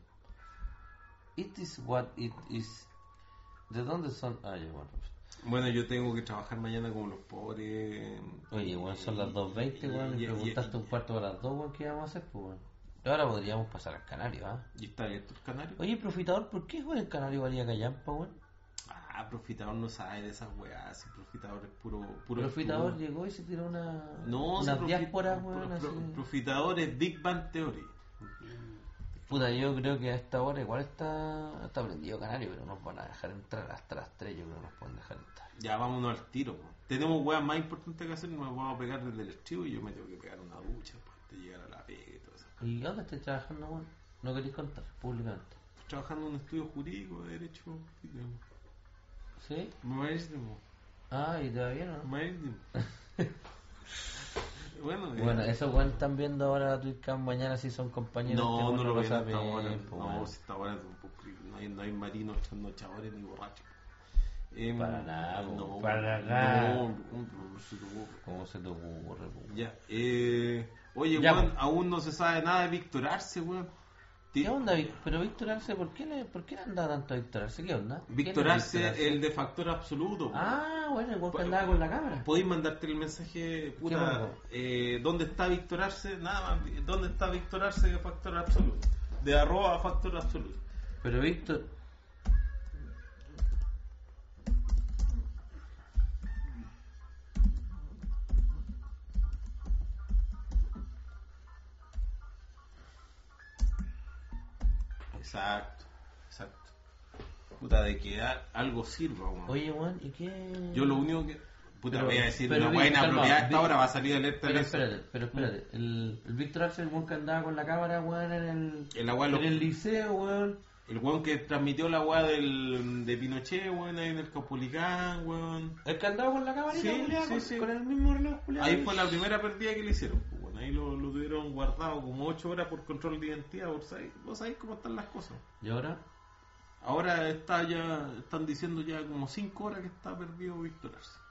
It is what it is. ¿De dónde son? Ah, ya, bueno. Bueno, yo tengo que trabajar mañana como los pobres. Oye, weón, son las dos veinte, weón, y Y- y- preguntaste un cuarto para las dos, weón, ¿qué íbamos a hacer, pues, weón? Ahora podríamos pasar al Canario, ¿ah? ¿Y está abierto el canario? Oye, Profitador, ¿por qué, weón, el Canario valía callampa, weón? Ah, Profitador no sabe de esas weas. Si Profitador es puro. puro Profitador puro- llegó y se tiró una... No, una si profi- diáspora, pro- weón, pro- así. Profitador es Big Bang Theory. Puta, yo creo que a esta hora igual está, está prendido Canario, pero nos van a dejar entrar hasta las tres, yo creo que nos pueden dejar entrar. Ya vámonos al tiro. Po. Tenemos weas más importantes que hacer. Nos vamos a pegar desde el estribo y yo me tengo que pegar una ducha pues, antes de llegar a la pega y todo eso. ¿Y dónde estás trabajando, weón? No queréis contar públicamente. Estoy trabajando en un estudio jurídico de derecho ¿Sí? marítimo. Ah, ¿y te va bien o no? Marítimo. Bueno, eh, Bueno, esos weón están viendo ahora la Twitcam mañana si son compañeros. no, que no uno lo ven sabe, hasta ahora. pues, No, weón. si hasta ahora es un poco- no hay, no hay marinos trasnochadores ni borrachos. Em, Para nada, po, no, para nada. No, no, no se te ocurre. ¿Cómo se te ocurre, po? Ya, eh, oye, Ya, weón, po. aún no se sabe nada de Víctor Arce, weón. Ti- ¿Qué onda, Vic- pero Víctor Arce, ¿por qué le, por qué le anda tanto a Víctor Arce? ¿Qué onda? Víctor ¿Quién es Arce, Víctor Arce? el de factor absoluto. weón. Ah, bueno, el weón que Po- andaba con la cámara. Podéis mandarte el mensaje, puta, pongo? eh, ¿dónde está Víctor Arce? Nada más, ¿dónde está Víctor Arce de factor absoluto? De arroba a factor absoluto. Pero Víctor... Exacto, exacto. Puta, de que a- algo sirva, weón. Oye, weón, ¿y qué...? Yo lo único que... Puta, Pero- voy a decir pero una Vic- buena calma, propiedad. A esta Vic- hora va a salir alerta Pero de eso. espérate, pero espérate. El, el Víctor Arce, el weón que andaba con la cámara, weón, en el... El abuelo- En el liceo, weón. El weón que transmitió la weá del, de Pinochet, weón, ahí en el Caupolicán, weón. El que andaba con la cámara, Sí, culiao, sí, con, sí. con el mismo reloj, culiao. Ahí fue la primera pérdida que le hicieron. pues, bueno, ahí lo, lo tuvieron guardado como ocho horas por control de identidad. Vos sabés, vos sabés cómo están las cosas. ¿Y ahora? Ahora está ya, están diciendo ya como cinco horas que está perdido Víctor Arce.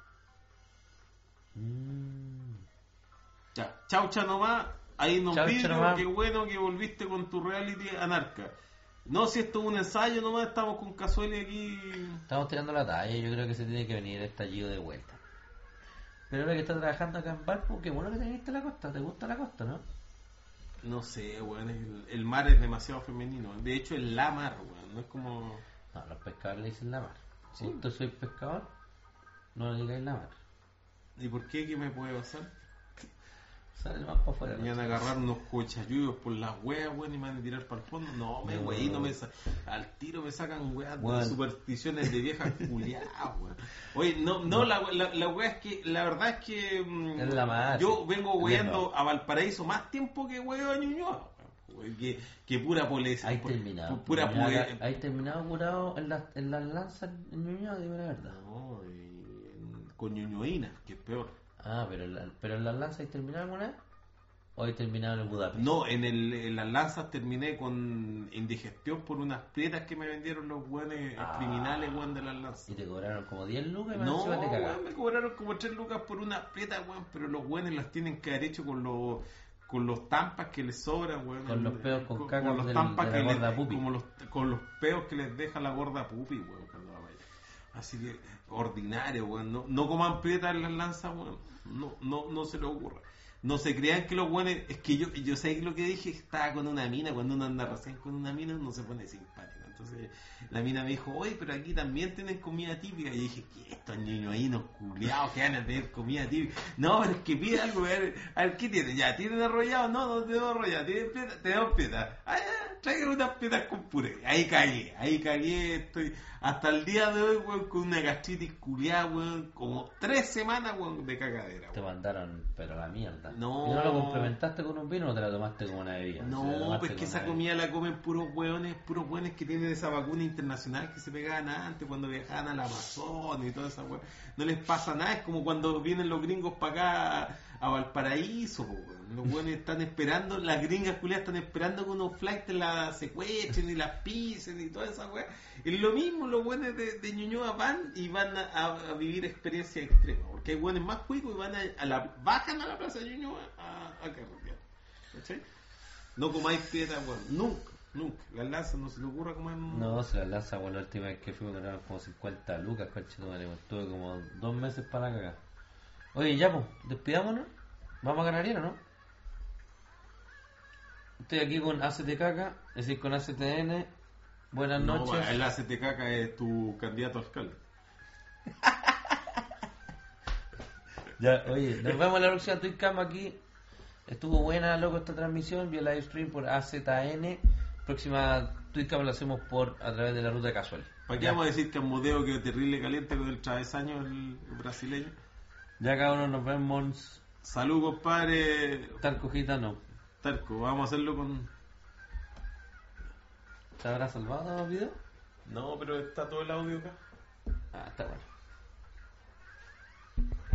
Mm. Ya, chaucha nomás. Ahí nos Chaucha vidrio, nomás. qué bueno que volviste con tu reality anarca. No, si esto es un ensayo nomás, estamos con Cazueli aquí. Estamos tirando la talla, yo creo que se tiene que venir el estallido de vuelta. Pero ahora que está trabajando acá en Valpo, qué bueno que te viniste a la costa, ¿te gusta la costa, no? No sé, weón, el, el mar es demasiado femenino. De hecho, es la mar, weón, no es como... No, los pescadores le dicen la mar. Sí. Justo soy pescador, no le digáis la mar. ¿Y por qué? ¿Qué me puede pasar? Sale más para afuera. Me van a agarrar unos cochayuyos por las weas, weón, y me van a tirar para el fondo. No, me No. wey, no me sa- al tiro me sacan weas Weón. de supersticiones de viejas culiadas, weón. Oye, no, no, la, la, la wea es que, la verdad es que mm, Es la mar, yo sí. vengo Es weando verdad. a Valparaíso más tiempo que weo a Ñuñoa, weón. güey, que, que pura poleza. Hay terminado. Pura Mira, pue- Hay terminado curado en las en las lanzas en Ñuñoa, dime la verdad. No, y- con ñoñoína, que es peor. Ah, pero, en la- pero en las lanzas hay terminado alguna vez. ¿O hay terminado en el Budapest? No, en, el, en las lanzas terminé con indigestión por unas prietas que me vendieron los buenos Ah. criminales, weón, de las lanzas. Y te cobraron como diez lucas y más No, encima te cagaron. weón, me cobraron como tres lucas por unas prietas, weón, pero los buenos las tienen que haber hecho con los con los tampas que les sobran, weón. Con los peos con caca los del- tampas de la que les- gorda pupi. como los, con los peos que les deja la gorda pupi, weón, cuando la vaya. Así que, ordinario, weón. No, no coman prietas en las lanzas, weón. No, no, no se les ocurra. No se crean que los buenos. Es que yo, yo sé lo que dije, estaba con una mina. Cuando uno anda recién con una mina, uno se pone simpático. Entonces la mina me dijo, oye, pero aquí también tienen comida típica. Y yo dije, ¿qué estos niños ahí, unos culiados que van a tener comida típica? No, pero es que pide algo. A ver, a ver, ¿qué tienen? Ya, ¿tienen arrollado? No, no tenemos arrollado. ¿Tienen piedra? Tenemos piedra. Ah, ya, traigan unas piedras con puré. Ahí cagué, ahí cagué. Estoy hasta el día de hoy, weón, con una gastritis culiada, weón. Como tres semanas, weón, de cagadera, Te weón. mandaron, pero a la mierda. No. ¿Y no lo complementaste con un vino o te la tomaste como una bebida? Si la No, tomaste pues que con esa una comida la comen puros hueones, puros hueones que tienen esa vacuna internacional que se pegaban antes cuando viajaban al Amazonas y toda esa hueá. No les pasa nada, es como cuando vienen los gringos para acá a Valparaíso, po, weón. Los hueones están esperando, las gringas culiadas están esperando que unos flights las secuestren y las pisen y toda esa hueá. Es lo mismo, los hueones de, de Ñuñoa van y van a, a- a vivir experiencias extremas, porque hay hueones más cuicos y van a, a la, bajan a la plaza de Ñuñoa a, a carretear. ¿Cachai? No comáis piedra, weón. Nunca, nunca. Las lanzas no se le ocurra comer. No, se la lanza, bueno, la última vez que fuimos cobraron como cincuenta lucas, coche, tu madre, weón. Tuve como dos meses para cagar. Oye, ya, pues, despidámonos. Vamos a ganar o no. Estoy aquí con A C T Caca, es decir, con A C T N. Buenas No, noches. el A C T Caca es tu candidato a alcalde. Ya, oye, nos vemos en la próxima Twitcam aquí. Estuvo buena, loco, esta transmisión. Vía live stream por A Z N. Próxima Twitcam la hacemos por a través de la ruta casual. ¿Para qué Ya. vamos a decir que Amodeo quedó terrible caliente con el travesaño el, el brasileño? Ya cada uno nos vemos. Salud, compadre. Tarco Gitano. Tarco, vamos a hacerlo con. ¿Se habrá salvado el video? No, pero está todo el audio acá. Ah, está bueno.